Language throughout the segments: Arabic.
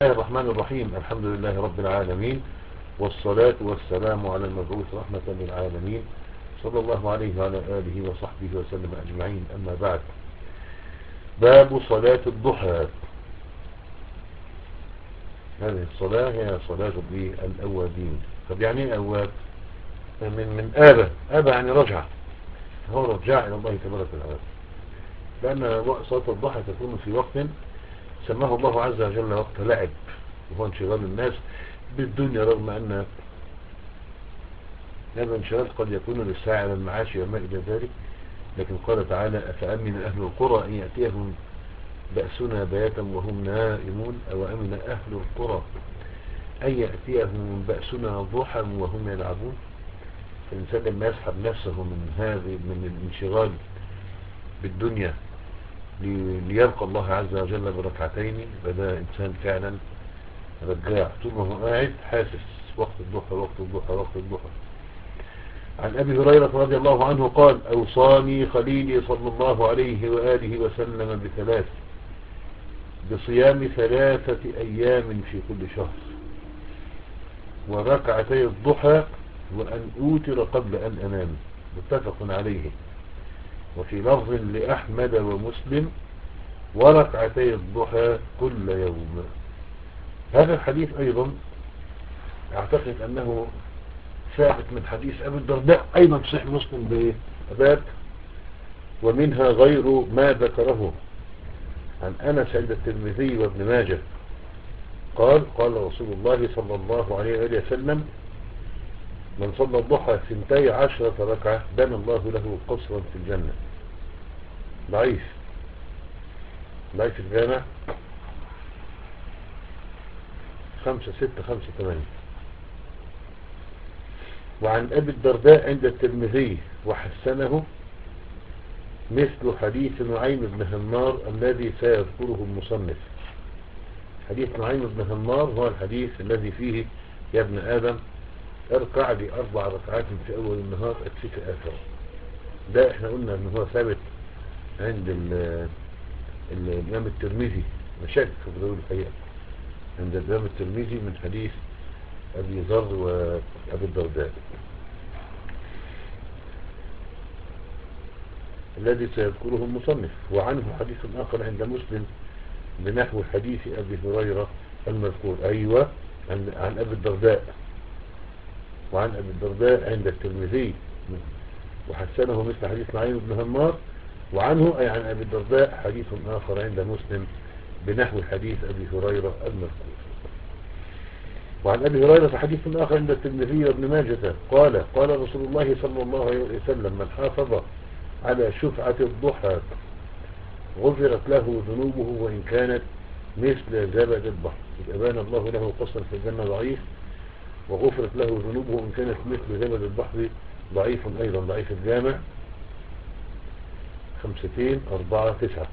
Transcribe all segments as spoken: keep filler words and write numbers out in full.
الله الرحمن الرحيم. الحمد لله رب العالمين، والصلاة والسلام على المبعوث رحمة للعالمين، صلى الله عليه وعلى آله وصحبه وسلم أجمعين. أما بعد، باب صلاة الضحى. هذه الصلاة هي صلاة الأوابين. طب يعني ايه أواب؟ من من آبة. آبة يعني رجع، هو رجع إلى الله تبارك وتعالى، لأن صلاة الضحى تكون في وقت سماه الله عز وجل وقت لعب، وهو انشغال الناس بالدنيا، رغم أن هذا الانشغال قد يكون للساعة على المعاش وما إلى ذلك. لكن قال تعالى: أفأمن أهل القرى أن يأتيهم بأسنا بياتا وهم نائمون، أو أمن أهل القرى أن يأتيهم بأسنا ضحى وهم يلعبون. الإنسان لما يسحب نفسه من هذه من الانشغال بالدنيا ليلقى الله عز وجل بركعتين، بدأ إنسان فعلا رجاع، طول ما هو قاعد حاسس وقت الضحى وقت الضحى وقت الضحى. عن أبي هريرة رضي الله عنه قال: أوصاني خليلي صلى الله عليه وآله وسلم بثلاث: بصيام ثلاثة أيام في كل شهر، وركعتي الضحى، وأن أوتر قبل أن أنام. متفق عليه. وفي لفظ لأحمد ومسلم: وركعتي الضحى كل يوم. هذا الحديث أيضا أعتقد أنه ثابت من حديث أبي الدرداء أيضا في صحيح مسلم بباب، ومنها غير ما ذكره، عن أنس عند الترمذي وابن ماجه قال: قال رسول الله صلى الله عليه وسلم: من صلى الضحى ثنتي عشرة ركعة بنى الله له قصرا في الجنة. ضعيف ضعيف الجامع خمسة ستة خمسة ثمانية. وعن أبي الدرداء عند الترمذي وحسنه مثل حديث نعيم بن همار الذي سيذكره المصنف. حديث نعيم بن همار هو الحديث الذي فيه: يا ابن آدم اركع لي أربع ركعات في أول النهار أكفيك آخر. ده احنا قلنا ان هو ثابت عند الإمام الترمذي، مشاكل في بداية الحقيقة عند الإمام الترمذي من حديث أبي ذر وأبي الدرداء الذي سيذكره المصنف. وعنه حديث آخر عند مسلم بنحو حديث أبي هريرة المذكور. أيوة، عن, عن أبي الدرداء. وعن أبي الدرداء عند الترمذي وحسنه مثل حديث نعيم بن همار. وعنه أي عن أبي الدرداء حديث آخر عند مسلم بنحو حديث أبي هريرة المذكور. وعن أبي هريرة حديث آخر عند الترمذي وابن ماجه قال: قال رسول الله صلى الله عليه وسلم: من حافظ على شفعة الضحى غفرت له ذنوبه وإن كانت مثل زبد البحر. أبان الله له قصرا في الجنة ضعيف، وغفرت له ذنوبه إن كانت مثل زبد البحر ضعيف أيضا. ضعيف الجامع خمستين أربعة تسعة.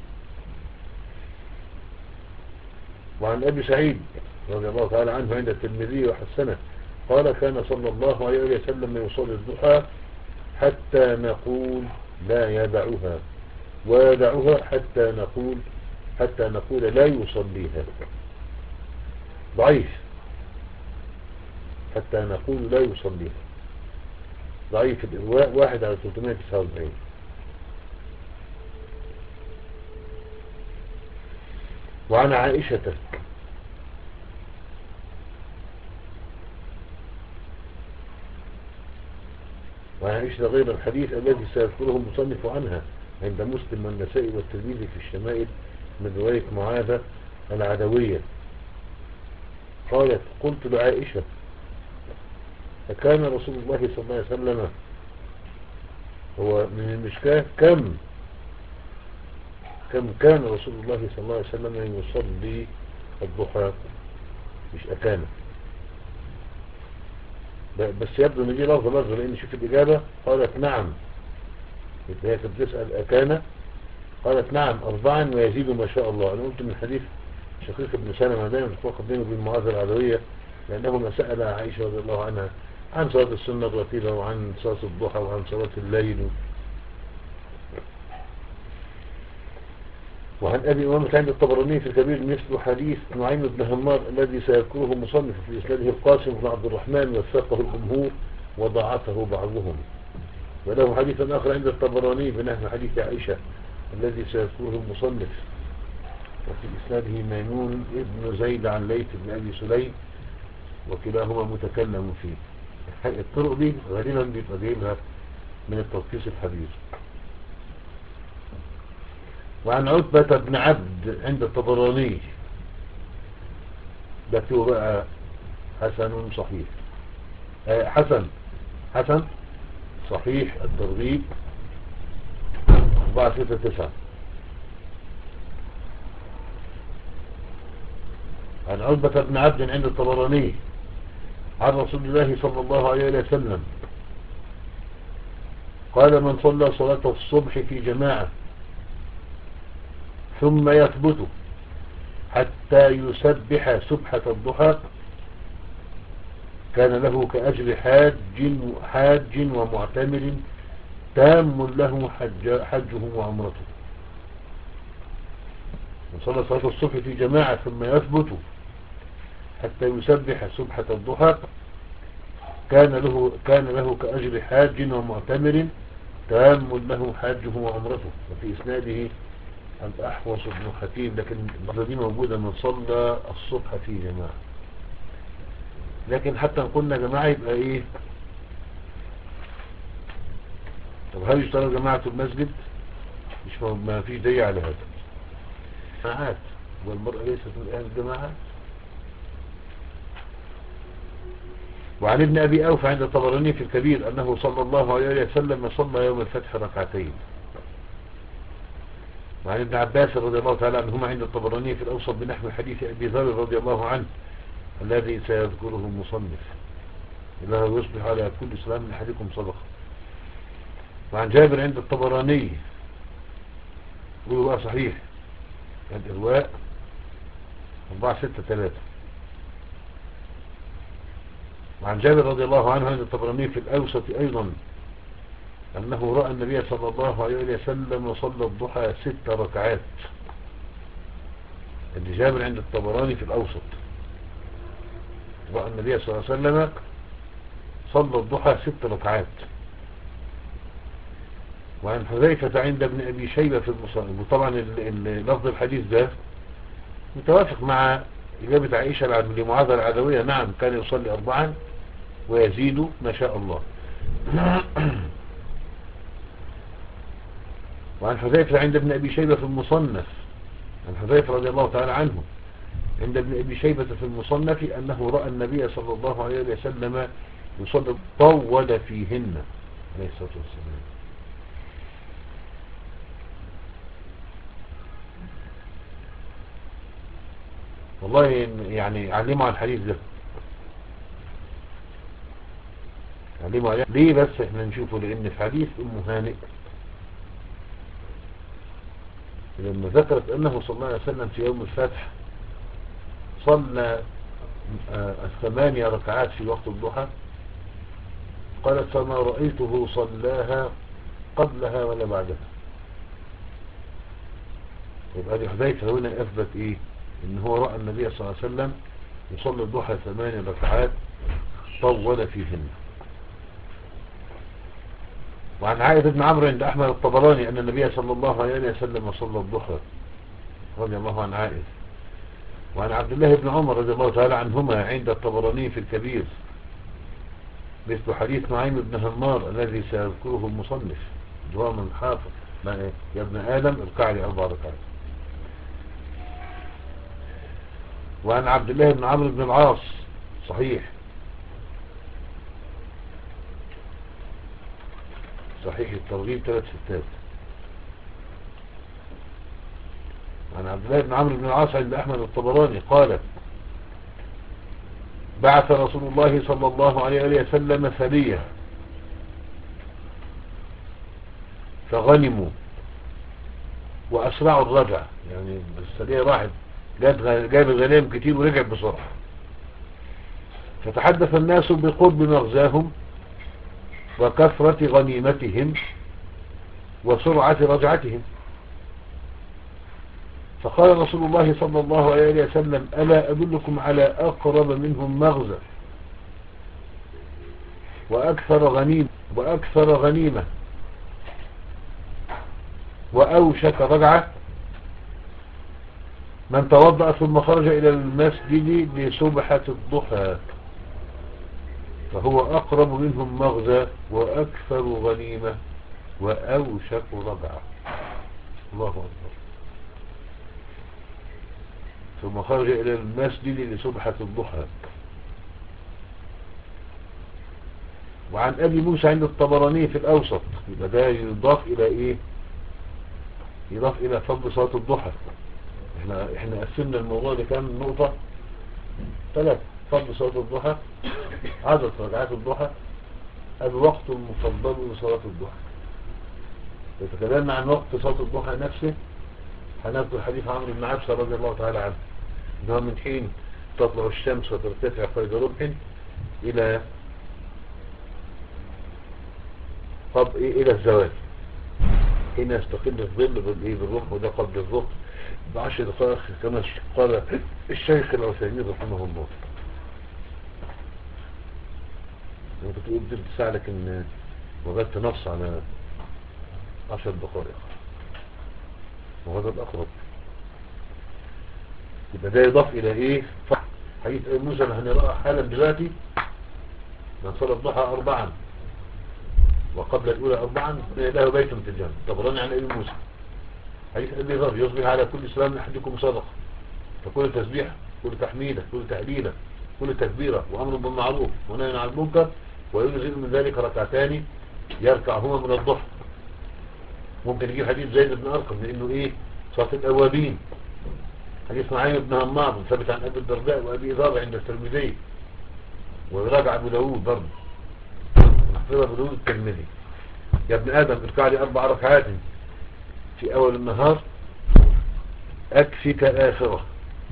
وعن أبي سعيد رضي الله تعالى عنه عند الترمذي وحسنه قال: كان صلى الله عليه وسلم يصلي الضحى حتى نقول لا يدعها، ويدعها حتى نقول حتى نقول لا يصليها. ضعيف. حتى نقول لا يصليها ضعيف الإرواء واحد على ثلاثمائة وتسعة وأربعين. وعن عائشة وعن عائشة غير الحديث الذي سيذكره المصنف عنها عند مسلم والنسائي والترمذي في الشمائل من رواية معاذة العدوية قالت: قلت لعائشة: فكان رسول الله صلى الله عليه وسلم، هو من المشكاة كم كم كان رسول الله صلى الله عليه وسلم يصلي الضحى، مش أكان. بس يبدو ان دي لفظة لفظة، لان شوف الإجابة قالت نعم. هي كانت بتسأل أكان، قالت نعم أربعا ويزيد ما شاء الله. أنا قلت من حديث شقيق بن سلمة دائما تتوقف بينه وبين معاذ العدوية، لأنهما سأل عائشة رضي الله عنها عن صلاة السنة الرتيبة وعن صلاة الضحى وعن صلاة الليل. وعن أبي أمامة عند الطبراني في الكبير مثل حديث نعيم بن همار الذي سيذكره مصنف في إسناده القاسم بن عبد الرحمن وثقه الجمهور وضعفه بعضهم. وله حديث آخر عند الطبراني بنحو حديث عائشة الذي سيذكره المصنف، وفي إسناده ميمون ابن زيد عن ليث بن أبي سليم، وكلاهما متكلم فيه. الطرق دي غالبا بيبقى جايبها من التلخيص الحديث. وعن عتبة بن عبد عند الطبراني ده فيه بقى حسن صحيح، آه حسن حسن صحيح الترغيب أربعة ستة تسعة. عن عتبة بن عبد عند الطبراني عن رسول الله صلى الله عليه وسلم قال: من صلى صلاة الصبح في جماعة ثم يثبت حتى يسبح سبحة الضحى كان له كأجر حاج حاج ومعتمر تام له حج حجه وعمرته. من صلى صلاة الصبح في جماعة ثم يثبت حتى يسبح سبحة الضحى كان له كان له كأجر حاج ومعتمر تام له حجه وعمرته. وفي إسناده الأحوص بن حكيم، لكن اللفظة دي موجودة: من صلى الصبح في جماعة. لكن حتى قلنا جماعة يبقى ايه؟ طب هل يشترى جماعة المسجد؟ مش ما فيش دليل على هذا. جماعات، والمرأة ليست من أهل الجماعات. وعن ابن أبي أوفى عند الطبراني في الكبير أنه صلى الله عليه وسلم صلى يوم الفتح ركعتين. وعن ابن عباس رضي الله تعالى عنهما عند الطبراني في الأوسط بنحو حديث أبي ذر رضي الله عنه الذي سيذكره المصنف: إنه يصبح على كل سلام من أحدكم صدقة. وعن جابر عند الطبراني وهو صحيح الإرواء أربعة ستة ثلاثة. وعن جابر رضي الله عنه عند الطبراني في الأوسط أيضا أنه رأى النبي صلى الله عليه وسلم وصلى الضحى ست ركعات. عند جابر عند الطبراني في الأوسط رأى النبي صلى الله عليه وسلم صلى الضحى ست ركعات. وعن حذيفة عند ابن أبي شيبة في المصنف. وطبعا لفظ الحديث ده متوافق مع إجابة عائشة لمعاذ العدوية: نعم كان يصلي أربعا ويزيد ما شاء الله. وعن حذيفة عند ابن أبي شيبة في المصنف عن حذيفة رضي الله تعالى عنه عند ابن أبي شيبة في المصنف أنه رأى النبي صلى الله عليه وسلم يصلي طول فيهن عليه الصلاة والسلام. والله يعني علموا عن الحديث ده، علموا عليه ليه؟ بس احنا نشوفه لأن في حديث أم هانئ لما ذكرت أنه صلى الله عليه وسلم في يوم الفتح صلى الثمانية ركعات في وقت الضحى، قالت: فما رأيته صلاها قبلها ولا بعدها. يبقى دي حذيفة هنا أثبت إيه؟ إن هو رأى النبي صلى الله عليه وسلم يصلي الضحى ثمانية ركعات طول فيهن. وعن عائد بن عمرو عند أحمد الطبراني أن النبي صلى الله عليه وسلم صلى الضحى رضي الله عن عائد. وعن عبد الله بن عمر رضي الله تعالى عنهما عند الطبراني في الكبير مثل حديث نعيم بن همار الذي سيذكره المصنف: هو من حافظ يا ابن آدم اركع لي أربع ركعات. وعن عبد الله بن عمرو بن العاص صحيح صحيح الترغيب ثلاث ستات. عن عبد الله بن عمرو بن العاص عند أحمد الطبراني قال: بعث رسول الله صلى الله عليه وسلم سرية فغنموا وأسرعوا الرجع. يعني السرية راحت جاب غنائم كتير ورجع بسرعة، فتحدث الناس بقرب مغزاهم وكثرة غنيمتهم وسرعة رجعتهم. فقال رسول الله صلى الله عليه وسلم ألا أدلكم على أقرب منهم مغزى وأكثر غنيمة وأكثر غنيمة وأوشك رجعة؟ من توضأ ثم خرج إلى المسجد لسبحة الضحى فهو أقرب منهم مغزى وأكثر غنيمة وأوشك رجعة. الله أكبر. ثم خرج إلى المسجد لسبحة الضحى. وعن أبي موسى عند الطبراني في الأوسط. يبقى ده يضاف إلى إيه؟ يضاف إلى فضل صلاة الضحى. احنا احنا قسمنا الموضوع لكام نقطة؟ ثلاثة. فضل صلاة الضحى، عدد ركعات الضحى، الوقت المفضل لصلاة الضحى. يتكلمنا عن وقت صلاة الضحى نفسه. هنذكر حديث عمرو بن عبسة رضي الله تعالى عنه انه من حين تطلع الشمس وترتفع قيد رمح الى طب إيه الى الزوال حين يستقل الظل بالرمح، وده قبل الظهر بعشر دقائق كما قال الشيخ العثيمين رحمه الله. انت تقول تلت ساعة لكن وجدت نص على عشر دقائق وهذا الأقرب. يبقى ده يضاف إلى إيه؟ حديث أبي موسى هنرى حالا دلوقتي من صلى الضحى أربعا وقبل الأولى أربعا له بيت في الجنة. طبراني عن أبي موسى. حديث أبي ذر يصبح على كل سلام أحدكم صدقة، فكل تسبيحة، كل تحميدة، كل تهليلة، كل تكبيرة، وأمر بالمعروف ونهي عن المنكر، وينزل من ذلك ركعتان يركعهما من الضحى. ممكن يجيب حديث زيد بن أرقم لأنه إيه؟ صلاة الأوابين. حديث نعيم بن همام ثبت عن أبي الدرداء وأبي ذر عند الترمذي، وراجع أبو داود برضه محفظة أبو داود الترمذي. يا ابن آدم اركع لي أربع ركعات في أول النهار أكفك آخرة.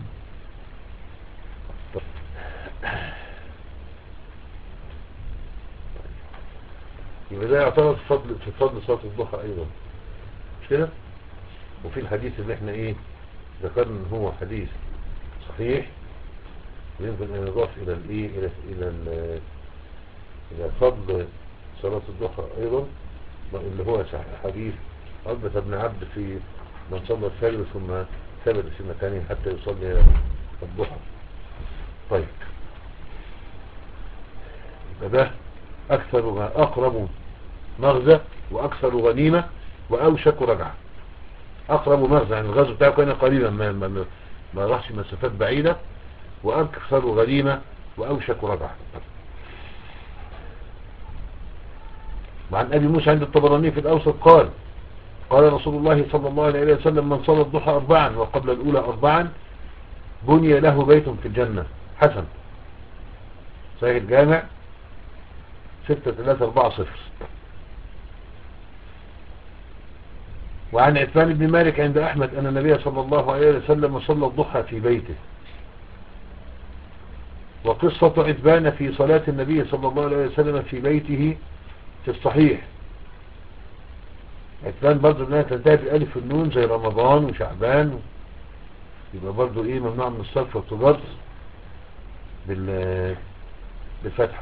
يبقى ده يعتبر في فضل في فضل صلاة الضحى أيضا، مش كده؟ وفي الحديث اللي احنا ايه ذكرنا ان هو حديث صحيح ويمكن ان يضاف الى الايه الى الى الى فضل صلاة الضحى ايضا، اللي هو حديث عقبة بن عبد في من صلى الفجر ثم ثبت في مكانه حتى يصلي الضحى. طيب يبقى ده اكثر ما اقرب مغزى واكثر غنيمة واوشك رجعة. اقرب مغزى يعني الغزو بتاعه كان قريبا ما, ما, ما راحش مسافات بعيدة، واكثر غنيمة واوشك رجعة. وعن ابي موسى عند الطبراني في الاوسط قال قال رسول الله صلى الله عليه وسلم من صلى الضحى اربعا وقبل الاولى اربعا بني له بيت في الجنة. حسن صحيح الجامع ستة ثلاثة أربعة صفر. وعن عثمان بن مالك عند أحمد أن النبي صلى الله عليه وسلم صلى الضحى في بيته. وقصة عثمان في صلاة النبي صلى الله عليه وسلم في بيته في الصحيح. عثمان برضو انها تنتهي بألف النون زي رمضان وشعبان، يبقى برضو ايه ممنوع من الصرف والتجر بالفتحة.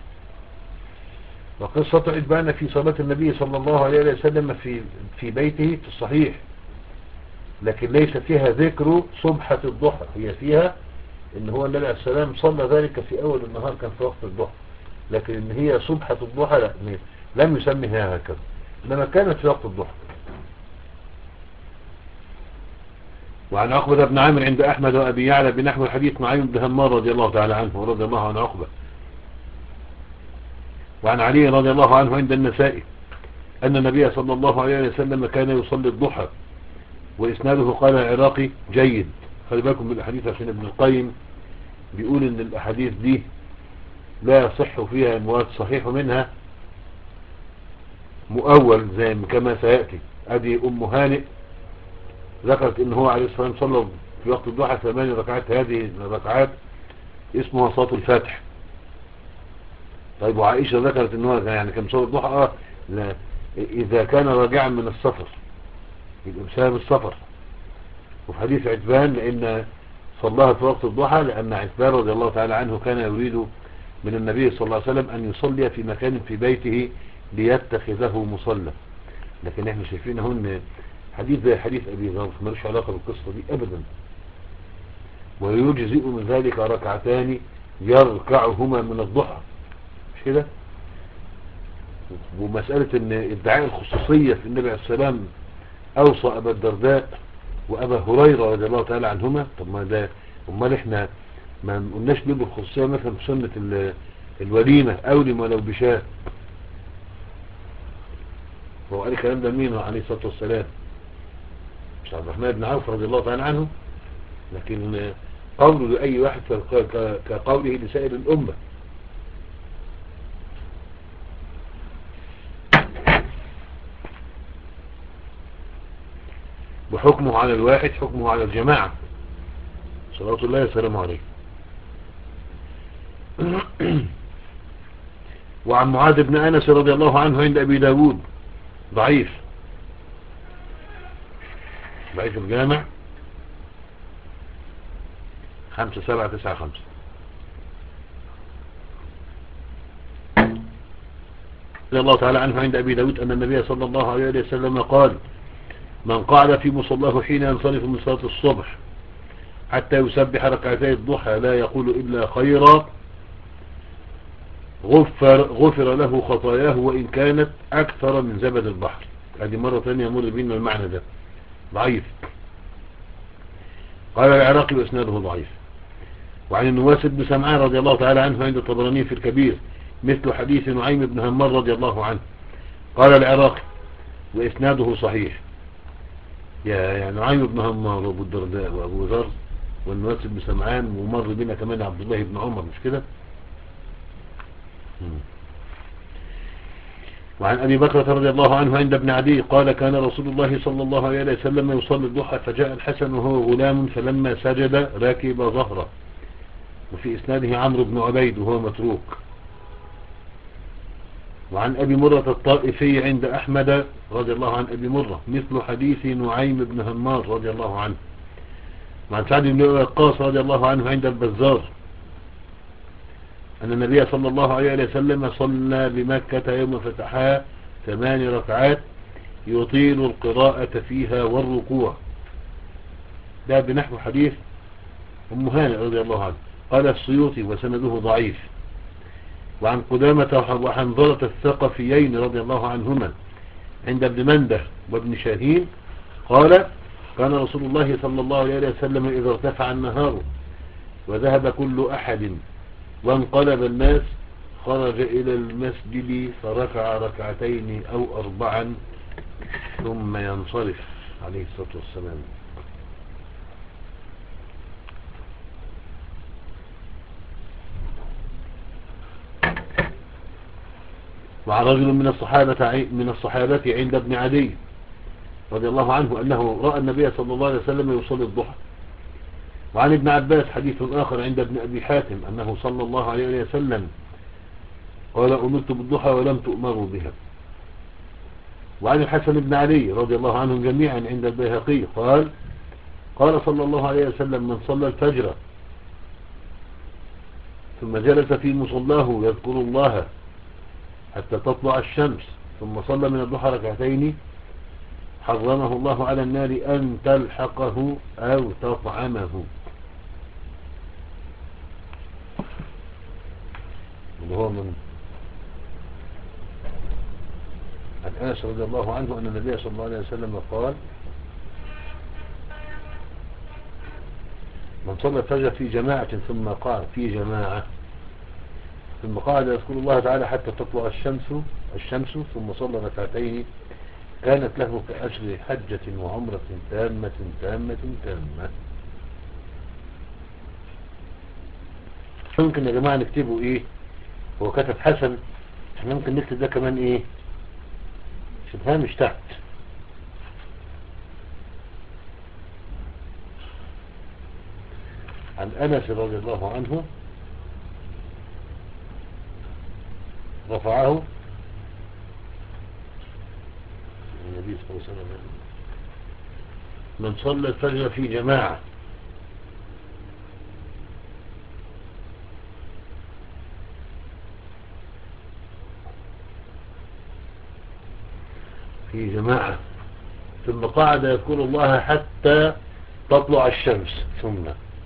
وقصة عثمان في صلاة النبي صلى الله عليه وسلم في في بيته في الصحيح، لكن ليس فيها ذكر صبحة الضحى. هي فيها ان هو النبي عليه السلام صلى ذلك في اول النهار كان في وقت الضحى، لكن ان هي صبحة الضحى لا، لم يسميها هكذا، انما كانت في وقت الضحى. وعن عقبة بن عامر عند احمد وابي يعلى بنحو الحديث نعيم بن همار رضي الله تعالى عنه ورضي الله عن عقبة. وعن علي رضي الله عنه عند النسائي أن النبي صلى الله عليه وسلم كان يصلي الضحى، وإسناده قال العراقي جيد. خلي بالكم من الأحاديث عشان ابن القيم بيقول إن الأحاديث دي لا يصح فيها مواد صحيح منها مؤول زي كما سيأتي. أدي أم هانئ ذكرت إن هو عليه الصلاة والسلام صلى في وقت الضحى ثماني ركعات، هذه الركعات اسمها صلاة الفاتح. طيب وعائشة ذكرت إن هو يعني كان صلاة الضحى آه لا إذا كان راجعا من السفر، يبقى بسبب السفر. وفي حديث عتبان لأن صلاها في وقت الضحى، لأن عتبان رضي الله تعالى عنه كان يريد من النبي صلى الله عليه وسلم أن يصلي في مكان في بيته ليتخذه مصلى. لكن احنا شايفين هون حديث زي حديث أبي ذر ملوش علاقة بالقصة دي أبدا. ويجزئ من ذلك ركعتان يركعهما من الضحى، مش كده؟ ومسألة ان ادعاء الخصوصية في النبي عليه السلام اوصى ابا الدرداء وابا هريرة رضي الله تعالى عنهما. طب ما ده امال احنا ما قلناش ليه بالخصوصية مثلا في سنة الوليمة او لما لو بشاه؟ هو قال الكلام ده مين عليه الصلاة والسلام؟ مش عبد الرحمن بن عوف رضي الله تعالى عنه، لكن قوله لأي واحد كقوله لسائر الأمة. وحكمه على الواحد حكمه على الجماعة صلوات الله وسلامه عليه. وعن معاذ بن أنس رضي الله عنه عند أبي داود ضعيف ضعيف الجامع خمسة سبعة تسعة خمسة. رضي الله تعالى عنه عند أبي داود أن النبي صلى الله عليه وسلم قال: من قعد في مصلاه حين ينصرف من صلاة الصبح حتى يسبح ركعتي الضحى لا يقول إلا خيرا غفر, غفر له خطاياه وإن كانت أكثر من زبد البحر. هذه مرة ثانية يمر بينا المعنى ده ضعيف. قال العراقي وإسناده ضعيف. وعن النواس بن سمعان رضي الله تعالى عنه عند الطبراني في الكبير مثل حديث نعيم بن همار رضي الله عنه. قال العراقي وإسناده صحيح. يا يعني نعيم بن همار وابو الدرداء وابو ذر والنواس بن سمعان، ومر بنا كمان عبد الله بن عمر، مش كده؟ وعن أبي بكرة رضي الله عنه عند ابن عدي قال: كان رسول الله صلى الله عليه وسلم يصلي الضحى فجاء الحسن وهو غلام فلما سجد راكب ظهره. وفي إسناده عمرو بن عبيد وهو متروك. وعن أبي مرة الطائفي عند أحمد رضي الله عن أبي مرة مثل حديث نعيم بن همار رضي الله عنه. وعن سعد بن وقاص رضي الله عنه عند البزار أن النبي صلى الله عليه وسلم صلى بمكة يوم فتحها ثمان ركعات يطيل القراءة فيها والركوع. ده بنحو حديث أم هانئ رضي الله عنه. قال السيوطي وسنده ضعيف. وعن قدامة وحنظلة الثقفيين رضي الله عنهما عند ابن منده وابن شاهين قال: كان رسول الله صلى الله عليه وسلم إذا ارتفع النهار وذهب كل أحد وانقلب الناس خرج إلى المسجد فركع ركعتين أو أربعا ثم ينصرف عليه الصلاة والسلام. وعن رجل من الصحابة من الصحابة عند ابن عدي رضي الله عنه أنه رأى النبي صلى الله عليه وسلم يصلي الضحى. وعن ابن عباس حديث آخر عند ابن أبي حاتم أنه صلى الله عليه وسلم قال: أمرت بالضحى ولم تؤمروا بها. وعن الحسن بن علي رضي الله عنهم جميعا عند البيهقي قال: قال صلى الله عليه وسلم: من صلى الفجر ثم جلس في مصلاه يذكر الله حتى تطلع الشمس ثم صلى من الضحى ركعتين حرمه الله على النار أن تلحقه أو تطعمه. وهو من عن أنس رضي الله عنه أن النبي صلى الله عليه وسلم قال: من صلى الفجر في جماعة ثم قعد في جماعة ثم قعد يذكر الله تعالى حتى تطلع الشمس الشمس ثم صلى ركعتين كانت له كأجر حجة وعمرة تامة تامة تامة. ممكن يا جماعة نكتبه ايه؟ هو كتب حسن، احنا ممكن نكتب ده كمان ايه؟ شبهان مش تحت. عن أنس رضي الله عنه رفعه النبي صلى الله عليه وسلم من صلى الفجر في جماعة في جماعة ثم قعد يذكر الله حتى تطلع الشمس، ثم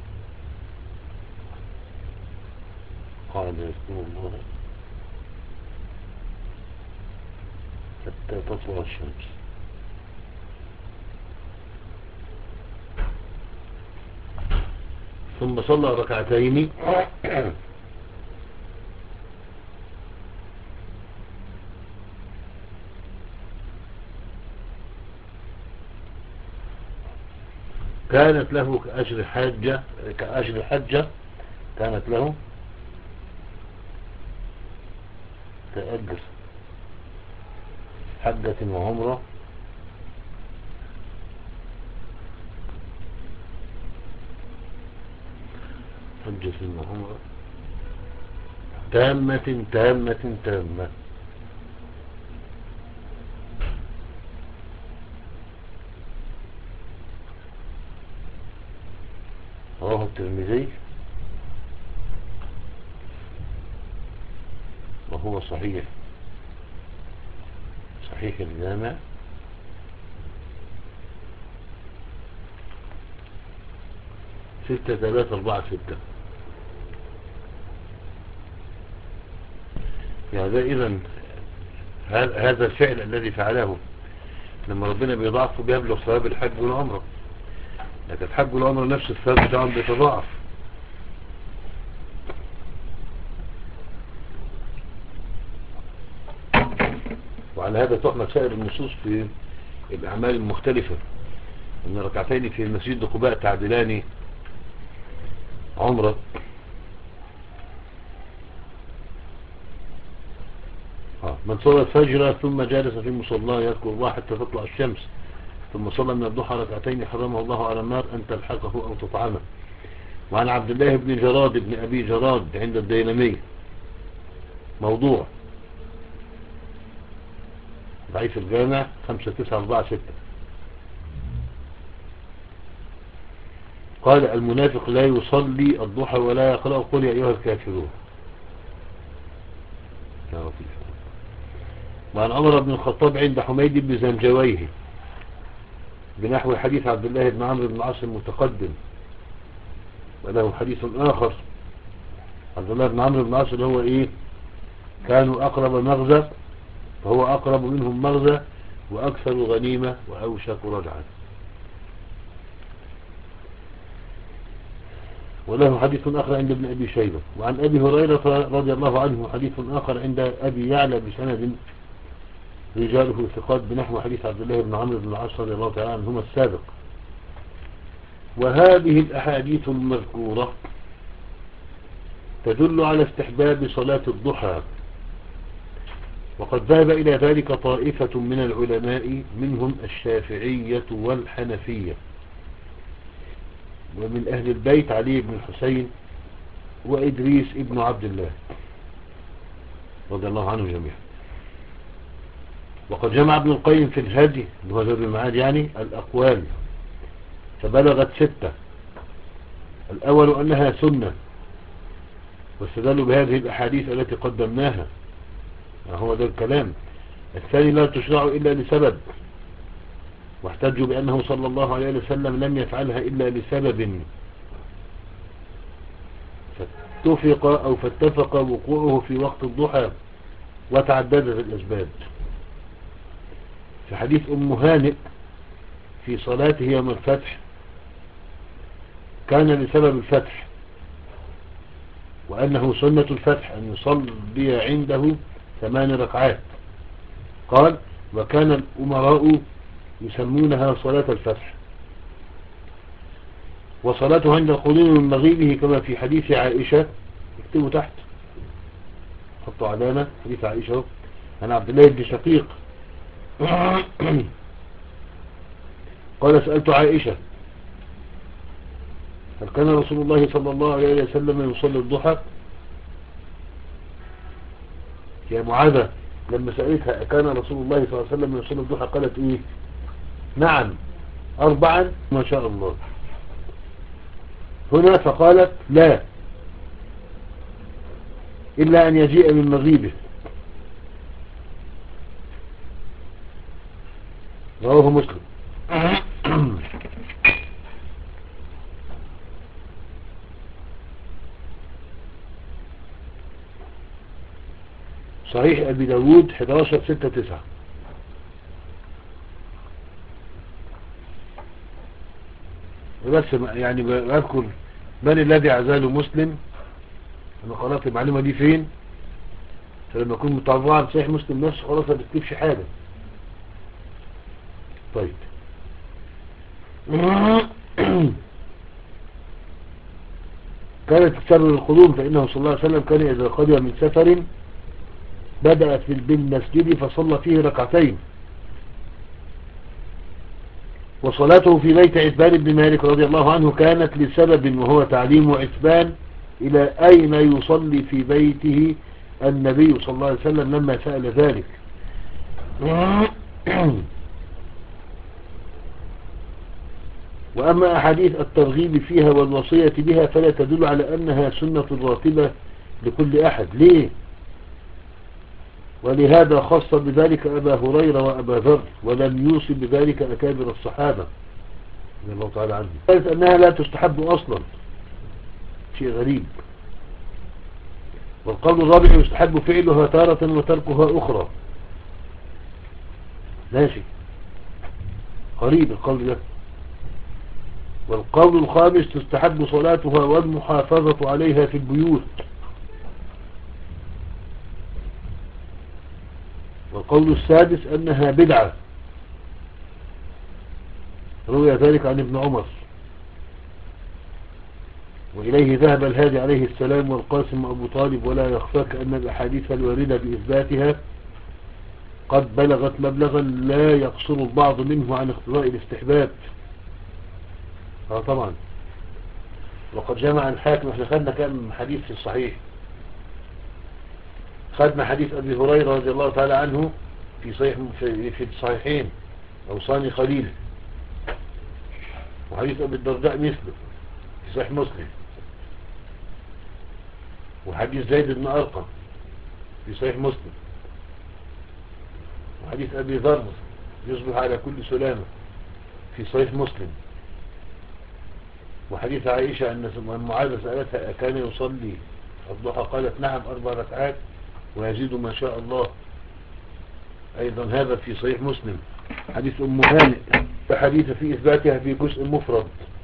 قعد يذكر الله حتى تطلع الشمس، ثم صلى ركعتين كانت له كأجر حجة كأجر حجة كانت له كأجر حجة وعمرة حجة وعمرة تامة تامة تامة. رواه الترمذي وهو صحيح، صحيح الجامع ستة ثلاثة أربعة ستة. يعني إذن هذا الفعل الذي فعله لما ربنا بيضاعفه بيبلغ ثواب الحج والعمرة، لكن الحج والعمرة نفس الثواب بتاعهم بيتضاعف. وعلى هذا تحمل سائر النصوص في الأعمال المختلفة، أن ركعتين في مسجد قباء تعدلان عمرة. من صلى الفجر ثم جالس في مصلاه يذكر الله حتى تطلع الشمس، ثم صلى من الضحى ركعتين حرمه الله على النار أن تلحقه أو تطعمه. وعن عبد الله بن جراد بن أبي جراد عند الديلمي موضوع ضعيف الجامع خمسة تسعة أربعة ستة. قال المنافق لا يصلي الضحى ولا يقرأ قل يا أيها الكافرون. وعن عمر بن الخطاب عند حميد بن زنجويه بنحو حديث عبد الله بن عمرو بن العاص المتقدم، وله حديث آخر. عبد الله بن عمرو بن العاص اللي هو إيه؟ كانوا أقرب مغزى فهو أقرب منهم مغزى وأكثر غنيمة وأوشك رجعا. وله حديث آخر عند ابن أبي شيبة. وعن أبي هريرة رضي الله عنه حديث آخر عند أبي يعلى بسند رجاله ثقات بنحو حديث عبد الله بن عمرو بن العاص رضي الله تعالى عنهما السابق. وهذه الأحاديث المذكورة تدل على استحباب صلاة الضحى، وقد ذهب إلى ذلك طائفة من العلماء منهم الشافعية والحنفية، ومن أهل البيت علي بن الحسين وإدريس ابن عبد الله رضي الله عنه جميعا. وقد جمع ابن القيم في الهدي اللي هو زاد المعاد يعني الأقوال فبلغت ستة. الأول أنها سنة، واستدلوا بهذه الأحاديث التي قدمناها، هو ده الكلام. الثاني لا تشرع إلا لسبب، واحتجوا بأنه صلى الله عليه وسلم لم يفعلها إلا لسبب فاتفق أو فاتفق وقوعه في وقت الضحى وتعددت الأسباب. في حديث أم هانئ في صلاته يوم الفتح كان لسبب الفتح، وأنه سنة الفتح أن يصلي عنده ثمان ركعات. قال وكان الأمراء يسمونها صلاة الفتح. وصلاته عند القدوم من مغيبه كما في حديث عائشة، اكتبوا تحت حطوا علامة حديث عائشة عن عبد الله بن شقيق قال سألت عائشة هل كان رسول الله صلى الله عليه وسلم يصلي الضحى؟ يا معاذة لما سألتها كان رسول الله صلى الله عليه وسلم يصلي الضحى قالت ايه؟ نعم. أربعا ما شاء الله. هنا فقالت لا إلا أن يجيء من مغيبه. رواه مسلم. صحيح أبي داود حداشر ستة تسعة. بس يعني بذكر من الذي عزاله مسلم. أنا قرأت المعلومة دي فين؟ فلما أكون متابعة بصحيح مسلم نفسه خلاص ما بتكتبش حاجة. طيب. كانت تسرر القدوم، فإنه صلى الله عليه وسلم كان إذا قدم من سفر بدأ بالمسجد فصلى فيه ركعتين، وصلاته في بيت عتبان بن مالك رضي الله عنه كانت لسبب، وهو تعليم عتبان إلى أين يصلي في بيته النبي صلى الله عليه وسلم لما سأل ذلك. وأما أحاديث الترغيب فيها والوصية بها فلا تدل على أنها سنة راتبة لكل أحد. ليه؟ ولهذا خص بذلك أبا هريرة وأبا ذر، ولم يوصي بذلك أكابر الصحابة رضي الله تعالى عنهم. قالت أنها لا تستحب أصلا، شيء غريب. والقول الرابع يستحب فعلها تارة وتركها أخرى. ماشي، غريب القول ده. والقول الخامس تستحب صلاتها والمحافظة عليها في البيوت. والقول السادس أنها بدعة، روي ذلك عن ابن عمر، وإليه ذهب الهادي عليه السلام والقاسم أبو طالب. ولا يخفاك أن الأحاديث الواردة بإثباتها قد بلغت مبلغا لا يقصر البعض منه عن اقتضاء الاستحباب. اه طبعا. وقد جمع الحاكم، احنا خدنا كم حديث في الصحيح؟ خدنا حديث أبي هريرة رضي الله تعالى عنه في صحيح في, في الصحيحين أوصاني خليل، وحديث أبي الدرداء مثله في صحيح مسلم، وحديث زيد بن أرقم في صحيح مسلم، وحديث أبي ذر يصبح على كل سلامة في صحيح مسلم، وحديث عائشة أن معاذ سألتها أكان يصلي الضحى قالت نعم أربع ركعات ويزيد ما شاء الله، أيضا هذا في صحيح مسلم. حديث أم هانئ فحديث في إثباتها في جزء مفرد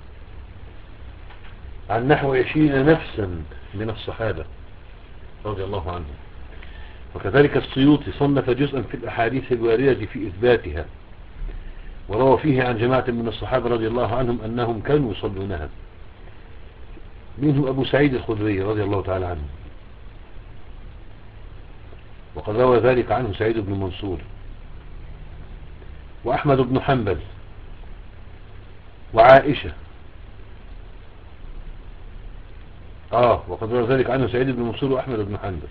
عن نحو عشرين نفسا من الصحابة رضي الله عنهم. وكذلك السيوطي صنف جزءا في الأحاديث الواردة في إثباتها، وروى فيه عن جماعة من الصحابة رضي الله عنهم أنهم كانوا يصلونها، منهم أبو سعيد الخدري رضي الله تعالى عنه، وقد روى ذلك عنه سعيد بن منصور وأحمد بن حنبل وعائشة. آه وقد روى ذلك عنه سعيد بن منصور وأحمد بن حنبل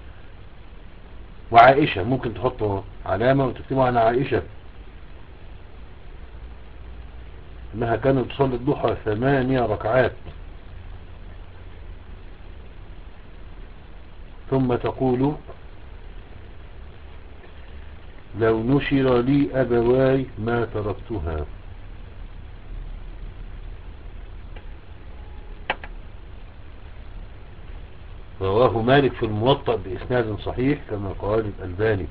وعائشة. ممكن تحطوا علامة وتكتبوا عن عائشة أنها كانت تصلي الضحى ثمانية ركعات ثم تقول لو نشر لي أبواي ما تركتها. رواه مالك في الموطأ بإسناد صحيح كما قال الألباني.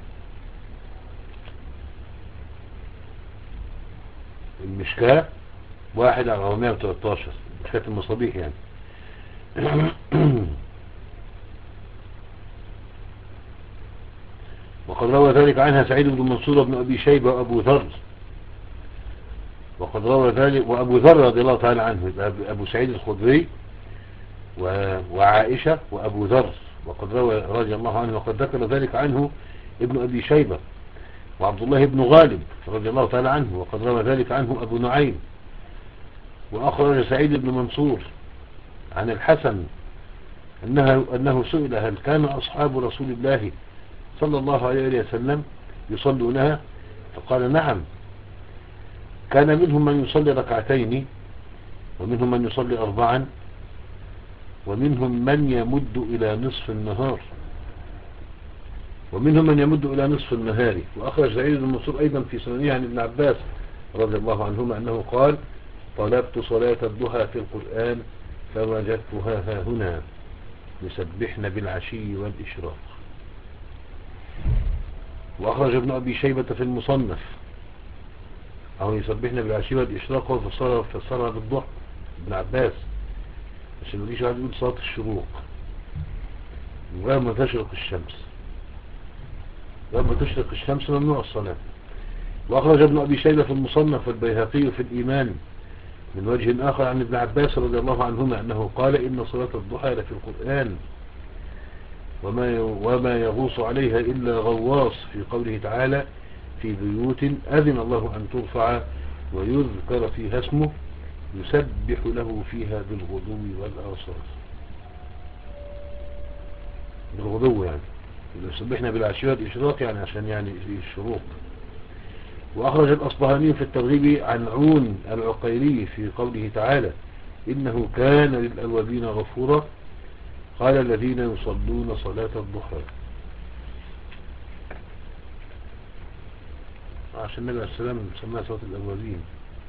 المشكاة واحد على مئة وثلاثة عشر، مشكاة المصابيح يعني. وقد روى ذلك عنها سعيد بن منصور بن أبي شيبة وأبو ذر، وقد روى ذلك وأبو ذر رضي الله تعالى عنه، أبو سعيد الخدري وعائشة وأبو ذر، وقد روى رضي الله عنه. وقد ذكر ذلك عنه ابن أبي شيبة وعبد الله بن غالب رضي الله تعالى عنه، وقد روى ذلك عنه أبو نعيم. وأخرج سعيد بن منصور عن الحسن أنه, أنه سئل هل كان أصحاب رسول الله صلى الله عليه وسلم يصلونها؟ فقال نعم، كان منهم من يصلي ركعتين، ومنهم من يصلي أربعا، ومنهم من يمد إلى نصف النهار ومنهم من يمد إلى نصف النهار. وأخرج سعيد بن منصور أيضا في سننه عن ابن عباس رضي الله عنهما أنه قال: طلبت صلاة الضحى في القرآن فوجدتها ها هنا يسبحن بالعشي والإشراق. وأخرج ابن أبي شيبة في المصنف أو يسبحن بالعشي والإشراق، وفسرها فسرها بالضحى ابن عباس، عشان مفيش واحد يقول صلاة الشروق غير ما تشرق الشمس، غير ما تشرق الشمس ممنوع الصلاة. وأخرج ابن أبي شيبة في المصنف والبيهقي في الإيمان من وجه آخر عن ابن عباس رضي الله عنهما أنه قال: إن صلاة الضحى لفي القرآن وما وما يغوص عليها إلا غواص، في قوله تعالى: في بيوت أذن الله أن ترفع ويذكر فيها اسمه يسبح له فيها بالغدو والآصال. بالغدو يعني يسبحنا بالعشي والإشراق، يعني عشان يعني الشروق. وأخرج الأصبهاني في الترغيب عن عون العقيلي في قوله تعالى: إنه كان للأوابين غفورا، قال: الذين يصلون صلاة الضحى. عشان النبي عليه السلام سماها صلاة الأوابين.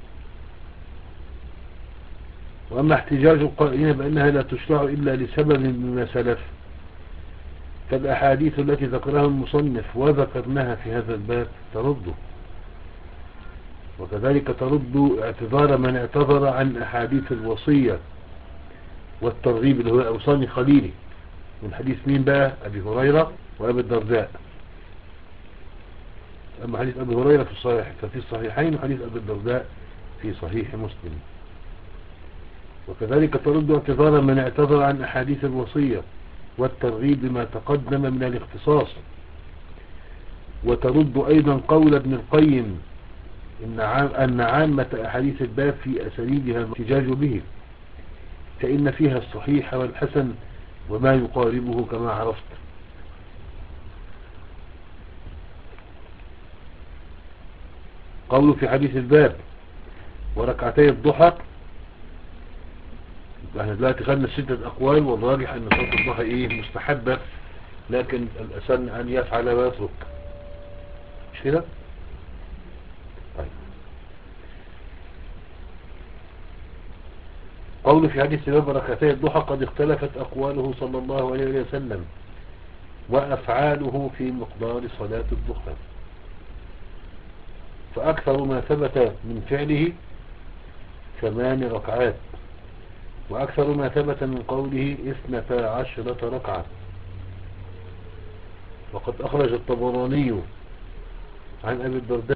وأما احتجاج القائلين بأنها لا تشرع إلا لسبب مما سلف، فالأحاديث التي ذكرها المصنف وذكرناها في هذا الباب ترده، وكذلك ترد اعتذار من اعتذر عن أحاديث الوصية والترغيب اللي هو أوصاني خليلي، من حديث مين بقى؟ أبي هريرة وأبي الدرداء. أما حديث أبي هريرة في الصحيح ففي الصحيحين، وحديث أبي الدرداء في صحيح مسلم. وكذلك ترد اعتذار من اعتذر عن أحاديث الوصية والترغيب بما تقدم من الاختصاص. وترد أيضا قول ابن القيم إن أن عامة أحاديث الباب في أسانيدها الاحتجاج به، فإن فيها الصحيح والحسن وما يقاربه كما عرفت. قوله في حديث الباب وركعتي الضحى، احنا دلوقتي خدنا ستة أقوال، والراجح أن صلاة الضحى إيه؟ مستحبة، لكن الأسن أن يفعل ويترك، مش كده؟ طيب. قوله في حديث الباب وركعتي الضحى: قد اختلفت أقواله صلى الله عليه وسلم وأفعاله في مقدار صلاة الضحى، فأكثر ما ثبت من فعله ثمان ركعات، وأكثر ما ثبت من قوله اثنتا عشرة ركعة. وقد أخرج الطبراني عن أبي الدرداء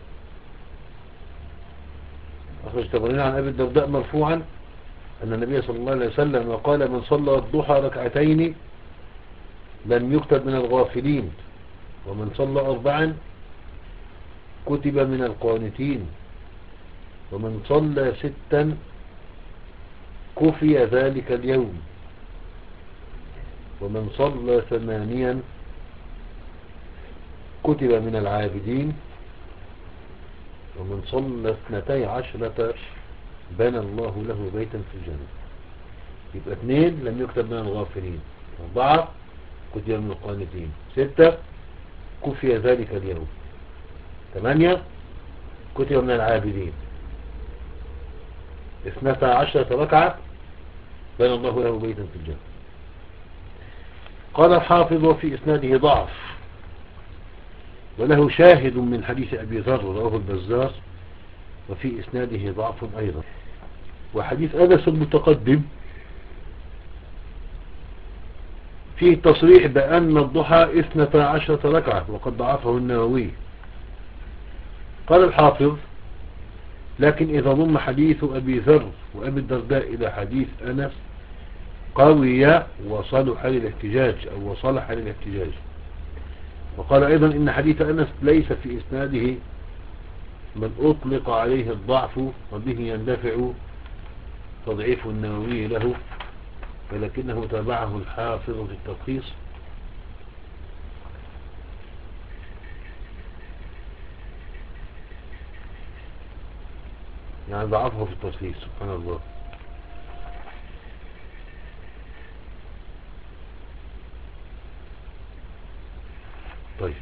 أخرج الطبراني عن أبي الدرداء مرفوعا أن النبي صلى الله عليه وسلم قال: من صلى الضحى ركعتين لم يكتب من الغافلين، ومن صلى أربعا كتب من القانتين، ومن صلى ستا كفي ذلك اليوم، ومن صلى ثمانيا كتب من العابدين، ومن صلى اثنتي عشرة بنى الله له بيتا في الجنة. يبقى اثنين لم يكتب من الغافلين، أربعة كتب من القانتين، ستة كفي ذلك اليوم، ثمانية كتب من العابدين، اثنتا عشرة ركعة بنى الله له بيتا في الجنة. قال الحافظ: وفي إسناده ضعف، وله شاهد من حديث أبي ذر رواه البزار، وفي إسناده ضعف أيضا. وحديث أنس المتقدم فيه تصريح بأن الضحى اثنتا عشرة ركعة، وقد ضعفه النووي. قال الحافظ: لكن إذا ضم حديث أبي ذر وأبي الدرداء إلى حديث أنس قوي وصلح للاحتجاج أو وصلح للاحتجاج. وقال أيضا إن حديث أنس ليس في إسناده من أطلق عليه الضعف، وبه يندفع تضعيف النووي له، ولكنه تابعه الحافظ في التلخيص. يعني ضعفه في التصحيح، سبحان الله. طيب،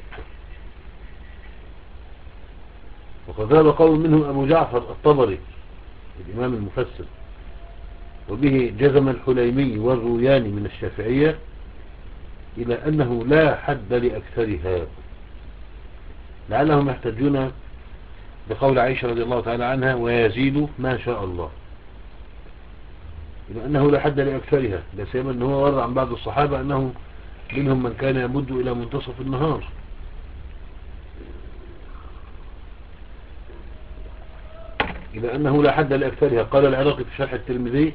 وقد ذهب قول منهم أبو جعفر الطبري الإمام المفسر، وبه جزم الحليمي والروياني من الشافعية، إلى أنه لا حد لأكثرها، لعلهم يحتجون بقول عائشة رضي الله تعالى عنها ويزيد ما شاء الله، إلى أنه لا حد لأكثرها، لا سيما أنه ورد عن بعض الصحابة أنه منهم من كان يمد إلى منتصف النهار، إلى أنه لا حد لأكثرها. قال العراقي في شرح الترمذي: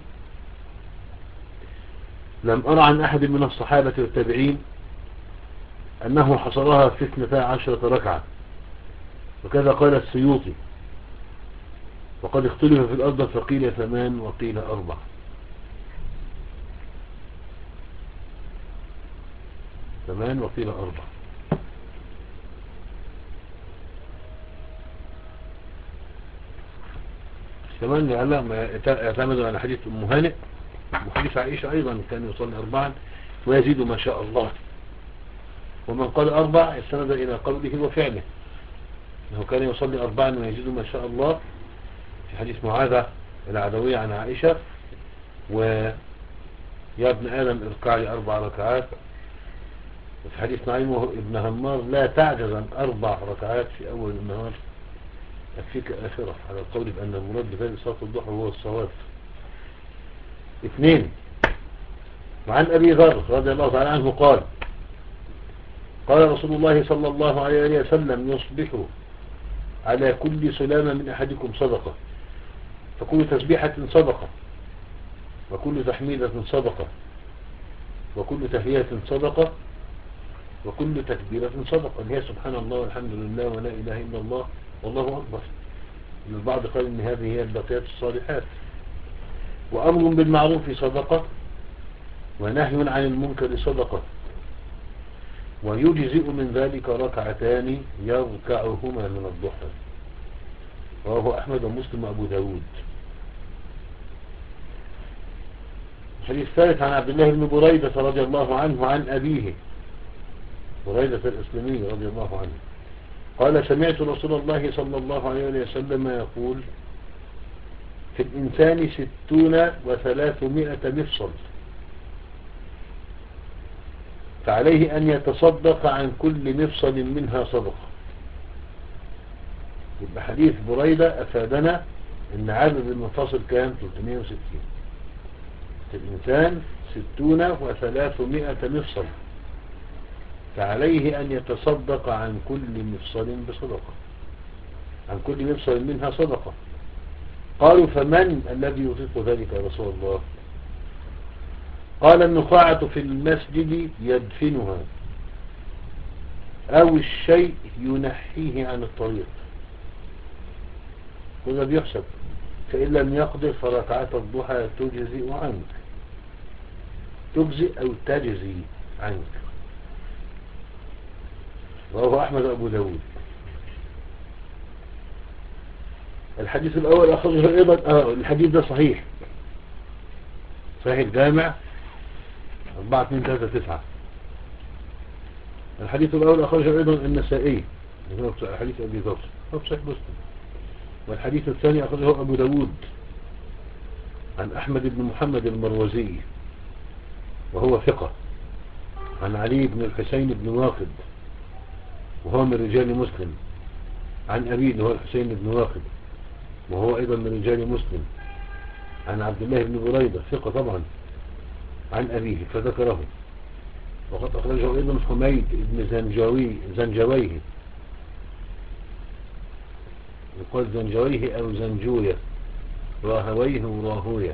لم أرى عن أحد من الصحابة والتابعين أنه حصرها في اثنتا عشرة ركعة، وكذا قال السيوطي، وقد اختلف في الأرض فقيل ثمان وقيل أربع. ثمان وقيل أربع. كمان لعلهم يعتمدوا على حديث أم هانئ وحديث عائشة أيضا كان يصلي أربعا ويزيد ما شاء الله. ومن قال أربع استند إلى قوله وفعله، أنه كان يصلي أربعا ويزيد ما شاء الله، في حديث معاذة العدوية عن عائشة: ويا ابن آدم اركع لي أربع ركعات. وفي حديث نعيم ابن همار: لا تعجز عن أربع ركعات في أول النهار أكفيك آخرة، على القول بأن المراد بذلك صلاة الضحى هو الصواب. اثنين، وعن أبي ذر رضي الله تعالى عنه قال: قال رسول الله صلى الله عليه وسلم: يصبح على كل سلامة من أحدكم صدقة، فكل تسبيحة صدقة، وكل تحميدة صدقة، وكل تهيئة صدقة، وكل تكبيرة صدقة، اللي هي سبحان الله والحمد لله ولا إله إلا الله والله أكبر. البعض قال إن هذه هي الباقيات الصالحات. وأمر بالمعروف صدقة، ونهي عن المنكر صدقة، ويجزئ من ذلك ركعتان يركعهما من الضحى. رواه أحمد ومسلم وأبو داود. الحديث الثالث عن عبد الله بن بريدة رضي الله عنه عن أبيه بريدة الإسلامي رضي الله عنه قال: سمعت رسول الله صلى الله عليه وسلم يقول: في الإنسان ستون وثلاثمائة مفصل، فعليه أن يتصدق عن كل مفصل منها صدقة. يبقى حديث بريدة أفادنا أن عدد المفاصل كان ثلاثمائة وستين. في الإنسان ستون وثلاثمائة مفصل، فعليه أن يتصدق عن كل مفصل بصدقة، عن كل مفصل منها صدقة. قالوا: فمن الذي يطيق ذلك يا رسول الله؟ قال: النخاعة في المسجد يدفنها، أو الشيء ينحيه عن الطريق، كذا بيحسب. فإن لم يقدر فركعة الضحى تجزئ عنك، تجزئ أو تجزي عنك. رواه أحمد وأبو داود. الحديث الأول أخرجه أيضا آه الحديث ده صحيح صحيح الجامع أربعة اثنين ثلاثة تسعة. الحديث الأول أخرجه أيضا النسائي، حديث أبي ذر هو صحيح مسلم. والحديث الثاني أخرجه أبو داود عن أحمد بن محمد المروزي وهو ثقة، عن علي بن الحسين بن واقد وهو من رجال مسلم، عن أبيه اللي هو الحسين بن واقد وهو أيضا من رجال مسلم، عن عبد الله بن بريدة ثقة طبعا، عن أبيه فذكره. وقد أخرجه أيضا حميد بن زنجوي زنجويه، يقول زنجويه أو زنجوية، راهويه وراهوية.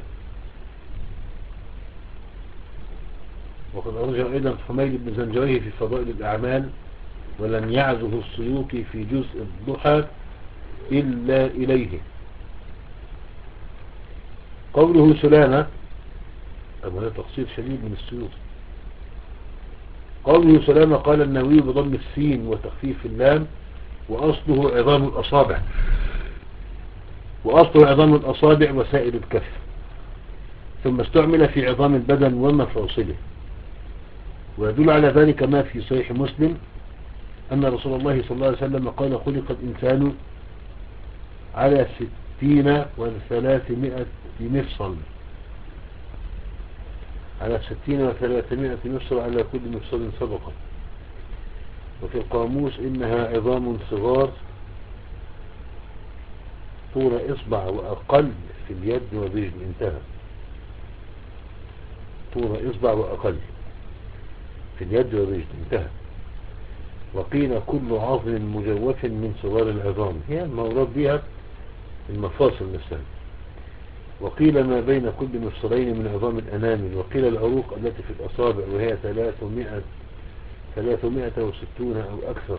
وقد أخرجه أيضا حميد بن زنجويه في فضائل الأعمال، ولم يعزه السيوطي في جزء الضحى إلا إليه. قوله سلامة، أبو هذا تقصير شديد من السيوطي. قوله سلامة قال النووي بضم السين وتخفيف اللام، وأصله عظام الأصابع، وأصله عظام الأصابع وسائر الكف، ثم استعمل في عظام البدن ومفاصله. ويدل على ذلك ما في صحيح مسلم أن رسول الله صلى الله عليه وسلم قال: خلق الإنسان على ستين وثلاثمائة مفصل، على ستين وثلاثمائة مفصل، على كل مفصل صدقة. وفي القاموس: إنها عظام صغار طول إصبع وأقل في اليد والرجل. انتهى. طول إصبع وأقل في اليد والرجل. انتهى. وقيل: كل عظم مجوف من صغار العظام، هي المورد بها المفاصل نفسها. وقيل: ما بين كل مفصلين من عظام الأنامل. وقيل: العروق التي في الأصابع، وهي ثلاثمائة ثلاثمائة وستون أو أكثر.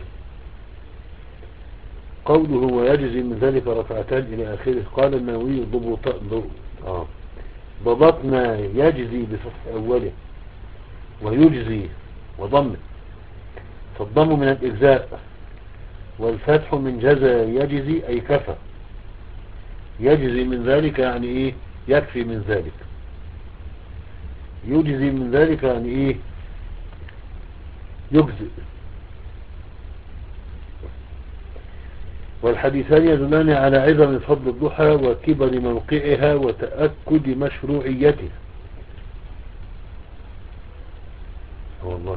قوله: ويجزي من ذلك ركعتان إلى آخره. قال النووي: ضبط آه. ضبطنا يجزي بفتح أوله، ويجزي وضمه، فالضم من الإجزاء، والفتح من جزى يجزي أي كفى. يجزي من ذلك يعني إيه؟ يكفي من ذلك. يجزي من ذلك يعني إيه؟ يجزئ. والحديثان يدلان على عظم فضل الضحى وكبر موقعها وتأكد مشروعيته. والله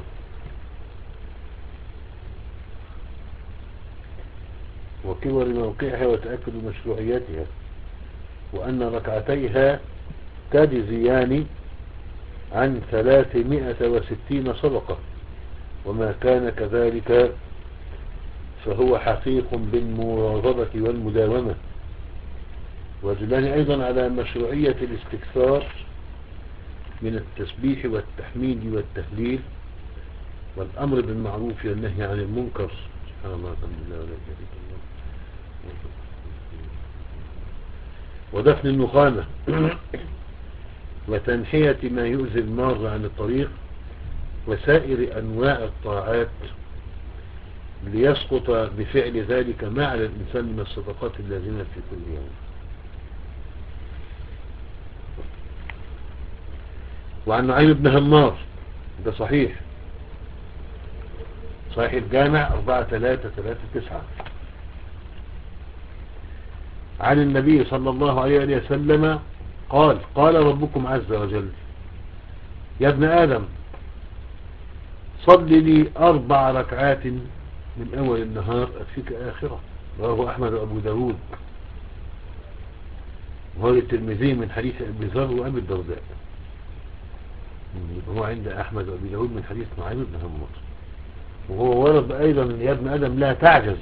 وكبر موقعها وتأكد مشروعيتها، وأن ركعتيها تجزيان عن ثلاثمائة وستين صدقة، وما كان كذلك فهو حقيق بالمواظبة والمداومة. ويدلان أيضا على مشروعية الاستكثار من التسبيح والتحميد والتهليل، والأمر بالمعروف والنهي عن المنكر. سبحان الله، الحمد لله، ولا إله إلا الله. ودفن النخامة وتنحية ما يؤذي المار عن الطريق، وسائر أنواع الطاعات، ليسقط بفعل ذلك ما على الإنسان من الصدقات اللازمة في كل يوم. وعن نعيم بن همار، ده صحيح صحيح الجامع أربعة ثلاثة ثلاثة تسعة، عن النبي صلى الله عليه وسلم قال: قال ربكم عز وجل: يا ابن آدم، صل لي أربع ركعات من أول النهار أكفيك آخرة. رواه أحمد وأبو داود، وهو الترمذي من حديث أبي ذر وأبي الدرداء. هو عند أحمد وأبي داود من حديث نعيم بن همار، وهو ورد أيضا: يا ابن آدم لا تعجز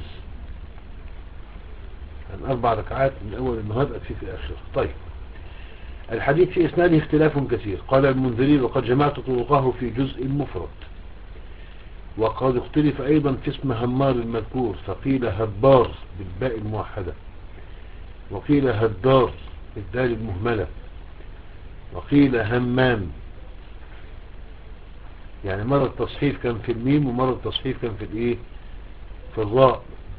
عن أربع ركعات من أول النهار أكفيك آخرة. طيب، الحديث في إسناده اختلاف كثير. قال المنذري: وقد جمعت طرقه في جزء مفرد. وقد اختلف أيضا في اسم همار المذكور، فقيل هبار بالباء الموحدة، وقيل هدار بالدال المهملة، وقيل همام. يعني مرة التصحيف كان في الميم، ومرة التصحيف كان في الايه، في الراء،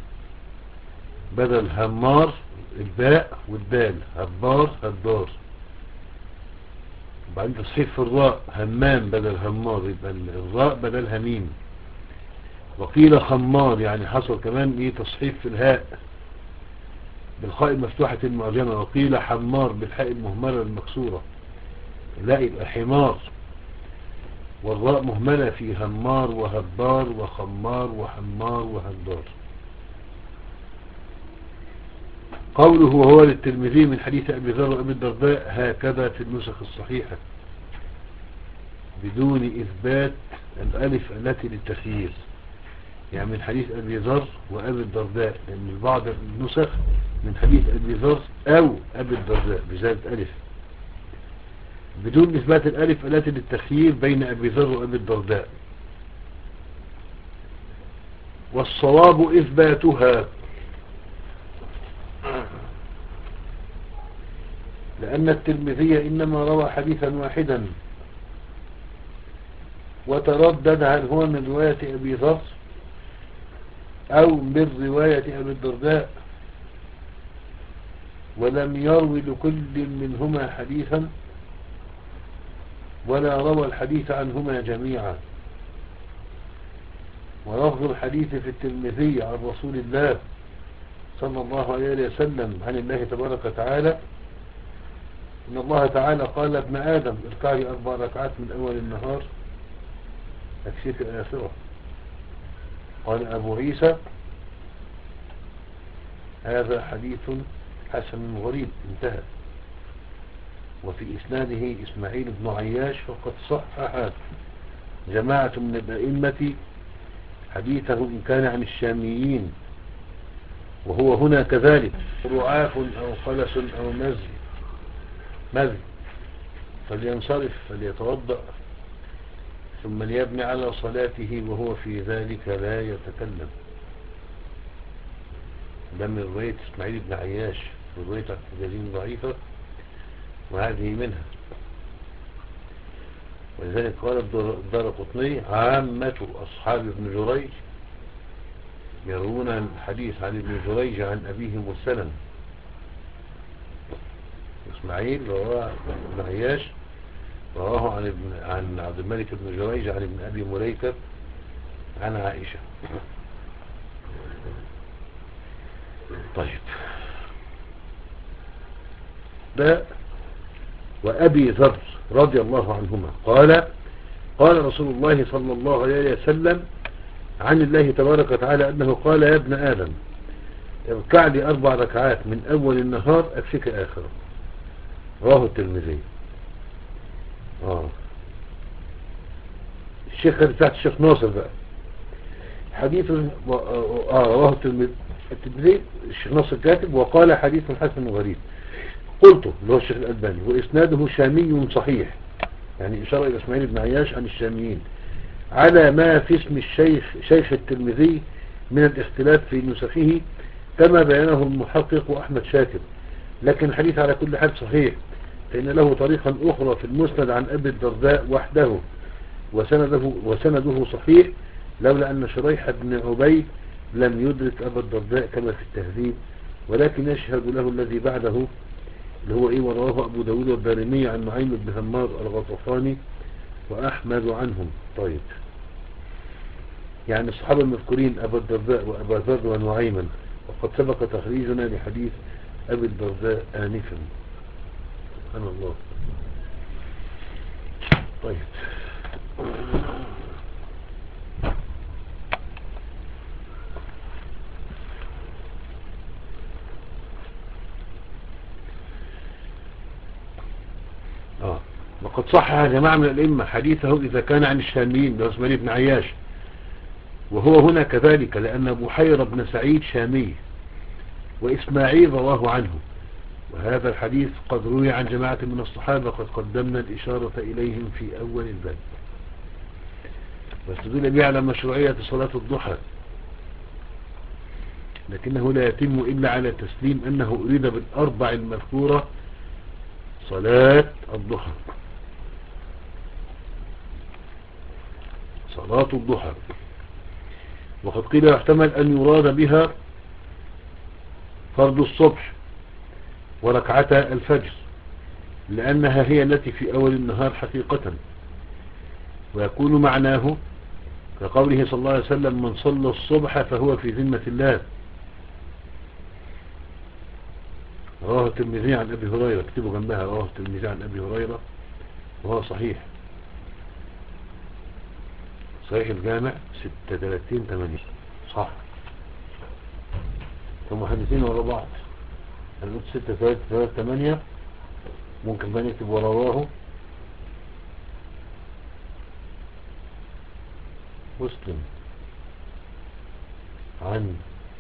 بدل همار الباء والدال، هبار هدار. وبعدين تصحيف في الراء، همام بدل همار، يبقى الراء بدل هميم. وقيل خمار، يعني حصل كمان ايه تصحيف في الهاء بالخاء المفتوحة المعجمة. وقيل حمار بالحاء المهملة المكسورة، لا يبقى حمار، والراء مهملة في همار وهبار وخمار وحمار وهدار. قوله: وهو للترمذي من حديث أبي ذر وأبي الدرداء، هكذا في النسخ الصحيحة بدون إثبات الألف التي للتخيير، يعني من حديث أبي ذر وأبي الدرداء، لأن بعض النسخ من حديث أبي ذر أو أبي الدرداء بزيادة ألف، بدون إثبات الألف التي للتخيير بين أبي ذر وأبي الدرداء. والصواب إثباتها، لأن الترمذي إنما روى حديثا واحدا، وتردد هل هو من رواية أبي ذر أو من رواية أبي الدرداء. ولم يروي لكل منهما حديثا ولا روى الحديث عنهما جميعا. ولفظ الحديث في الترمذي عن رسول الله صلى الله عليه وسلم عن الله تبارك وتعالى إن الله تعالى قال ابن آدم اركع لي أربع ركعات من أول النهار أكفيك الآخرة. قال أبو عيسى هذا حديث حسن غريب انتهى. وفي إسناده إسماعيل بن عياش فقد صحح جماعة من الأئمة حديثه إن كان عن الشاميين، وهو هنا كذلك رعاف أو خلس أو مزي مزي فلينصرف فليتوضأ ثم ليبني على صلاته وهو في ذلك لا يتكلم. ده من رواية إسماعيل بن عياش ورواية التجارين ضعيفة وهذه منها. ولذلك قال الدارقطني عامة أصحاب ابن جريج يروون الحديث عن ابن جريج عن أبيه مرسلا. إسماعيل رواه ابن عياش رواه عن ابن عن عبد الملك بن جريج عن ابن أبي مليكة عن عائشة. طيب باء وأبي ذر رضي الله عنهما قال قال رسول الله صلى الله عليه وسلم عن الله تبارك وتعالى أنه قال يا ابن آدم اركع لي أربع ركعات من أول النهار أكفيك آخره. رواه الترمذي. آه الشيخ بتاعت الشيخ ناصر بقى حديث آه رواه الترمذي الشيخ ناصر كاتب وقال حديث حسن غريب. قلته اللي هو الشيخ الألباني وإسناده شامي صحيح، يعني إشارة إلى إسماعيل بن عياش عن الشاميين على ما في اسم الشيخ شيخ الترمذي من الاختلاف في نسخه كما بيانه المحقق أحمد شاكر. لكن الحديث على كل حال صحيح، فإن له طريقا أخرى في المسند عن أبي الدرداء وحده وسنده, وسنده صحيح، لولا أن شريح بن عبيد لم يدرك أبا الدرداء كما في التهذيب، ولكن يشهد له الذي بعده اللي هو إيه ورواه أبو داود والدارمي عن نعيم بن همار الغطفاني وأحمد عنهم. طيب يعني الصحابة المذكورين أبا الدرداء وأبا ذر ونعيما، وقد سبق تخريجنا لحديث أبي الدرداء آنفا. سبحان الله. طيب آه. وقد صحح جماعة من الأئمة حديثه إذا كان عن الشاميين لعثمان بن عياش، وهو هنا كذلك لأن بحيرة بن سعيد شامي وإسماعيل رواه عنه. وهذا الحديث قد روي عن جماعة من الصحابة قد قدمنا الإشارة إليهم في أول الباب. واستدل به على مشروعية صلاة الضحى، لكنه لا يتم إلا على تسليم أنه أريد بالأربع المذكورة صلاة الضحى. صلاة الضحى وقد قيل يحتمل أن يراد بها فرض الصبح وركعتا الفجر، لأنها هي التي في أول النهار حقيقة، ويكون معناه كقوله صلى الله عليه وسلم من صلى الصبح فهو في ذمة الله. رواه الترمذي عن أبي هريرة، اكتبوا جنبها رواه الترمذي عن أبي هريرة وهو صحيح صحيح الجامع ستة ثلاثين ثمانية صح. ثم محدثين ورا بعض هنقول ستة ثلاثة ثمانية ممكن بقى نكتب ورواه مسلم عن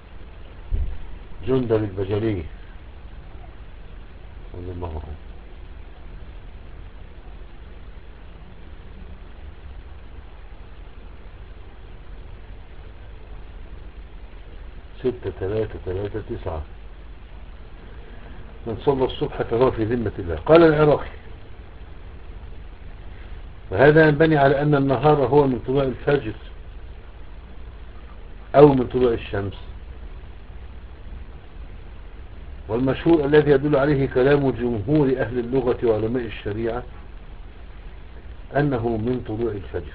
جندب البجلي رضي الله عنه ستة ثلاثة ثلاثة تسعة من صلى الصبح فهو في ذمة الله. قال العراقي وهذا ينبني على أن النهار هو من طلوع الفجر أو من طلوع الشمس، والمشهور الذي يدل عليه كلام جمهور أهل اللغة وعلماء الشريعة أنه من طلوع الفجر.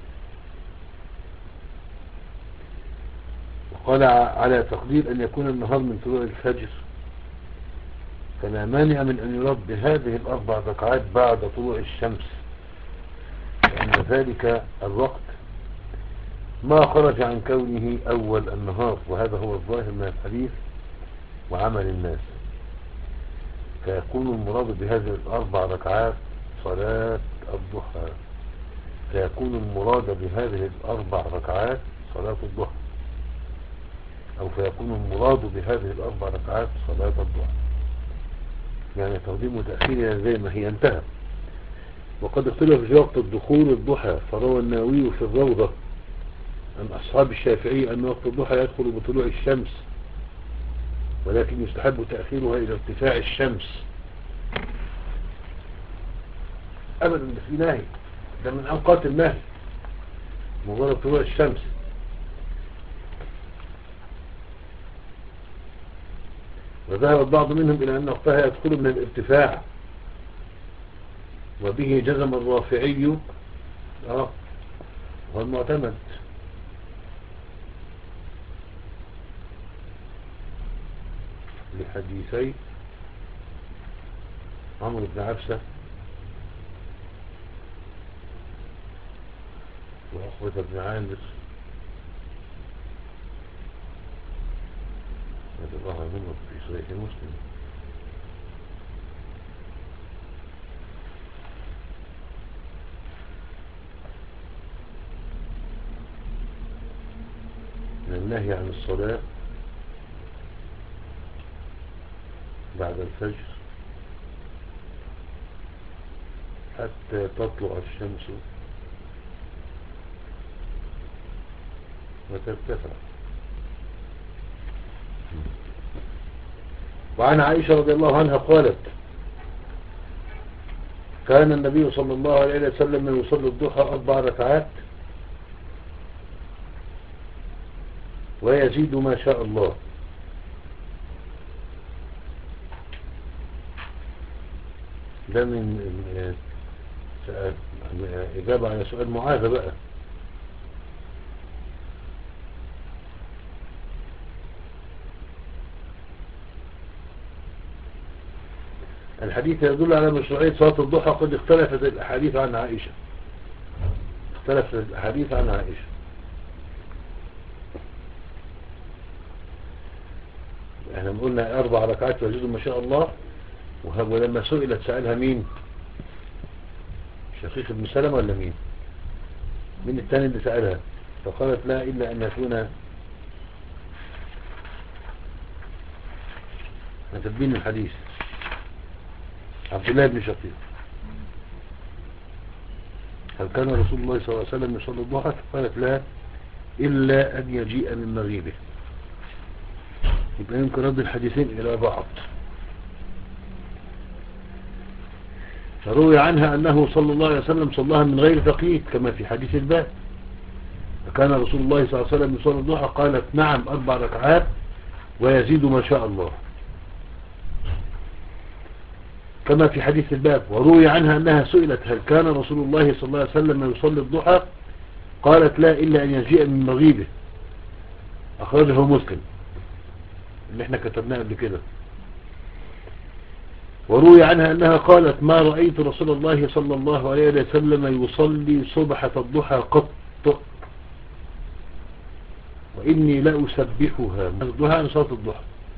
وقال على تقدير أن يكون النهار من طلوع الفجر، فلا مانع من أن يرد بهذه الأربع ركعات بعد طلوع الشمس، لأن ذلك الوقت ما خرج عن كونه أول النهار، وهذا هو الظاهر من الحديث وعمل الناس. فيكون المراد بهذه الأربع ركعات صلاة الضحى، فيكون المراد بهذه الأربع ركعات صلاة الضحى، أو فيكون المراد بهذه الأربع ركعات صلاة الضحى، يعني تقديم وتأخير زي ما هي انتهى. وقد اختلف في وقت الدخول الضحى، فروى النووي في الروضة عن أصحاب الشافعي أن وقت الضحى يدخل بطلوع الشمس، ولكن يستحب تأخيرها إلى ارتفاع الشمس. أبدا في نهي، ده من أوقات النهي مجرد طلوع الشمس. وذهب البعض منهم إلى أن وقتها يدخل من الارتفاع، وبه جزم الرافعي آه والمعتمد، لحديثي عمرو بن عبسة وعقبة بن عامر رضي الله عنهم في صحيح مسلم. من النهي عن الصلاة بعد الفجر حتى تطلع الشمس وترتفع. وعن عائشة رضي الله عنها قالت: كان النبي صلى الله عليه وسلم يصلي الضحى أربع ركعات ويزيد ما شاء الله. ده من إجابة على سؤال معاذ بقى. الحديث يدل على مشروعية صلاة الضحى. قد اختلفت الأحاديث عن عائشة اختلفت الأحاديث عن عائشة احنا قلنا أربع ركعات ويزيد ما شاء الله. ولما سئلت سألها مين؟ شقيق بن سلمة ولا مين؟ مين الثاني اللي سألها؟ فقالت: لا إلا أن يكون متبين الحديث عبد الله بن شقيق. هل كان رسول الله صلى الله عليه وسلم يصلي الضحى؟ قالت: لا إلا أن يجيء من مغيبه. يبقى يمكن رد الحديثين إلى بعض. فروي عنها أنه صلى الله عليه وسلم صلاها من غير تقييد كما في حديث الباب. فكان رسول الله صلى الله عليه وسلم يصلي الضحى، قالت: نعم أربع ركعات ويزيد ما شاء الله كما في حديث الباب. وروي عنها أنها سئلت: هل كان رسول الله صلى الله عليه وسلم يصلي الضحى؟ قالت: لا إلا أن يجيء من مغيبه. أخرجه مسلم اللي احنا كتبناه قبل كده. وروي عنها أنها قالت: ما رأيت رسول الله صلى الله عليه وسلم يصلي صبحة الضحى قط، وإني لأسبحها. الضحى عن صلاة الضحى.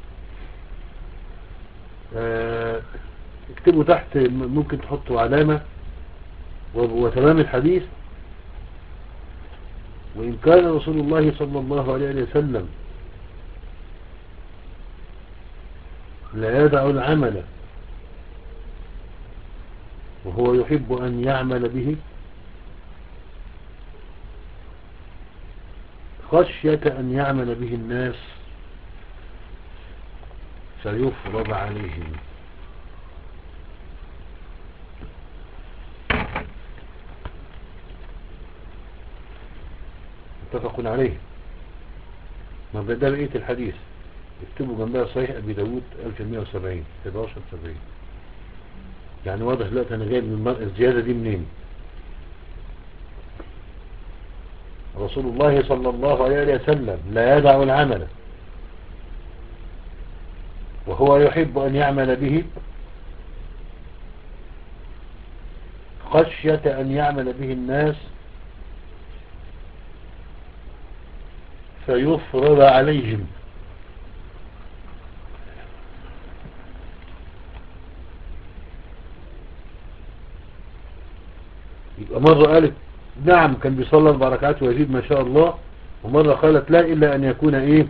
اه اكتبوا تحت، ممكن تحطوا علامة وتمام الحديث. وإن كان رسول الله صلى الله عليه وسلم لا يدع العمل وهو يحب أن يعمل به خشية أن يعمل به الناس فيفرض عليهم. متفق عليه. ما بدأ بقية الحديث. اكتبوا جنبها صحيح أبي داود ألف ومئة وسبعين حداشر سبعين. يعني واضح دلوقتي أنا جايب من الزيادة دي منين. رسول الله صلى الله عليه وسلم لا يدع العمل وهو يحب أن يعمل به خشية أن يعمل به الناس فيفرض عليهم. يبقى مرة قالت نعم كان بيصلي اربع ركعات ويزيد ما شاء الله، ومرة قالت لا إلا أن يكون إيه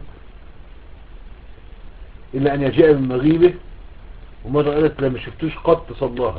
إلا أن يجيء من مغيبه، ومرة قالت لا ما شفتوش قط صلاها.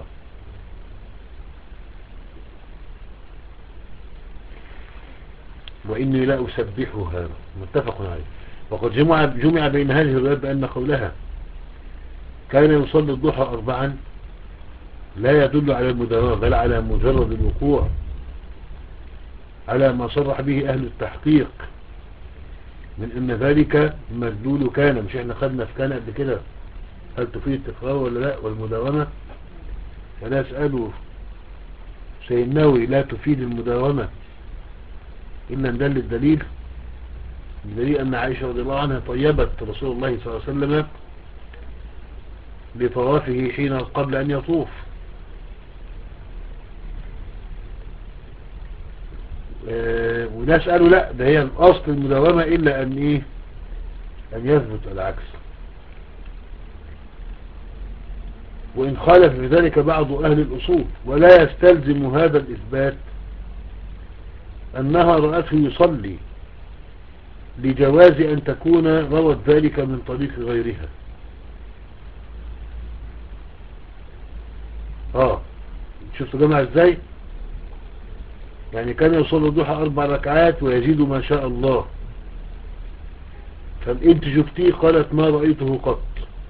وإني لا أسبحها متفق عليه. وقد جمع, جمع بين هذه الروايات بأن قولها كان يصلي الضحى أربعا لا يدل على المداومة بل على مجرد الوقوع على ما صرح به أهل التحقيق من أن ذلك مدلول كان. مش احنا خدنا في كان قبل كده هل تفيد التكرار ولا لا والمداومة؟ فلا أسأله سيناوي لا تفيد المداومة إلا ان دل الدليل الدليل أن عائشة رضي الله عنها طيبت رسول الله صلى الله عليه وسلم بطوافه حين قبل أن يطوف. أه وناس قالوا لا ده هي الأصل المداومة إلا أن إيه أن يثبت العكس. وإن خالف في ذلك بعض أهل الأصول ولا يستلزم هذا الإثبات أنها رأته يصلي لجواز أن تكون روت ذلك من طريق غيرها. اه شفتوا جمع ازاي؟ يعني كان يصلي الضحى اربع ركعات ويزيد ما شاء الله، فانت شفتيه قالت ما رأيته قط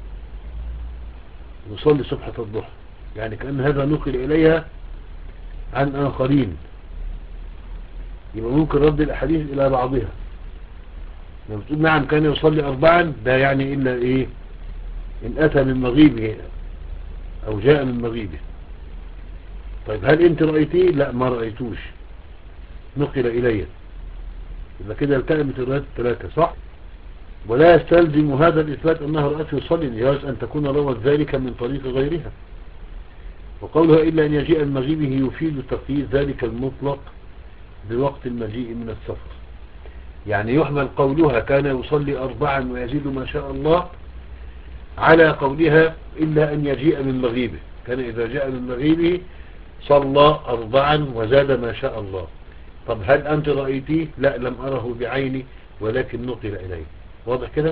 يصلي صبحة الضحى، يعني كأن هذا نقل إليها عن آخرين. يبقى ممكن رد الأحاديث إلى بعضها. لما تقول نعم كان يصلي أربعا ده يعني إلا إيه إن أتى من مغيبه أو جاء من مغيبه. طيب هل أنت رأيتيه؟ لا ما رأيتوش نقل إليه. يبقى كده التأمت الروايات الثلاثة صح. ولا يستلزم هذا الإثبات أنها رأته يصلي لجواز أن تكون روت ذلك من طريق غيرها. وقولها إلا أن يجيء من مغيبه يفيد تقييد ذلك المطلق بوقت المجيء من السفر. يعني يحمل قولها كان يصلي أربعا ويزيد ما شاء الله على قولها إلا أن يجيء من مغيبه، كان إذا جاء من مغيبه صلى أربعا وزاد ما شاء الله. طب هل أنت رأيتيه؟ لا لم أره بعيني ولكن نقل إليه. واضح كده؟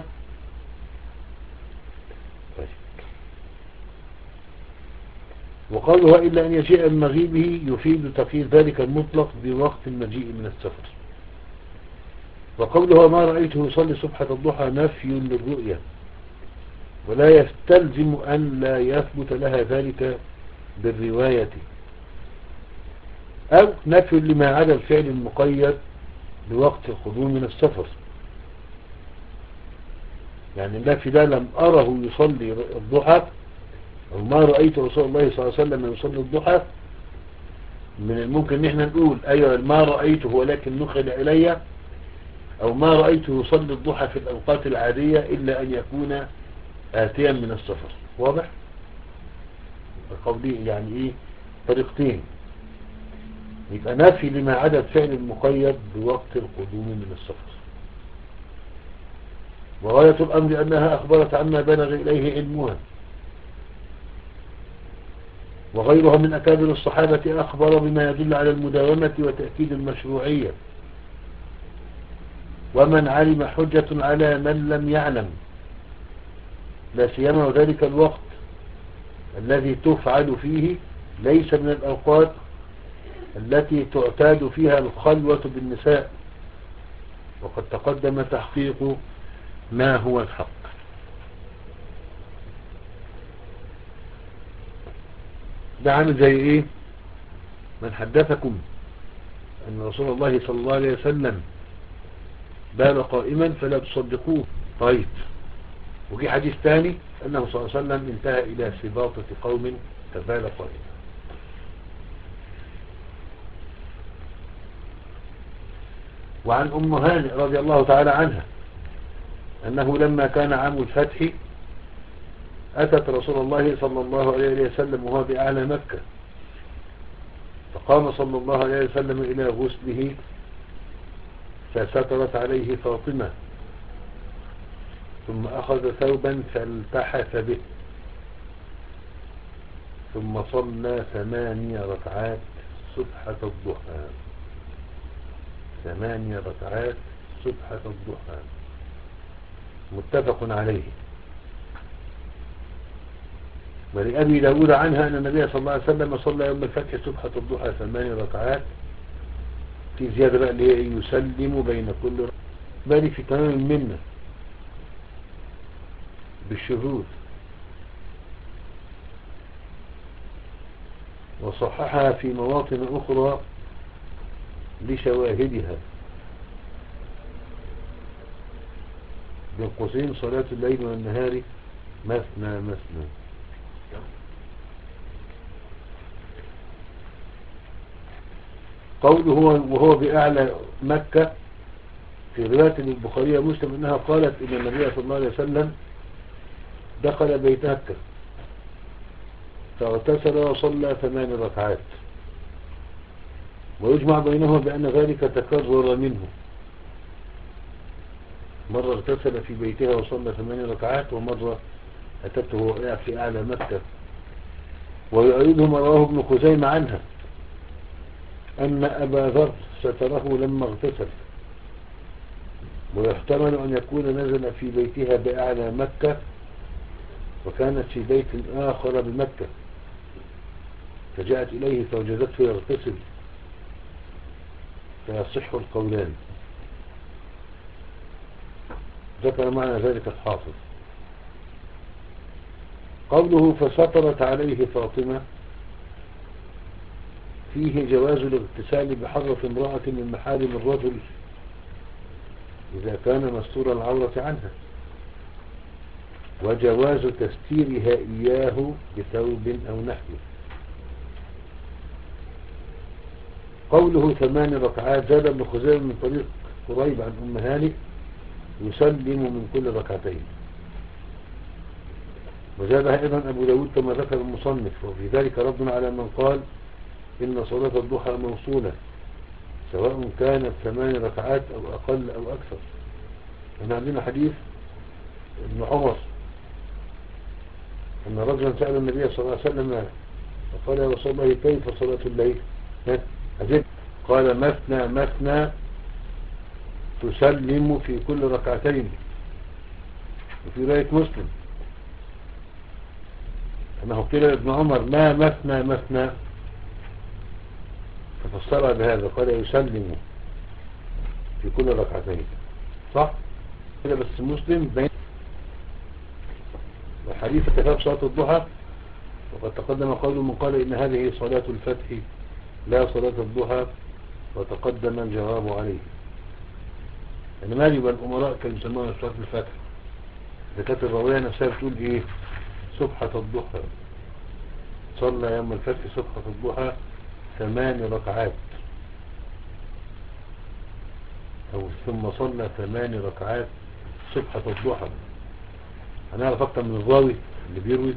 طيب. وقالها إلا أن يجيء من مغيبه يفيد تقييد ذلك المطلق بوقت المجيء من السفر. وقولها ما رأيته يصلي صبحة الضحى نفي للرؤية ولا يستلزم أن لا يثبت لها ذلك بالرواية، أو نفي لما عدا الفعل المقيد بوقت القدوم من السفر. يعني النفي ده لم أره يصلي الضحى أو ما رأيت رسول الله صلى الله عليه وسلم يصلي الضحى، من الممكن ان احنا نقول ايوه ما رأيته ولكن نقل الي، او ما رأيته يصلي الضحى في الاوقات العادية الا ان يكون آتيا من السفر. واضح؟ قولي يعني ايه طريقتين، يبقى نافي لما عدا الفعل المقيد بوقت القدوم من السفر. وغاية الامر انها اخبرت عما بلغ اليه علمها، وغيرها من أكابر الصحابة أخبر بما يدل على المداومة وتأكيد المشروعية. ومن علم حجة على من لم يعلم، لا سيما وذلك الوقت الذي تفعل فيه ليس من الأوقات التي تعتاد فيها الخلوة بالنساء، وقد تقدم تحقيق ما هو الحق. ده عامل زي ايه؟ من حدثكم ان رسول الله صلى الله عليه وسلم بال قائما فلا تصدقوه. طيب وجي حديث ثاني أنه صلى الله عليه وسلم انتهى إلى سباطة قوم فبال قائما. وعن أم هانئ رضي الله تعالى عنها أنه لما كان عام الفتح أتت رسول الله صلى الله عليه وسلم وهو بأعلى مكة، فقام صلى الله عليه وسلم إلى غسله فسترت عليه فاطمة، ثم أخذ ثوبا فالتحف به، ثم صلى ثماني ركعات سبحة الضحى. ثماني ركعات سبحة الضحى متفق عليه. ولأبي داود عنها أن النبي صلى الله عليه وسلم صلى يوم الفتح سبحة الضحى ثماني ركعات، في زيادة بقى اللي هي يسلم بين كل ركعة، بالي في تمام المنة بالشذوذ، وصححها في مواطن أخرى لشواهدها. بين قوسين صلاة الليل والنهار مثنى مثنى. قوله وهو بأعلى مكة في رواية البخاري ومسلم أنها قالت إن النبي صلى الله عليه وسلم دخل بيت مكة فاغتسل وصلى ثمان ركعات، ويجمع بينهما بأن ذلك تكرر منه، مرة اغتسل في بيتها وصلى ثمان ركعات، ومرة أتته وقع في أعلى مكة. ويؤيده ما رواه ابن خزيمة عنها أن أبا ذر ستره لما اغتسل، ويحتمل أن يكون نزل في بيتها بأعلى مكة وكانت في بيت آخر بمكة، فجاءت إليه فوجدته يغتسل، فيصح القولان. ذكر معنى ذلك الحافظ. قوله فسترت عليه فاطمة فيه جواز الاغتسال بحرة امرأة من محارم الرجل إذا كان مستور العورة عنها، وجواز تستيرها إياه بثوب أو نحوه. قوله ثمان ركعات زاد ابن خزيمة من طريق قريب عن أم هانئ يسلم من كل ركعتين، وزادها أيضا أبو داود كما ذكر المصنف، وفي ذلك رد على من قال إن صلاة الضحى موصولة سواء كانت ثمان ركعات أو أقل أو أكثر. احنا عندنا حديث ابن عمر أن رجلا سأل النبي صلى الله عليه وسلم فقال يا رسول الله كيف صلاة الليل؟ أجب قال مثنى مثنى تسلم في كل ركعتين. وفي رواية مسلم أنه قيل ابن عمر ما مثنى مثنى، ففسرها بهذا قال يسلم في كل ركعتين. صح كده؟ بس مسلم بين الحديث كتاب صلاة الضحى، وقد تقدم قول من قال إن هذه صلاة الفتح لا صلاة الضحى، وتقدم الجواب عليه. يعني ما يبقى الأمراء كانوا يسمونها صلاة الفتح، إذا كانت الرواية نفسها بتقول إيه سبحة الضحى، صلى يوم الفتح سبحة الضحى ثمان ركعات، أو ثم صلى ثمان ركعات سبحة الضحى. هنعرف أكتر من الراوي اللي بيروي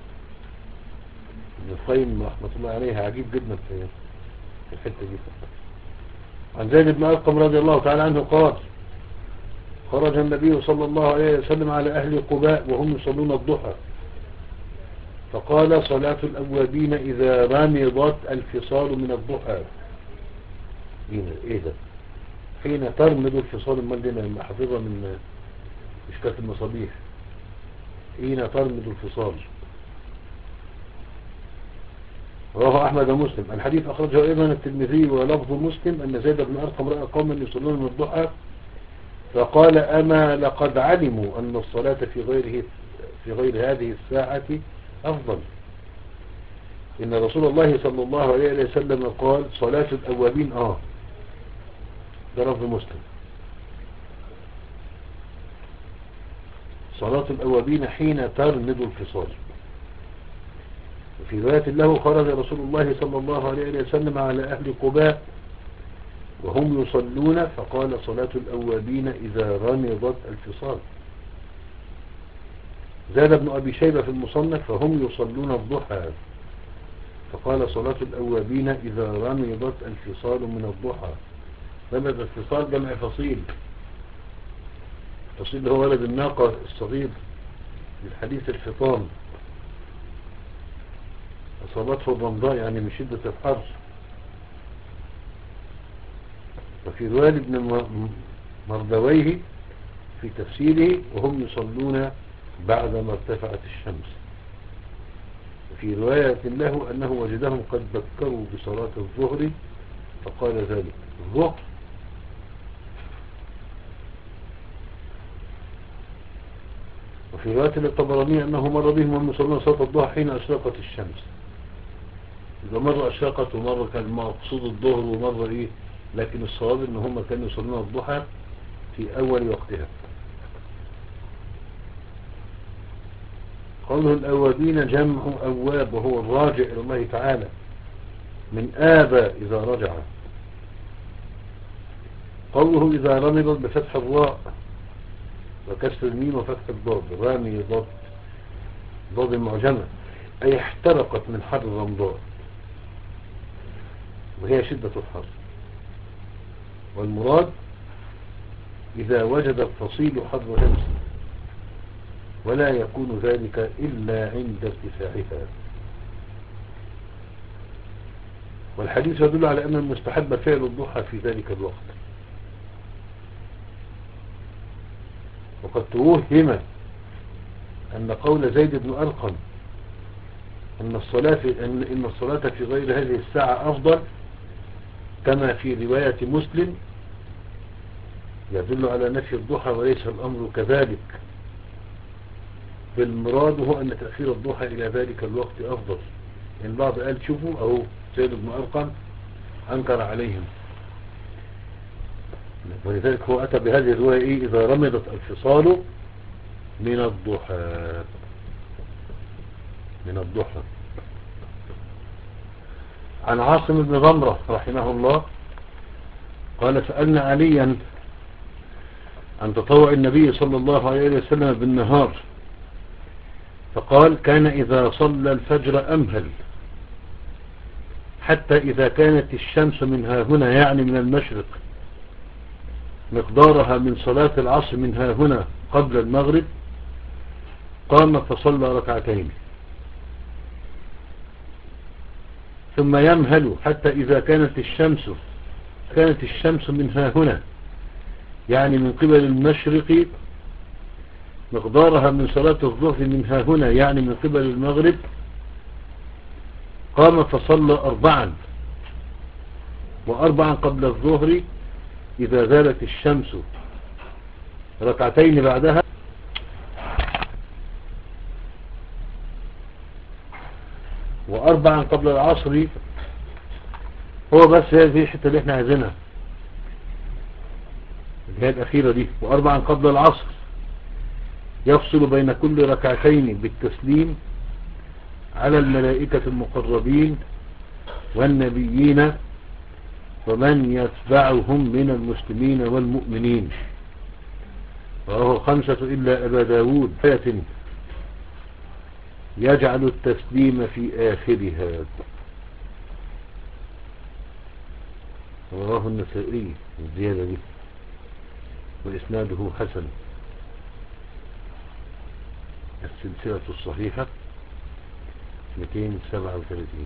ابن القيم رحمة الله عليه عجيب جدا في الحتة دي. عن زيد بن أرقم رضي الله تعالى عنه قال خرج النبي صلى الله عليه وسلم على أهل قباء وهم يصلون الضحى، فقال صلاة الأوابين إذا رمضت الفصال من الضحى. إيه ده؟ حين ترمض الفصال الملنا لما حفظها من مشكاة المصابيح، حين ترمض الفصال. رواه أحمد ومسلم. الحديث أخرجه أيضا الترمذي ولفظ مسلم أن زيد بن أرقم رأى قوما يصلون من الضحى فقال أما لقد علموا أن الصلاة في غيره في غير هذه الساعة أفضل. إن رسول الله صلى الله عليه وسلم قال صلاة الأوابين آه ده لفظ مسلم، صلاة الأوابين حين ترمض الفصال. وفي رواية له خرج رسول الله صلى الله عليه وسلم على أهل قباء وهم يصلون فقال صلاة الأوابين إذا رمضت الفصال. زاد ابن أبي شيبة في المصنف فهم يصلون الضحى فقال صلاة الأوابين إذا رمضت الفصال من الضحى. رمض الفصال جمع فصيل، الفصيل هو ولد الناقة الصغير للحديث الفطام، أصابته الرمضاء يعني من شدة الحر. وفي رواية ابن مردويه في تفسيره وهم يصلون بعدما ارتفعت الشمس. وفي رواية له أنه وجدهم قد بكروا بصلاة الظهر فقال ذلك الظهر. وفي رواية للطبراني أنه مر بهم وهم يصلون صلاة الضحى حين أشرقت الشمس. إذا مرة أشرقت ومرة كان مقصود الظهر ومرة إيه، لكن الصواب أن هم كانوا يصلون الضحى في أول وقتها. قوله الأوابين جمع أواب وهو الراجع إلى الله تعالى من آبى إذا رجع. قوله إذا رمضت بفتح الراء وكسر الميم وفتح الضاد رامي ضاد ضاد المعجمة أي احترقت من حر الرمضاء وهي شدة الحر. والمراد إذا وجد الفصيل حر شمس ولا يكون ذلك إلا عند ارتفاعها. والحديث يدل على أن المستحب فعل الضحى في ذلك الوقت. وقد توهم أن قول زيد بن أرقم أن الصلاة في, أن إن الصلاة في غير هذه الساعة أفضل كما في رواية مسلم يدل على نفي الضحى وليس الأمر كذلك. بالمراد هو أن تأخير الضحى إلى ذلك الوقت أفضل. يعني بعض قال شوفوا أهو زيد بن أرقم أنكر عليهم، ولذلك هو أتى بهذه الرواية إيه إذا رمضت الفصال من الضحى من الضحى. عن عاصم بن ضمرة رحمه الله قال سألنا عليا عن تطوع النبي صلى الله عليه وسلم بالنهار فقال كان إذا صلى الفجر أمهل حتى إذا كانت الشمس منها هنا يعني من المشرق مقدارها من صلاة العصر منها هنا قبل المغرب قام فصلى ركعتين ثم يمهل حتى إذا كانت الشمس كانت الشمس منها هنا يعني من قبل المشرق مقدارها من صلاة الظهر منها هنا يعني من قبل المغرب قام فصلى أربعا وأربعا قبل الظهر إذا زالت الشمس ركعتين بعدها وأربعا قبل العصر. هو بس هذه الحتة اللي احنا عايزينها اللي هي الأخيرة دي. وأربعا قبل العصر يفصل بين كل ركعتين بالتسليم على الملائكة المقربين والنبيين ومن يتبعهم من المسلمين والمؤمنين. وهو خمسة إلا أبا داود آية يجعل التسليم في آخرها. رواه النسائي الزيادة دي وإسناده حسن. السلسلة الصحيحة مئتين وسبعة وثلاثين.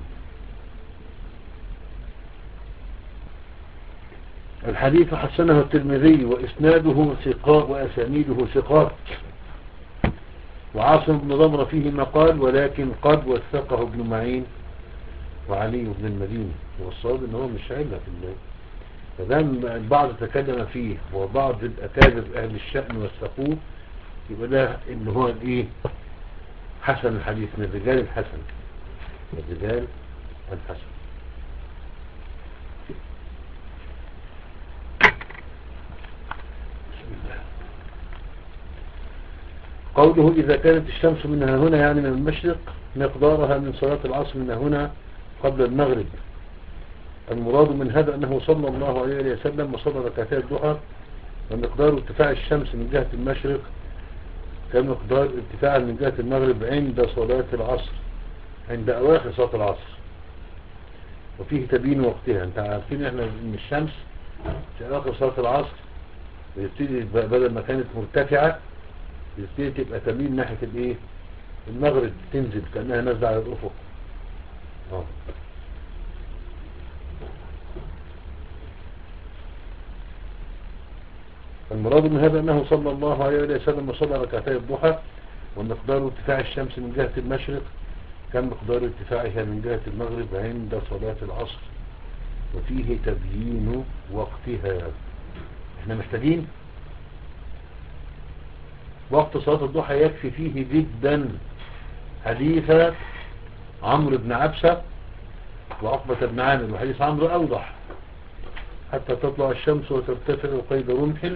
الحديث حسنه الترمذي وإسناده ثقات وأسانيده ثقات. وعاصم بن ضمرة فيه مقال ولكن قد وثقه ابن معين وعلي بن المدينة. والصواب ان هو مش علة في الله فدام البعض تكلم فيه وبعض الأكابر أهل الشأن وثقوه يبقى ده ان هو الايه حسن الحديث من الرجال الحسن من الرجال الحسن. قوله إذا كانت الشمس منها هنا يعني من المشرق مقدارها من صلاة العصر منها هنا قبل المغرب. المراد من هذا أنه صلى الله عليه وسلم وصلى ركعتي الضحى ومقدار ارتفاع الشمس من جهة المشرق كمقدار ارتفاعها من جهة المغرب عند صلاة العصر، عند أواخر صلاة العصر. وفيه تبيين وقتها. انت عارفين احنا ان الشمس في أواخر صلاة العصر بيبتدي بدل ما كانت مرتفعة بيبتدي تبقى تميل ناحية الايه المغرب، تنزل كأنها نازلة على الأفق. اه المراد من هذا أنه صلى الله عليه وسلم وصلى ركعتي الضحى ومقدار ارتفاع الشمس من جهة المشرق كان مقدار ارتفاعها من جهة المغرب عند صلاة العصر. وفيه تبيين وقتها. احنا محتاجين وقت صلاة الضحى يكفي فيه جدا حديث عمرو بن عبسة وعقبة بن عامر، وحديث عمرو أوضح: حتى تطلع الشمس وترتفع قيد رمح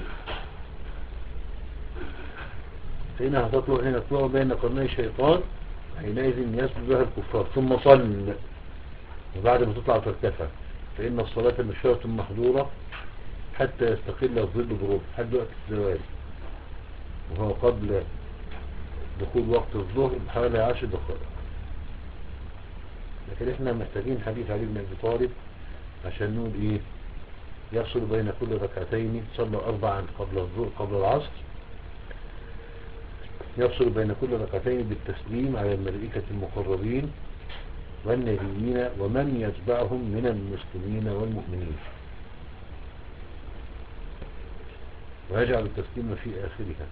فإنها تطلع حين تطلع بين قرني الشيطان حينئذ يسجد لها الكفار ثم صل. وبعد ما تطلع وترتفع فإن الصلاة مشهورة محظورة حتى يستقل الظل بغروب حد وقت الزوال، وهو قبل دخول وقت الظهر بحوالي عشر دقائق. لكن احنا محتاجين حديث علي بن أبي طالب عشان نقول ايه: يفصل بين كل ركعتين صلى أربعا قبل الظهر قبل العصر، يفصل بين كل ركعتين بالتسليم على الملائكة المقربين والنبيين ومن يتبعهم من المسلمين والمؤمنين، ويجعل التسليم في آخرها.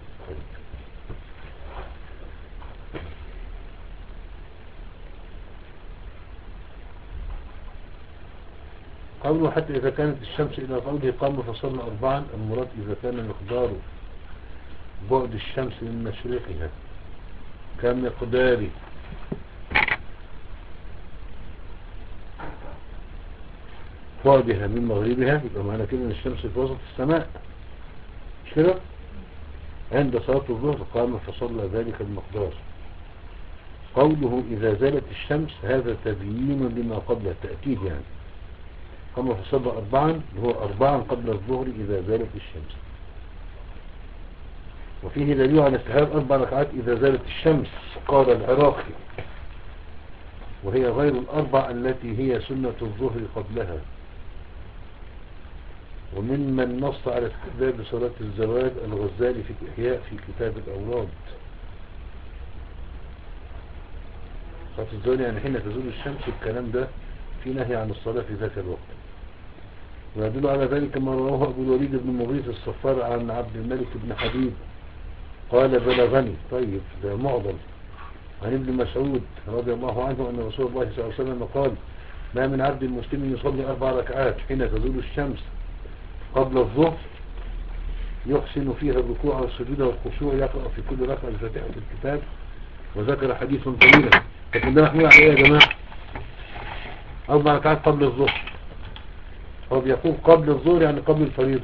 قوله حتى إذا كانت الشمس إلى قوله قام فصلى أربعا، المراد إذا كان مقدار بعد الشمس من مشرقها كمقدار بعدها من مغربها، يبقى معنى كده ان الشمس في وسط السماء مش كده؟ عند صلاة الظهر قام فصلى ذلك المقدار. قوله إذا زالت الشمس هذا تبيين لما قبل التأكيد، يعني قام فصلى أربعا هو أربعا قبل الظهر إذا زالت الشمس. وفيه دليل على استحباب أربع ركعات إذا زالت الشمس، قال العراقي، وهي غير الأربع التي هي سنة الظهر قبلها. وممن نص على استحباب صلاة الزوال الغزالي في الإحياء في كتاب الأوراد. صلاة الزوال يعني حين تزول الشمس، الكلام ده في نهي عن الصلاة في ذاك الوقت. ويدل على ذلك ما رواه أبو الوليد بن مغيث الصفار عن عبد الملك بن حبيب قال بلغني، طيب ده معضل، عن ابن مسعود رضي الله عنه أن رسول الله صلى الله عليه وسلم قال: ما من عبد مسلم يصلي أربع ركعات حين تزول الشمس قبل الظهر يحسن فيها الركوع والسجود والخشوع يقرأ في كل ركعة فاتحة الكتاب. وذكر حديث طويلا. لكن ده محمول على ايه يا جماعة؟ أربع ركعات قبل الظهر. هو بيقول قبل الظهر يعني قبل الفريضة.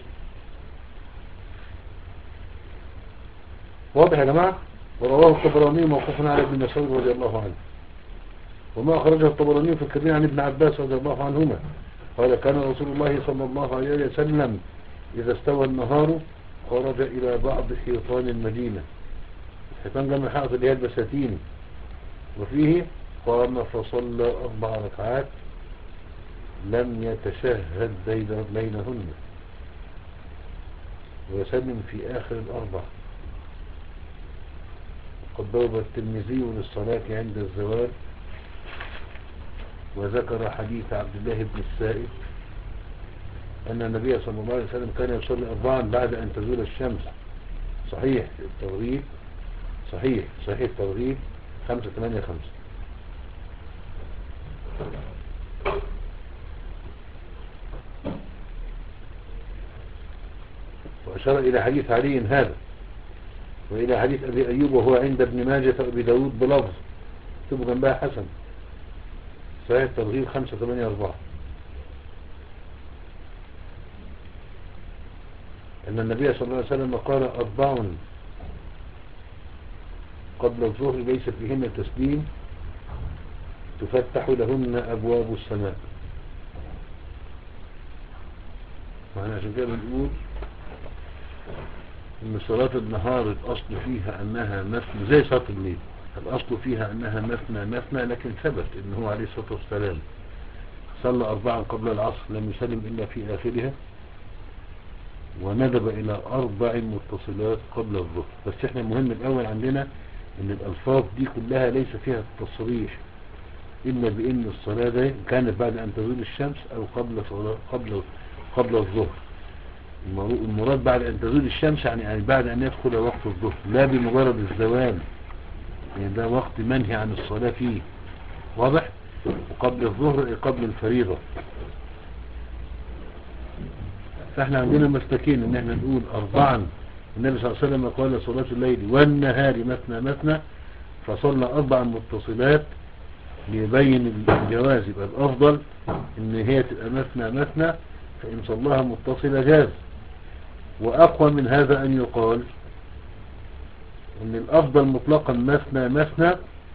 واضح يا جماعة؟ ورواه الطبراني موقوفا على ابن مسعود رضي الله عنه، وما أخرجه الطبراني في الكبير عن ابن عباس رضي الله عنهما قال: كان رسول الله صلى الله عليه وسلم إذا استوى النهار خرج إلى بعض حيطان المدينة. حيطان جمع حائط اللي هي البساتين. وفيه قام فصلى أربع ركعات لم يتشهد بينهن ويسلم في آخر الأربع. قد بوب الترمذي للصلاة عند الزوال، وذكر حديث عبد الله بن السائب أن النبي صلى الله عليه وسلم كان يصلي أربعا بعد أن تزول الشمس. صحيح الترغيب، صحيح صحيح الترغيب خمسة ثمانية خمسة. وأشار إلى حديث علي هذا، وإلى حديث أبي أيوب وهو عند ابن ماجة وأبي داود بلفظ تبقى جنبها حسن. صحيح الترغيب خمسة ثمانية أربعة. أن النبي صلى الله عليه وسلم قال: أربع قبل الظهر ليس فيهن تسليم تفتح لهن أبواب السماء. وأنا عشان كده بنقول إن صلاة النهار الأصل فيها أنها مثنى زي صلاة الليل، الأصل فيها أنها مثنى مثنى، لكن ثبت إنه عليه الصلاة والسلام صلى أربعا قبل العصر لم يسلم إلا في آخرها، وندب إلى أربع متصلات قبل الظهر. بس إحنا المهم الأول عندنا إن الألفاظ دي كلها ليس فيها التصريح إلا بإن الصلاة دي كانت بعد أن تزول الشمس أو قبل صلاة قبل قبل الظهر. المراد بعد أن تزول الشمس يعني بعد أن يدخل وقت الظهر، لا بمجرد الزوال، يعني ده وقت منهي عن الصلاة فيه، واضح؟ وقبل الظهر قبل الفريضة. فاحنا عندنا مسلكين ان احنا نقول اربعا النبي صلى الله عليه وسلم قال صلاة الليل والنهار مثنى مثنى، فصلى اربعا متصلات ليبين الجواز. يبقى الافضل ان هي تبقى مثنى مثنى، فان صلاها متصلة جاز. واقوى من هذا ان يقال ان الافضل مطلقا مثنى مثنى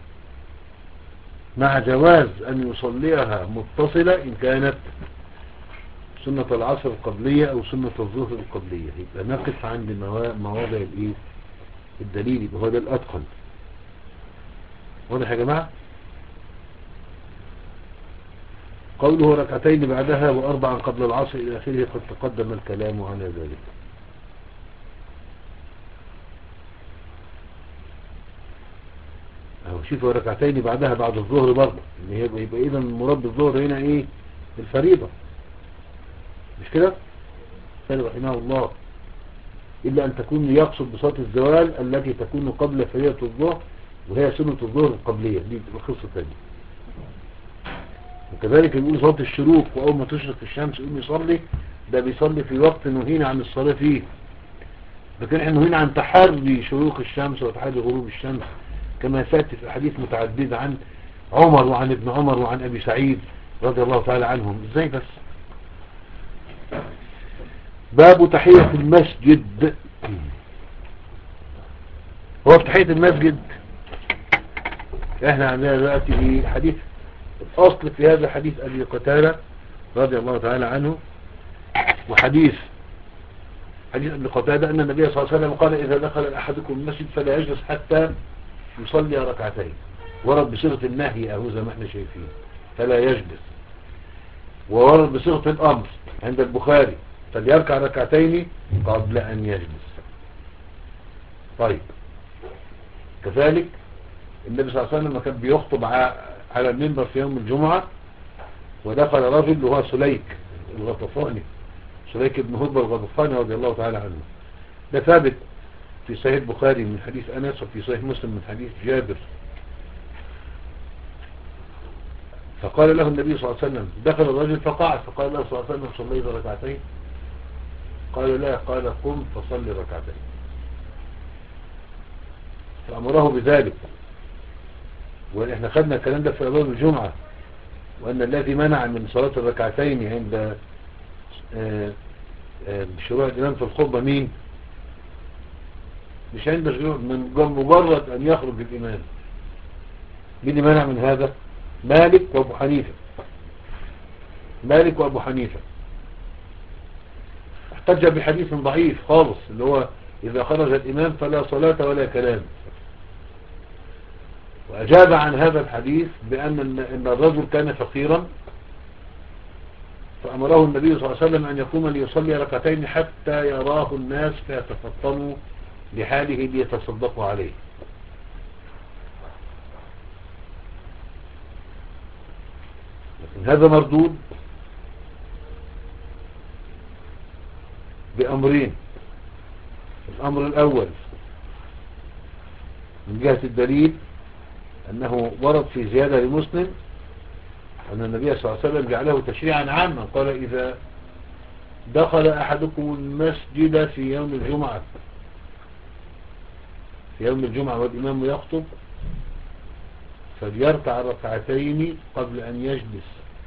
مع جواز ان يصليها متصلة ان كانت سنة العصر القبلية او سنة الظهر القبلية. يبقى نقف عند مواضع الايه الدليل، يبقى هو ده الاتقن. واضح يا جماعة؟ قوله ركعتين بعدها واربعا قبل العصر الى اخره قد تقدم الكلام على ذلك. اهو شوفوا ركعتين بعدها بعد الظهر برضه، ان يبقى يبقى اذا المراد بالظهر هنا ايه؟ الفريضة، مش كده؟ قال رحمه الله إلا أن تكون يقصد بصلاة الزوال التي تكون قبل فريضة الظهر، وهي سنة الظهر القبلية، دي بتبقى قصة تانية. وكذلك يقول صلاة الشروق وأول ما تشرق الشمس يقوم يصلي، ده بيصلي في وقت نهينا عن الصلاة فيه، لكن احنا نهينا عن تحري شروق الشمس وتحري غروب الشمس كما سأتي في أحاديث متعددة عن عمر وعن ابن عمر وعن أبي سعيد رضي الله تعالى عنهم. ازاي بس؟ باب تحية المسجد. هو في تحية المسجد احنا عندنا دلوقتي في حديث الاصل في هذا حديث ابي قتادة رضي الله تعالى عنه، وحديث حديث ابي قتادة ان النبي صلى الله عليه وسلم قال اذا دخل احدكم المسجد فلا يجلس حتى يصلي ركعتين، ورد بصيغة النهي اهو زي ما احنا شايفين فلا يجلس، وورد بصيغة الامر عند البخاري فليركع ركعتين قبل ان يجلس. طيب كذلك النبي صلى الله عليه وسلم كان بيخطب على المنبر في يوم الجمعة ودخل رجل وهو سليك الغطفاني، سليك بن هدبة الغطفاني رضي الله تعالى عنه. ده ثابت في صحيح البخاري من حديث أنس، وفي صحيح مسلم من حديث جابر. فقال له النبي صلى الله عليه وسلم دخل الرجل فقعد، فقال له صلى الله عليه وسلم صليت ركعتين؟ قال لا، قال قم فصلي ركعتين، فأمره بذلك. وإحنا خدنا الكلام ده في أبواب الجمعة، وأن الذي منع من صلاة الركعتين عند شروع الإمام في الخطبة مين؟ مش عند شروع، من مجرد أن يخرج الإمام. مين اللي منع من هذا؟ مالك وأبو حنيفة. مالك وأبو حنيفة احتج بحديث ضعيف خالص اللي هو إذا خرج الإمام فلا صلاة ولا كلام، وأجاب عن هذا الحديث بأن إن الرجل كان فقيرا فأمره النبي صلى الله عليه وسلم أن يقوم ليصلي ركعتين حتى يراه الناس فيتفطنوا لحاله ليتصدقوا عليه. لكن هذا مردود بأمرين. الأمر الأول من جهة الدليل أنه ورد في زيادة لمسلم أن النبي صلى الله عليه وسلم جعله تشريعا عاما، قال إذا دخل أحدكم المسجد في يوم الجمعة في يوم الجمعة والإمام يخطب فليركع ركعتين قبل أن يجلس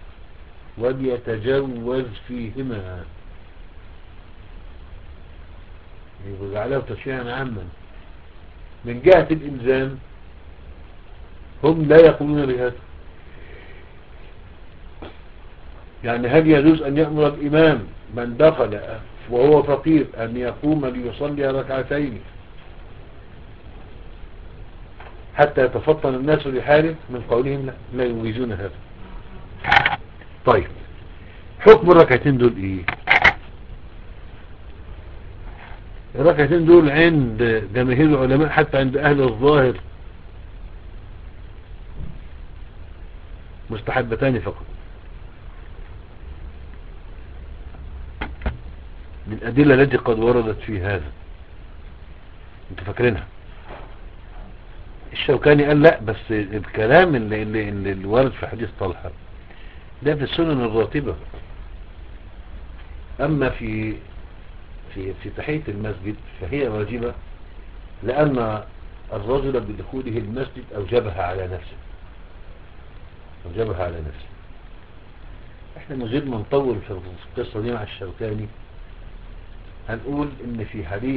وليتجوز فيهما، يجعله تشريعا عاما. من جهة الإلزام هم لا يقولون بهذا. يعني هل يجوز أن يأمر الإمام من دخل وهو فقير أن يقوم ليصلي ركعتين حتى يتفطن الناس لحاله؟ من قولهم لا, لا يجيزون هذا. طيب حكم الركعتين دول ايه؟ الركعتين دول عند جماهير العلماء حتى عند اهل الظاهر مستحبتان فقط، بالأدلة التي قد وردت في هذا. انت فاكرينها؟ الشوكاني قال لا، بس الكلام اللي, اللي, اللي وارد في حديث طلحة ده في السنن الراتبة. اما في في في تحية المسجد فهي واجبة، لان الرجل بدخوله المسجد اوجبها على نفسه اوجبها على نفسه. احنا من غير ما نطول في القصة دي مع الشوكاني هنقول ان في حديث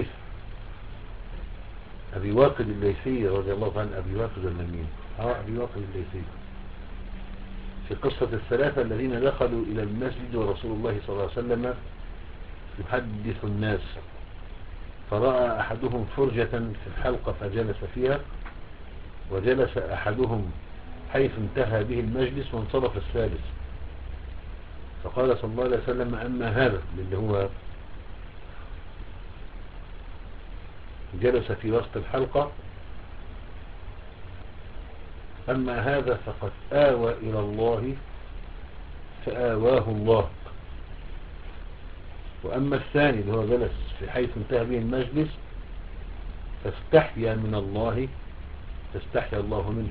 ابي واقد الليثي رضي الله عنه، ابي واقد المنين اه ابي واقد الليثي، في قصة الثلاثة الذين دخلوا الى المسجد ورسول الله صلى الله عليه وسلم يحدث الناس، فرأى احدهم فرجة في الحلقة فجلس فيها، وجلس احدهم حيث انتهى به المجلس وانصرف الثالث، فقال صلى الله عليه وسلم اما هذا اللي هو جلس في وسط الحلقة، أما هذا فقد آوى إلى الله فآواه الله، وأما الثاني اللي هو جلس في حيث انتهى به المجلس فاستحيا من الله فاستحيا الله منه،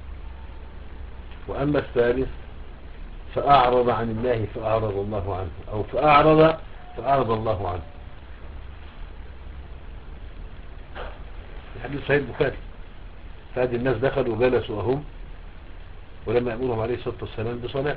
وأما الثالث فأعرض عن الله فأعرض الله عنه، أو فأعرض فأعرض الله عنه. الحديث صحيح البخاري. فهذه الناس دخلوا وجلسوا أهم ولما يأمرهم عليه الصلاة والسلام بصلاة،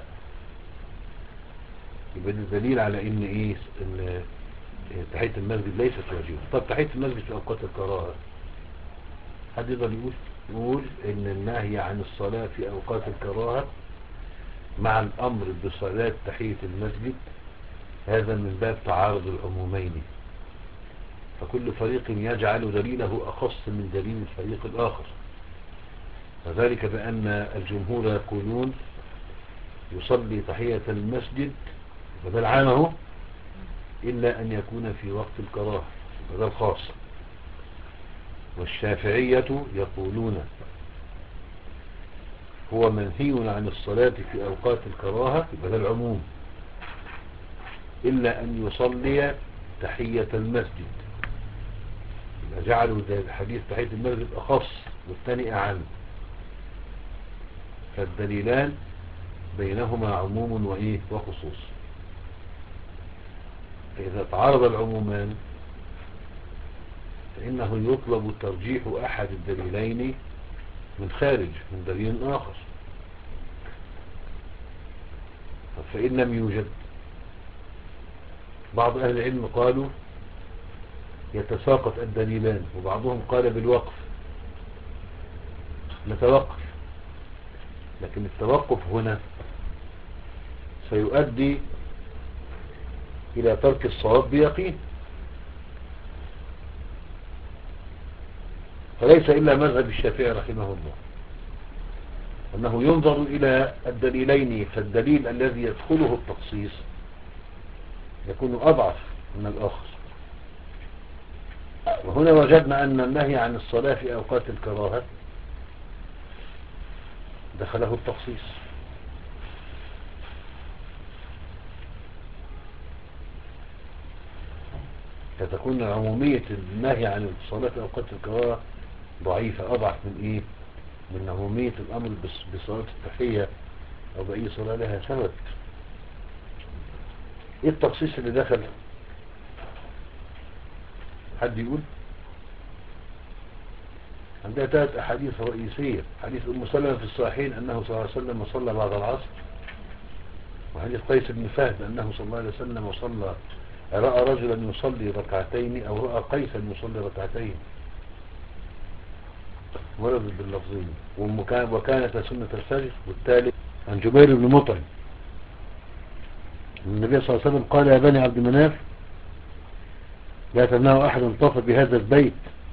يبقى دليل على ان ايه ان تحية المسجد ليست واجبة. طب تحية المسجد في اوقات الكراهة، حد يقدر يقول يقول ان النهي عن الصلاة في اوقات الكراهة مع الامر بصلاة تحية المسجد هذا من باب تعارض العمومين، فكل فريق يجعل دليله اخص من دليل الفريق الاخر، وذلك بان الجمهور يقولون يصلي تحية المسجد بدل عامه إلا أن يكون في وقت الكراهة بدل خاص، والشافعية يقولون هو منهي عن الصلاة في أوقات الكراهة بدل عموم إلا أن يصلي تحية المسجد، جعلوا الحديث تحية المسجد أخص والثاني أعم، فالدليلان بينهما عموم وإيه وخصوص. فإذا تعارض العمومان فإنه يطلب ترجيح أحد الدليلين من خارج من دليل آخر، فإن لم يوجد بعض أهل العلم قالوا يتساقط الدليلان، وبعضهم قال بالوقف نتوقف، لكن التوقف هنا سيؤدي إلى ترك الصواب بيقين، فليس إلا مذهب الشافعي رحمه الله أنه ينظر إلى الدليلين، فالدليل الذي يدخله التخصيص يكون أضعف من الآخر. وهنا وجدنا أن النهي عن الصلاة في أوقات الكراهة دخله التخصيص، فتكون عمومية النهي عن الصلاة في أوقات الكراهة ضعيفة أضعف من إيه من عمومية الأمر بصلاة التحية أو بأي صلاة لها سبب. إيه التخصيص اللي دخل؟ حد يقول؟ عندها ثلاث أحاديث رئيسية، حديث أم سلمة في الصحيحين أنه صلى الله عليه وسلم صلى بعد العصر، وحديث قيس بن فهد أنه صلى الله عليه وسلم صلى رأى رجلا يصلي ركعتين أو رأى قيسا يصلي ركعتين. وردت باللفظين. ومكان- وكانت سنة الفجر. والتالي عن جبير بن مطعم النبي صلى الله عليه وسلم قال يا بني عبد مناف لا تمنعوا أحد طاف بهذا البيت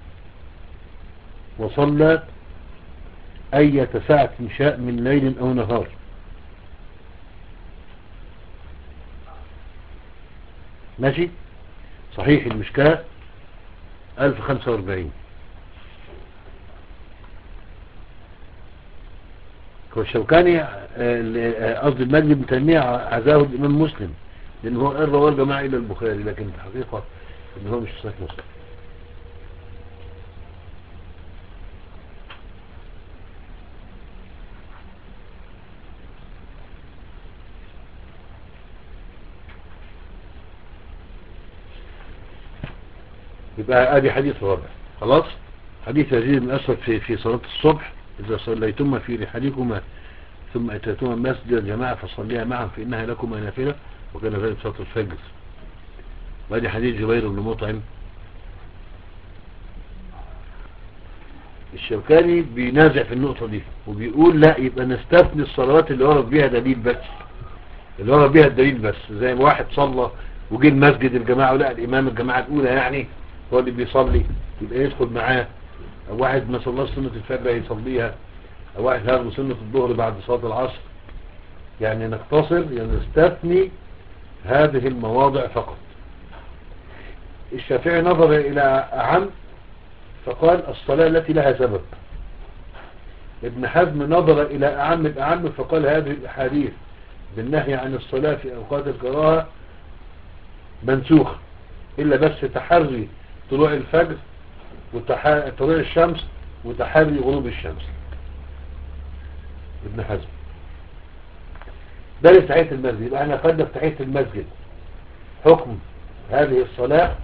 وصلى أية ساعة شاء من ليل أو نهار. ماشي. صحيح المشكاة ألف وخمسة وأربعين. هو الشوكاني آه، آه، قصد المجد بن تيمية عزاه الإمام مسلم لأن هو قال رواه الجماعة إلى البخاري، لكن الحقيقة إن هو مش صحيح مسلم. يبقى ادي حديث رابع. خلاص. حديث يزيد بن اسود في في صلاة الصبح اذا صليتما في رحالكما ثم اتيتما مسجد الجماعة فصليها معا فانها لكما نافلة، وكان ذلك صلاة الفجر. وادي حديث جبير بن مطعم. الشوكاني بينازع في النقطة دي وبيقول لا، يبقى نستثني الصلوات اللي ورد بيها دليل بس، اللي ورد بيها الدليل بس، زي ما واحد صلى وجه المسجد الجماعة ولا الامام الجماعة الاولى يعني هو اللي بيصلي يبقى يدخل معاه، او واحد ما صلاش سنة الفجر يصليها، او واحد هذا سنة الظهر بعد صلاة العصر. يعني نقتصر يعني نستثني هذه المواضع فقط. الشافعي نظر الى اعم فقال الصلاة التي لها سبب. ابن حزم نظر الى اعم الاعم فقال هذه الاحاديث بالنهي عن الصلاة في اوقات الكراهة منسوخة، الا بس تحري طلوع الفجر وطلوع الشمس وتحري غروب الشمس. ابن حزم ده لتحية المسجد. يبقى احنا خدنا في تحية المسجد حكم هذه الصلاة،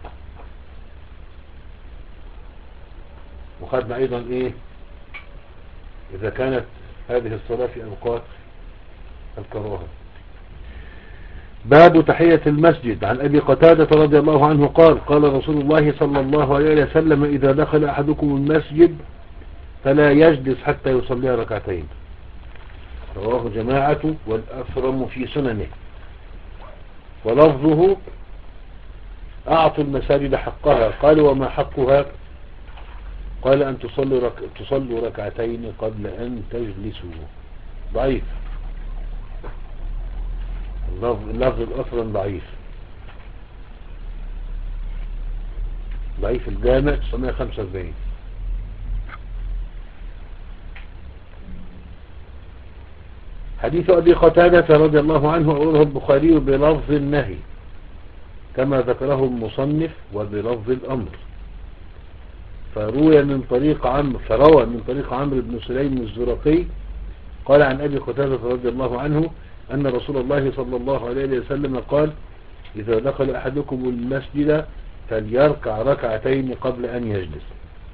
وخدنا ايضا ايه اذا كانت هذه الصلاة في اوقات الكراهة. باب تحية المسجد. عن ابي قتادة رضي الله عنه قال قال رسول الله صلى الله عليه وسلم اذا دخل احدكم المسجد فلا يجلس حتى يصلي ركعتين. رواه جماعة والأثرم في سننه. ولفظه أعطوا المساجد حقها. قال وما حقها؟ قال أن تصلوا, رك... تصلوا ركعتين قبل أن تجلسوا. ضعيف اللفظ, اللفظ الأثرم ضعيف ضعيف الجامع تسعمائة وخمسة وأربعين. حديث أبي قتادة رضي الله عنه أورده البخاري بلفظ النهي كما ذكره المصنف وبلفظ الأمر. فروي من طريق عمرو فروى من طريق عمرو بن سليم الزرقي قال عن أبي قتادة رضي الله عنه أن رسول الله صلى الله عليه وسلم قال إذا دخل أحدكم المسجد فليركع ركعتين قبل أن يجلس.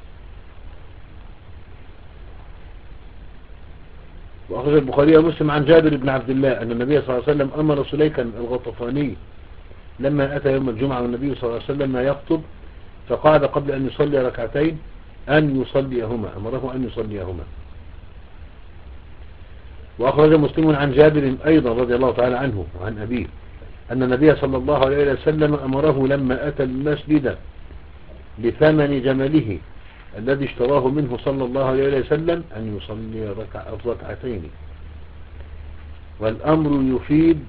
وأخرج البخاري ومسلم عن جابر بن عبد الله أن النبي صلى الله عليه وسلم أمر سليكا الغطفاني لما أتى يوم الجمعة والنبي صلى الله عليه وسلم يخطب فقعد قبل أن يصلي ركعتين أن يصليهما، أمره أن يصليهما. وأخرج مسلم عن جابر أيضا رضي الله تعالى عنه وعن أبيه أن النبي صلى الله عليه وسلم أمره لما أتى المسجد بثمن جمله الذي اشتراه منه صلى الله عليه وسلم أن يصلي ركع ركعتين. والأمر يفيد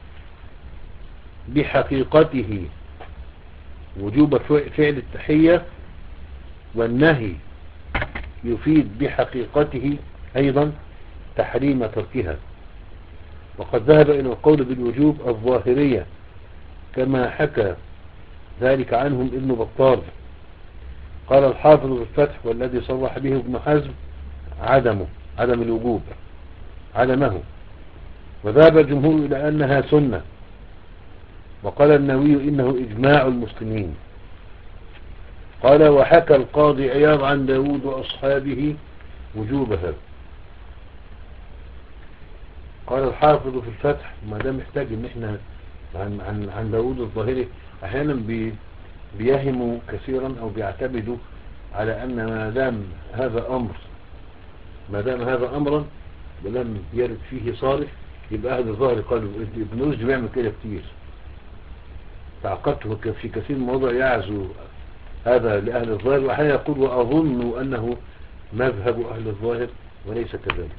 بحقيقته وجوب فعل التحية، والنهي يفيد بحقيقته أيضا تحريم تركها. وقد ذهب إلى القول بالوجوب الظاهرية كما حكى ذلك عنهم ابن بطال. قال الحافظ في الفتح والذي صرح به ابن حزم عدمه عدم الوجوب عدمه. وذهب الجمهور إلى أنها سنة. وقال النووي إنه إجماع المسلمين. قال وحكى القاضي عياض عن داود وأصحابه وجوبها. قال الحافظ في الفتح ما ده محتاج ان احنا عن, عن, عن داود الظاهري احيانا بي بيهموا كثيرا او بيعتمدوا على أن ما دام هذا أمر ما دام هذا أمرا ولم يرد فيه صارف يبقى أهل الظاهر قالوا. ابن رشد بيعمل كده كتير، تعقبته في كثير من المواضع يعزو هذا لأهل الظاهر، وأحيانا يقول وأظن أنه مذهب أهل الظاهر وليس كذلك.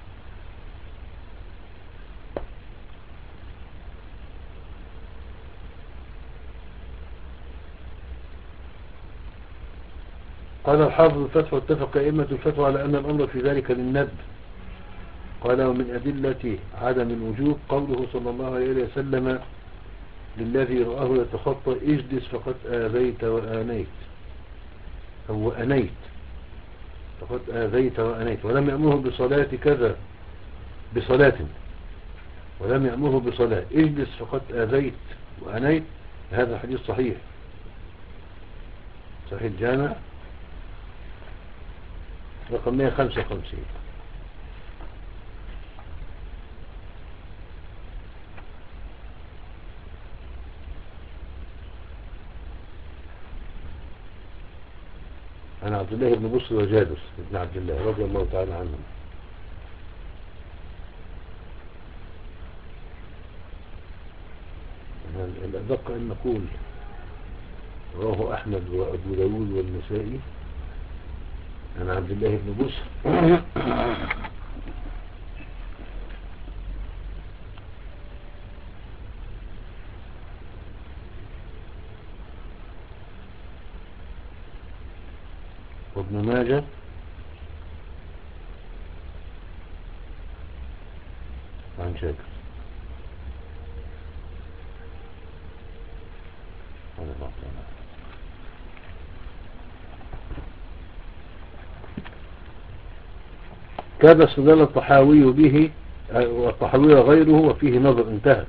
قال الحافظ الفتح واتفق أئمة الفتوى على أن الأمر في ذلك للندب. قال ومن أدلة عدم الوجوب قوله صلى الله عليه وسلم للذي رآه يتخطى اجلس فقد آذيت وآنيت أو أنيت فقد آذيت وأنيت، ولم يأمره بصلاة كذا بصلاة ولم يأمره بصلاة اجلس فقد آذيت وأنيت. هذا حديث صحيح صحيح الجامع رقم مئة وخمسة وخمسين. عن عبد الله بن بصر وجابر بن عبد الله رضي الله تعالى عنهم. الأدق أن نقول رواه أحمد وأبو داود والنسائي عن عبد الله بن بصر وابن ماجه عن جابر. كذا استدل الطحاوي به والطحاوي غيره وفيه نظر انتهى،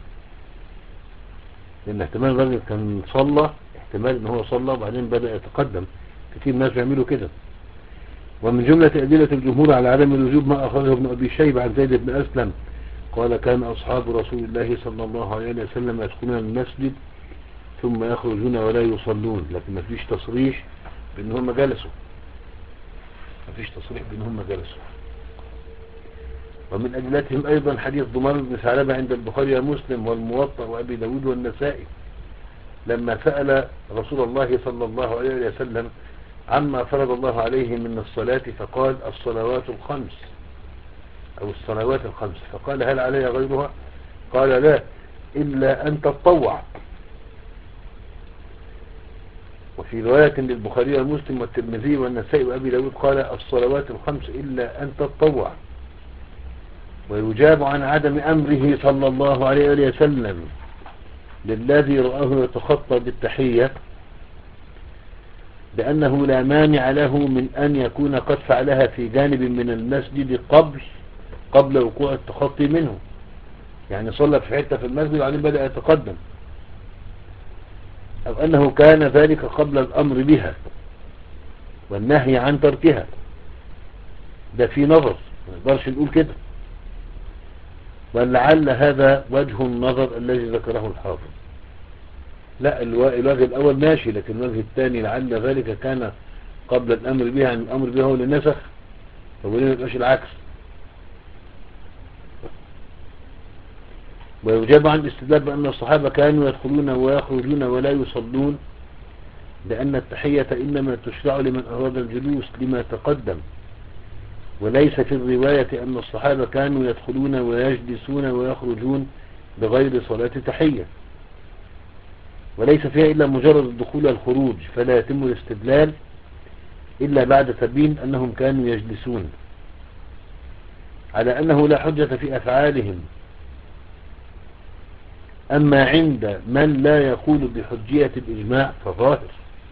لأن احتمال الرجل كان صلى، احتمال ان هو صلى وبعدين بدأ يتقدم، كتير ناس يعملوا كده. ومن جملة أدلة الجمهور على عدم الوجوب ما أخرجه ابن أبي شيبة عن زيد بن أسلم قال كان أصحاب رسول الله صلى الله عليه وسلم يدخلون المسجد ثم يخرجون ولا يصلون، لكن ما فيش تصريح بأن هم جلسوا ما فيش تصريح بأن هم جلسوا. ومن أدلتهم أيضا حديث ضمان بن ثعلبة عند البخاري ومسلم والموطأ وأبي داود والنسائي لما سأل رسول الله صلى الله عليه وسلم عما فرض الله عليه من الصلاة فقال الصلوات الخمس أو الصلوات الخمس، فقال هل علي غيرها؟ قال لا إلا أن تتطوع. وفي رواية للبخاري ومسلم والترمذي والنسائي وأبي داود قال الصلوات الخمس إلا أن تتطوع. ويجاب عن عدم أمره صلى الله عليه وسلم للذي رآه يتخطى بالتحية بأنه لا مانع له من أن يكون قد فعلها في جانب من المسجد قبل قبل وقوع التخطي منه، يعني صلى في حتة في المسجد وبعدين بدأ يتقدم، أو أنه كان ذلك قبل الأمر بها والنهي عن تركها. ده في نظر ما نقدرش نقول كده، ولعل هذا وجه النظر الذي ذكره الحافظ. لا الوجه الأول ماشي، لكن الوجه الثاني لعل ذلك كان قبل الأمر بها، عن الأمر بها هو اللي نسخ، فوليه ما يبقاش العكس. ويجاب عن الاستدلال بأن الصحابة كانوا يدخلون ويخرجون ولا يصلون، لأن التحية إنما تشرع لمن أراد الجلوس لما تقدم، وليس في الرواية أن الصحابة كانوا يدخلون ويجلسون ويخرجون بغير صلاة تحية، وليس فيها إلا مجرد الدخول والخروج، فلا يتم الاستدلال إلا بعد تبين أنهم كانوا يجلسون، على أنه لا حجة في أفعالهم. أما عند من لا يقول بحجية الإجماع فظاهر،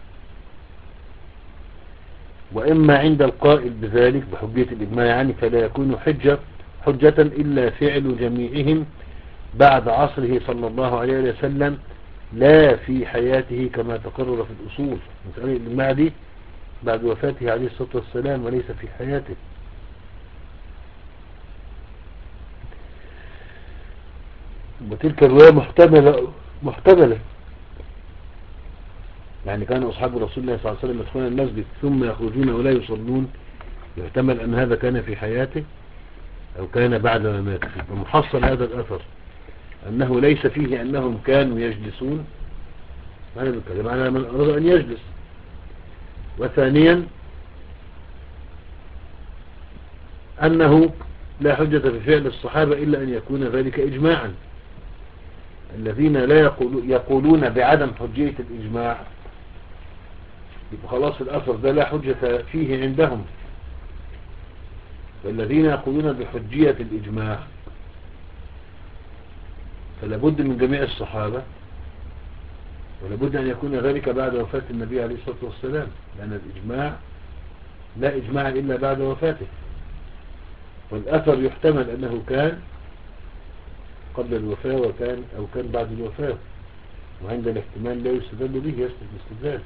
وإما عند القائل بذلك بحجية الإجماع يعني فلا يكون حجة حجة إلا فعل جميعهم بعد عصره صلى الله عليه وسلم لا في حياته كما تقرر في الأصول. مسألة الإجماع دي بعد وفاته عليه الصلاة والسلام وليس في حياته. وتلك الرواية محتملة محتملة يعني كان أصحاب رسول الله صلى الله عليه وسلم يدخلون المسجد ثم يخرجون ولا يصلون، يحتمل أن هذا كان في حياته أو كان بعد ما مات. ومحصل هذا الأثر أنه ليس فيه أنهم كانوا يجلسون، هذا الكلام على من أراد أن يجلس. وثانيا أنه لا حجة في فعل الصحابة إلا أن يكون ذلك إجماعا. الذين لا يقول يقولون بعدم حجية الإجماع يبقى خلاص الأثر ده لا حجة فيه عندهم. والذين يقولون بحجية الإجماع فلا بد من جميع الصحابة، ولا بد أن يكون ذلك بعد وفاة النبي عليه الصلاة والسلام، لأن الإجماع لا إجماع إلا بعد وفاته. والأثر يحتمل أنه كان قبل الوفاة وكان أو كان بعد الوفاة، وعند الاحتمال لا يستدل به، يسلك الاستدلال.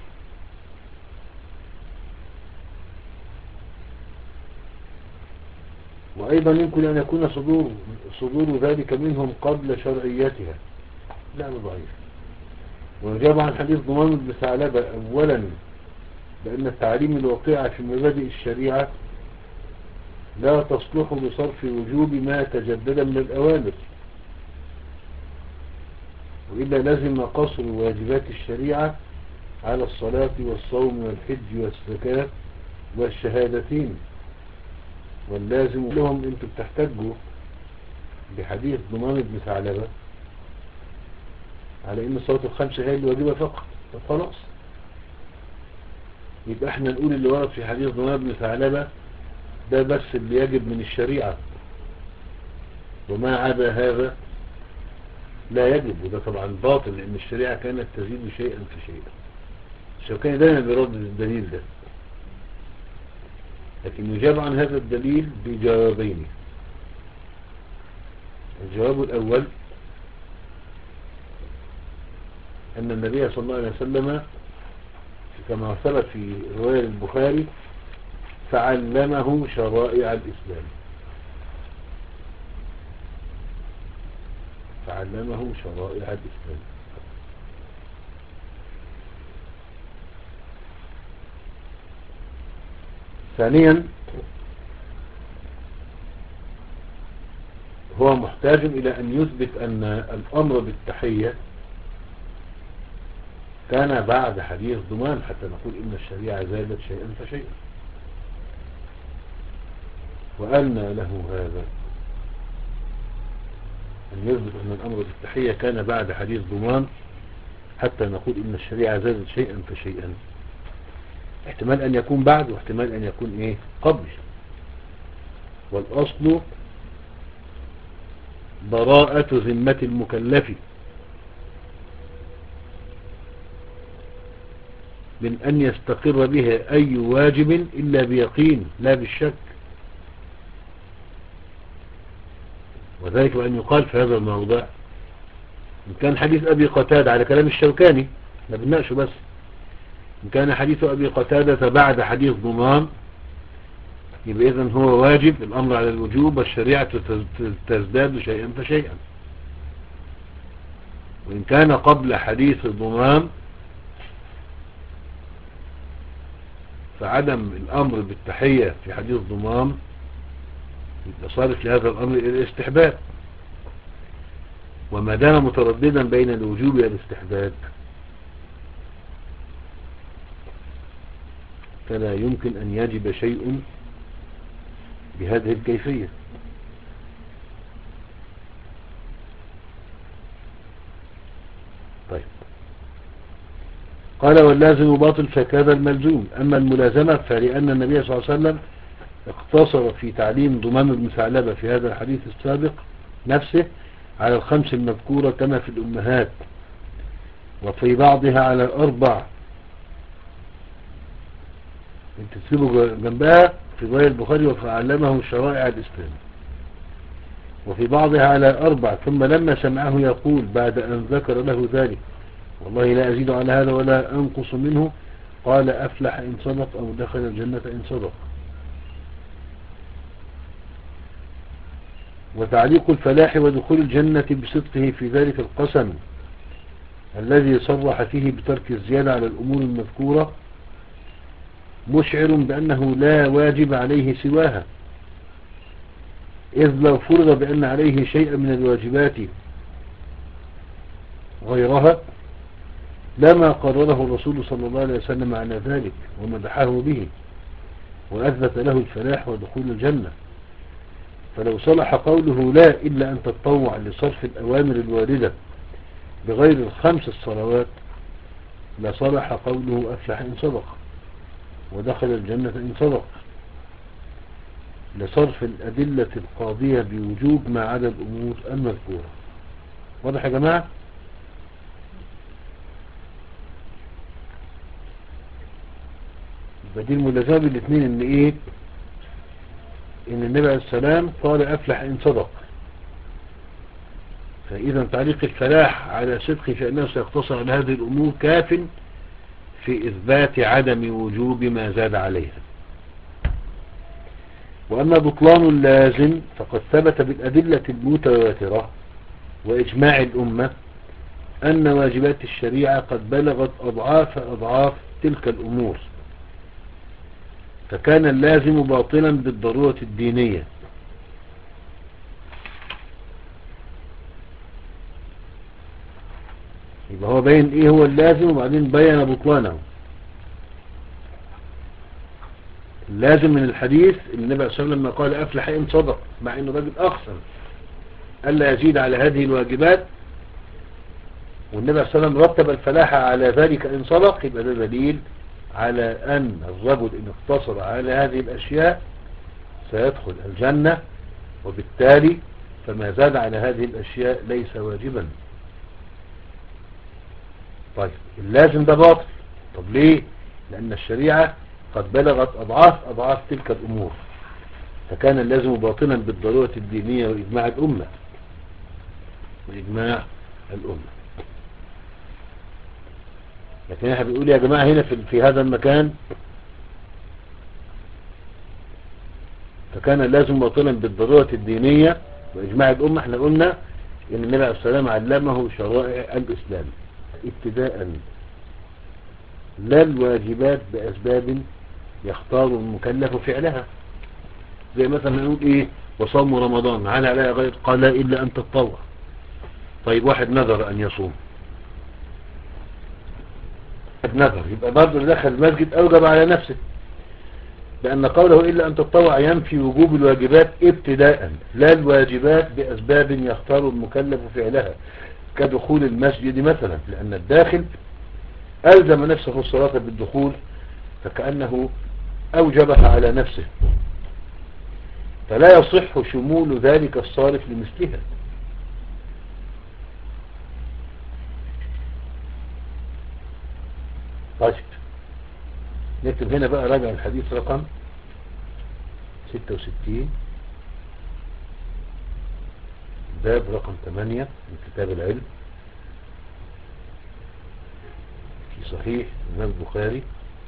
وأيضا يمكن أن يكون صدور صدور ذلك منهم قبل شرعيتها، لا ضعيف. ونجاب عن حديث ضمان بن ثعلبة أولا بأن التعليم الواقع في مبادئ الشريعة لا تصلح لصرف وجوب ما تجدد من الأوامر، وإلا لازم قصر واجبات الشريعة على الصلاة والصوم والحج والزكاة والشهادتين. واللازم لهم انتم بتحتجوا بحديث ضمان بن ثعلبة على ان الصلاة الخمسة هي اللي واجبة فقط، فخلاص يبقى احنا نقول اللي ورد في حديث ضمان بن ثعلبة ده بس اللي يجب من الشريعة، وما عدا هذا لا يجب. وده طبعا باطل، لان الشريعة كانت تزيد شيئا فشيئا. الشوكاني دائما بيرد الدليل ده، لكن يجاب عن هذا الدليل بجوابين. الجواب الأول أن النبي صلى الله عليه وسلم كما ثبت في رواية البخاري فعلمه شرائع الإسلام، فعلمه شرائع الإسلام. ثانيا هو محتاج إلى أن يثبت أن الأمر بالتحية كان بعد حديث ضمان حتى نقول إن الشريعة زادت شيئا فشيئا. وأن له هذا أن يثبت أن الأمر بالتحية كان بعد حديث ضمان حتى نقول إن الشريعة زادت شيئا فشيئا. احتمال أن يكون بعد، واحتمال أن يكون إيه قبل. والأصل براءة ذمة المكلف من أن يستقر بها أي واجب إلا بيقين لا بالشك. وذلك بأن يقال في هذا الموضع إن كان حديث أبي قتادة على كلام الشوكاني لا بنناقشه، بس إن كان حديث أبي قتادة بعد حديث ضمان يبقى إذن هو واجب، الأمر على الوجوب، والشريعة تزداد شيئا فشيئا. وإن كان قبل حديث ضمان فعدم الأمر بالتحية في حديث ضمان يبقى صارف لهذا الأمر إلى الاستحباب. وما دام مترددا بين الوجوب والاستحباب فلا يمكن أن يجب شيء بهذه الكيفية. طيب قال واللازم باطل فكذا الملزوم. أما الملازمة فلأن النبي صلى الله عليه وسلم اقتصر في تعليم ضمان بن ثعلبة في هذا الحديث السابق نفسه على الخمس المذكورة كما في الأمهات، وفي بعضها على الأربع. انت تسيبه جنبها في رواية البخاري وفعلمه شرائع الإسلام، وفي بعضها على أربع. ثم لما سمعه يقول بعد أن ذكر له ذلك والله لا أزيد على هذا ولا أنقص منه قال أفلح إن صدق أو دخل الجنة إن صدق. وتعليق الفلاح ودخول الجنة بصدقه في ذلك القسم الذي صرح فيه بترك الزيادة على الأمور المذكورة مشعر بأنه لا واجب عليه سواها، إذ لو فرض بأن عليه شيئا من الواجبات غيرها لما قرره الرسول صلى الله عليه وسلم على ذلك ومدحه به وأثبت له الفلاح ودخول الجنة. فلو صلح قوله لا إلا أن تتطوع لصرف الأوامر الواردة بغير الخمس الصلوات لصلح قوله أفلح إن صدق ودخل الجنة إن صدق، لصرف الأدلة القاضية بوجوب ما عدا الأمور المذكورة. واضح يا جماعة؟ بديل ملازمة بالاثنين ان ايه، ان النبي عليه السلام قال افلح ان صدق، فاذا تعليق الفلاح على صدق فانه سيقتصر على هذه الامور كاف في اثبات عدم وجوب ما زاد عليها. واما بطلان اللازم فقد ثبت بالادلة المتواترة واجماع الامة ان واجبات الشريعة قد بلغت اضعاف اضعاف تلك الامور، فكان اللازم باطلا بالضرورة الدينية. يبقى هو بين ايه هو اللازم وبعدين بين بطلانه. اللازم من الحديث النبي صلى الله عليه وسلم لما قال افلح ان صدق، مع انه راجل اقسم الا يزيد على هذه الواجبات، والنبي صلى الله عليه وسلم رتب الفلاح على ذلك ان صدق، يبقى ده دليل على ان الرجل ان اقتصر على هذه الاشياء سيدخل الجنة، وبالتالي فما زاد على هذه الاشياء ليس واجبا. طيب اللازم ده باطل. طب ليه؟ لان الشريعة قد بلغت اضعاف اضعاف تلك الامور، فكان اللازم باطلا بالضرورة الدينية واجماع الامة واجماع الامة. لكن احنا بنقول يا جماعة هنا في, في هذا المكان فكان اللازم باطلا بالضرورة الدينية واجماع الامة. احنا قلنا ان النبي عليه السلام علمه شرائع الاسلام ابتداء، لا الواجبات باسباب يختار المكلف فعلها، زي مثلا نقول ايه وصوم رمضان على عليها غير، قال لا الا ان تتطوع. طيب واحد نذر ان يصوم، نذر، يبقى برضه دخل المسجد اوجب على نفسه، لأن قوله إلا أن تتطوع ينفي وجوب الواجبات ابتداء، لا الواجبات بأسباب يختار المكلف فعلها كدخول المسجد مثلا، لأن الداخل ألزم نفسه الصلاة بالدخول فكأنه أوجبها على نفسه، فلا يصح شمول ذلك الصارف لمثلها. طيب نكتب هنا بقى راجع الحديث رقم ستة وستين باب رقم ثمانية من كتاب العلم في صحيح الإمام البخاري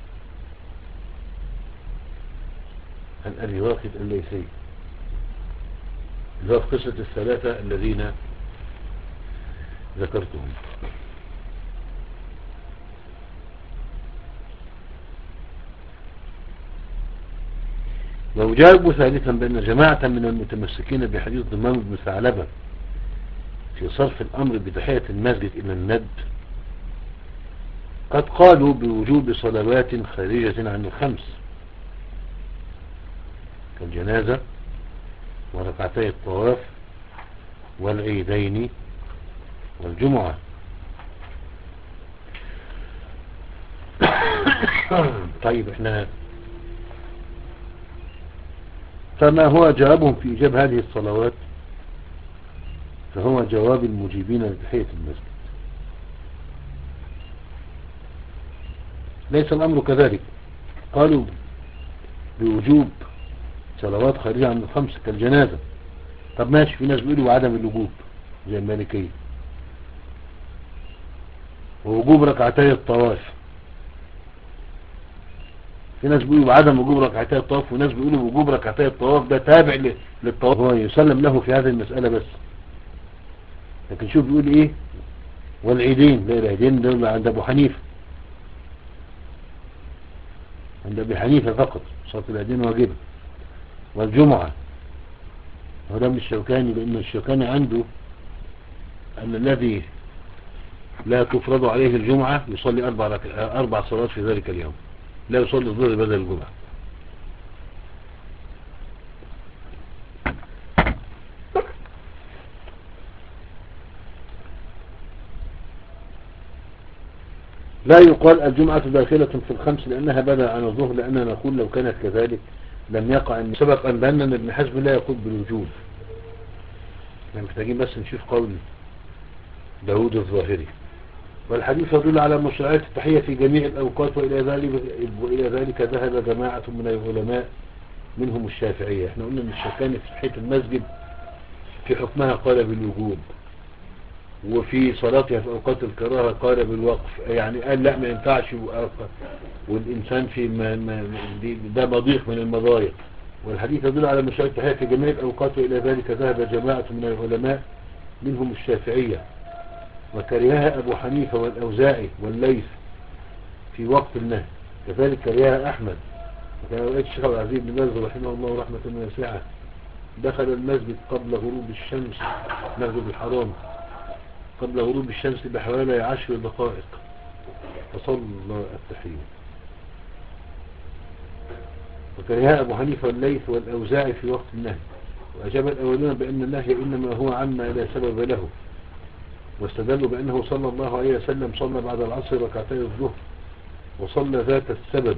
عن أبي واقد الليثي، اللي هو في قصة الثلاثة الذين ذكرتهم. وأجاب ثالثا بأن جماعة من المتمسكين بحديث ضمام بن ثعلبة في صرف الأمر بتحية المسجد إلى الند قد قالوا بوجوب صلوات خارجة عن الخمس كالجنازة وركعتي الطواف والعيدين والجمعة. طيب احنا فما هو جوابهم في إيجاب هذه الصلوات؟ فهو جواب المجيبين لتحية المسجد. ليس الأمر كذلك، قالوا بوجوب صلوات خارجة عن الخمس كالجنازة. طب ماشي، في ناس بيقولوا عدم الوجوب زي المالكية، ووجوب ركعتي الطواف، في ناس بيقولوا بعدم وجوب ركعتي الطواف، وناس بيقولوا وجوب ركعتي الطواف ده تابع للطواف، هو يسلم له في هذه المسألة بس. لكن شوف بيقول ايه، والعيدين، لا العيدين دول عند أبو حنيفة، عند أبي حنيفة فقط صلاة العيدين واجبة. والجمعة وده من الشوكاني، لأن الشوكاني عنده أن الذي لا تفرض عليه الجمعة يصلي أربع, رك... أربع صلوات في ذلك اليوم، لا يصلي الظهر بدل الجمعة. لا يقال الجمعة داخلة في الخمس لأنها بدأ عن الظهر، لأننا نقول لو كانت كذلك لم يقع، أن سبق أن بأن ابن حزم لا يقول بالوجوب. احنا محتاجين بس نشوف قول داود الظاهري. والحديث يدل على مشروعية التحية في جميع الأوقات، وإلى ذلك, وإلى ذلك ذهب جماعة من العلماء منهم الشافعية. احنا قلنا ان الشوكاني في تحية المسجد في حكمها قال بالوجوب، وفي صلاتها في أوقات الكراهة قال بالوقف، يعني قال لا ما ينفعش، والإنسان في ما ما ده مضيق من المضايق. والحديث يدل على مشروعية التحية في جميع الأوقات، وإلى ذلك ذهب جماعة من العلماء منهم الشافعية، وكرهها أبو حنيفة والأوزاعي والليث في وقت النهي، كذلك كرهها أحمد. وكان رأيت الشيخ عبد العزيز بن باز رحمه الله رحمة واسعة دخل المسجد قبل غروب الشمس، مسجد الحرام قبل غروب الشمس بحوالي عشر دقائق فصلى التحية. وكرهها أبو حنيفة والليث والأوزاعي في وقت النهي، وأجاب الأولون بأن النهي إنما هو عما لا سبب له، واستدلوا بأنه صلى الله عليه وسلم صلى بعد العصر ركعتي الظهر وصلى ذات السبب،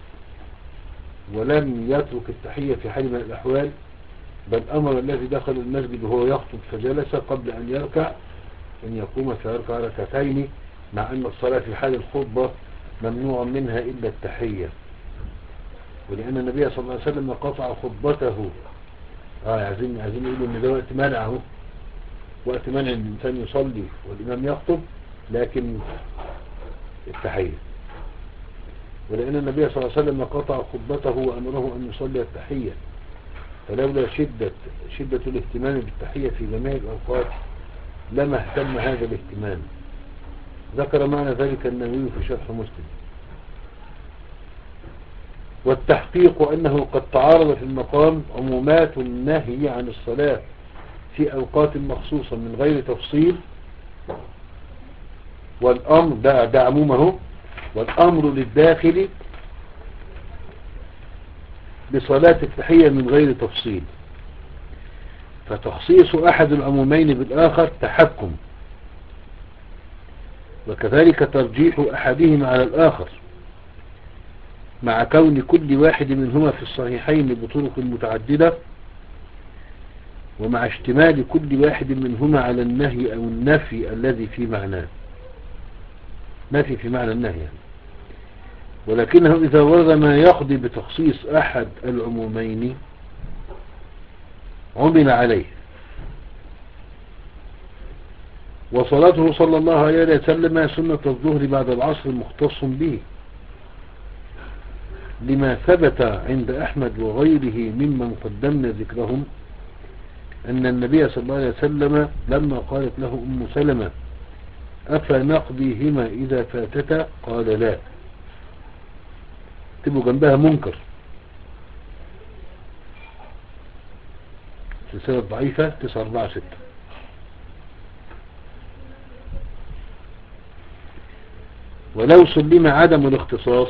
ولم يترك التحية في حال من الأحوال، بل أمر الذي دخل المسجد وهو يخطب فجلس قبل أن يركع أن يقوم فيركع ركعتين، مع أن الصلاة في حال الخطبة ممنوع منها إلا التحية، ولأن النبي صلى الله عليه وسلم قطع خطبته. آه عايزين عايزين يقولوا إن ده وقت منعه، وقت منع الإنسان يصلي والإمام يخطب، لكن التحية. ولأن النبي صلى الله عليه وسلم قطع خطبته وأمره أن يصلي التحية، فلولا شدة شدة الاهتمام بالتحية في جميع الأوقات لما اهتم هذا الاهتمام. ذكر معنى ذلك النووي في شرح مسلم. والتحقيق أنه قد تعارض في المقام عمومات النهي عن الصلاة في أوقات مخصوصة من غير تفصيل، والأمر ده, ده عمومه، والأمر للداخل بصلاة التحية من غير تفصيل، فتخصيص أحد العمومين بالآخر تحكم، وكذلك ترجيح أحدهما على الآخر، مع كون كل واحد منهما في الصحيحين بطرق متعددة، ومع اشتمال كل واحد منهما على النهي أو النفي الذي في معناه، نفي في معنى النهي يعني. ولكنه إذا ورد ما يقضي بتخصيص أحد العمومين عمل عليه. وصلاته صلى الله عليه وسلم سنة الظهر بعد العصر مختص به، لما ثبت عند أحمد وغيره ممن قدمنا ذكرهم أن النبي صلى الله عليه وسلم لما قالت له أم سلمة أفنقضيهما إذا فاتتا قال لا. تبقوا جنبها منكر، سلسلة ضعيفة تسعة أربعة ستة. ولو سلم عدم الاختصاص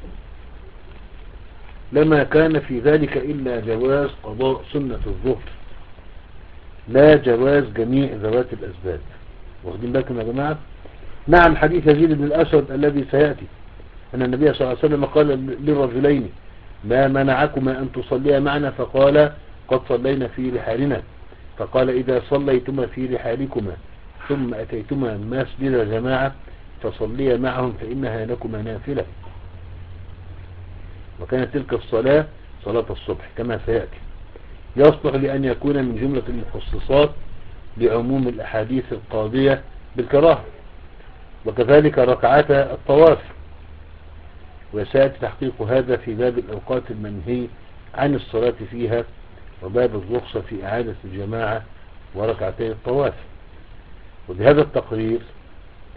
لما كان في ذلك إلا جواز قضاء سنة الظهر، لا جواز جميع ذوات الأسباب. واخدين بالكم يا جماعة؟ نعم، حديث يزيد بن الأسود الذي سيأتي أن النبي صلى الله عليه وسلم قال للرجلين ما منعكما أن تصليا معنا، فقال قد صلينا في رحالنا، فقال إذا صليتما في رحالكما ثم أتيتما مسجد جماعة فصليا معهم فإنها لكما نافلة. وكانت تلك الصلاة صلاة الصبح كما سيأتي، يصلح لأن يكون من جملة المخصصات لعموم الأحاديث القاضية بالكراهة، وكذلك ركعات الطواف. وسيأتي تحقيق هذا في باب الأوقات المنهي عن الصلاة فيها، وباب الرخصة في إعادة الجماعة وركعتي الطواف. وبهذا التقرير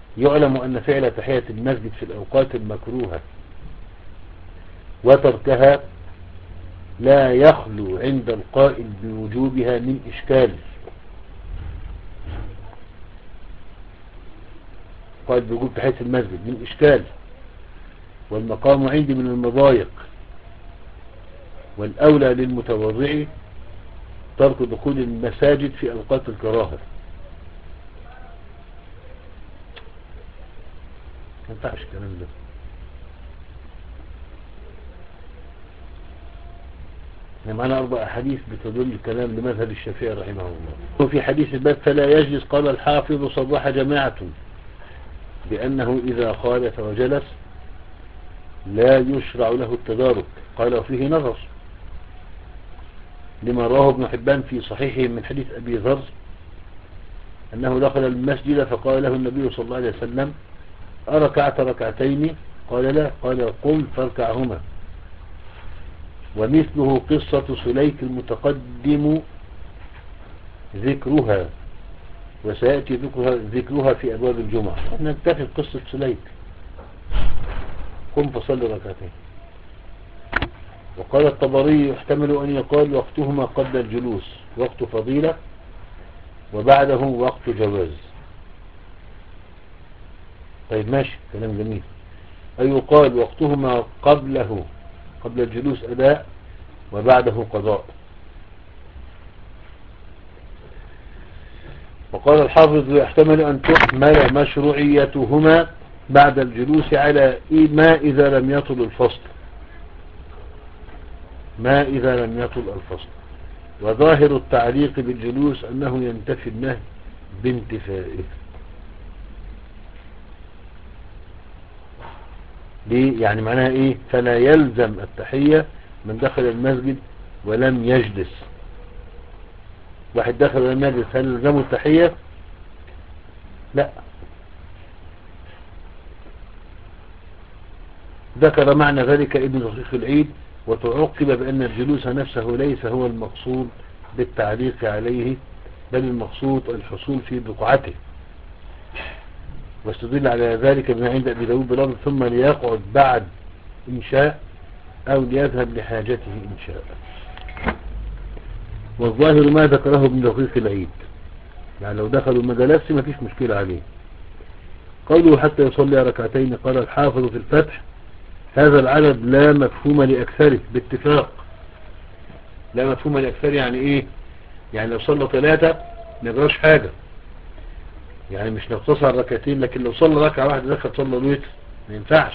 يعلم أن فعل تحية المسجد في الأوقات المكروهة وتركها لا يخلو عند القائل بوجوبها من إشكال. قائل بوجوب تحية المسجد من إشكال، والمقام عندي من المضايق، والأولى للمتورع ترك دخول المساجد في أوقات الكراهة. ما ينفعش الكلام ده. احنا معنا أربع أحاديث بتدل الكلام لمذهب الشافعي رحمه الله. وفي حديث الباب فلا يجلس قال الحافظ صرح جماعة بأنه إذا خالف وجلس لا يشرع له التدارك. قال وفيه نظر لما رواه ابن حبان في صحيحه من حديث أبي ذر أنه دخل المسجد فقال له النبي صلى الله عليه وسلم أركعت ركعتين؟ قال لا. قال قم فاركعهما. ومثله قصة سليك المتقدم ذكرها، وسيأتي ذكرها, ذكرها في أبواب الجمعة. نكتفي قصة سليك، قم فصل ركعتين. وقال الطبري يحتمل أن يقال وقتهما قبل الجلوس وقت فضيلة، وبعده وقت جواز. طيب ماشي، كلام جميل. أي يقال وقتهما قبله قبل الجلوس أداء، وبعده قضاء. وقال الحافظ يحتمل أن تحمل مشروعيتهما بعد الجلوس على ما إذا لم يطل الفصل ما إذا لم يطل الفصل وظاهر التعليق بالجلوس أنه ينتفي النهي بانتفائه. ليه؟ يعني معناها إيه؟ فلا يلزم التحية من دخل المسجد ولم يجلس. واحد دخل المسجد هل يلزمه التحية؟ لا. ذكر معنى ذلك ابن دقيق العيد، وتعقب بأن الجلوس نفسه ليس هو المقصود بالتعليق عليه، بل المقصود الحصول في بقعته. واستدل على ذلك بما عند أبي داود بلفظ ثم ليقعد بعد إن شاء أو ليذهب لحاجته إن شاء. والظاهر ما ذكره ابن دقيق العيد، يعني لو دخلوا المجالس ما فيش مشكلة عليه. قوله حتى يصلي ركعتين قال الحافظ في الفتح هذا العدد لا مفهوم لأكثره باتفاق. لا مفهوم لأكثره يعني إيه؟ يعني لو صلى ثلاثة ما يجراش حاجة، يعني مش نقتصر ركعتين. لكن لو صلى ركعة واحدة دخل صلى الوتر ما ينفعش،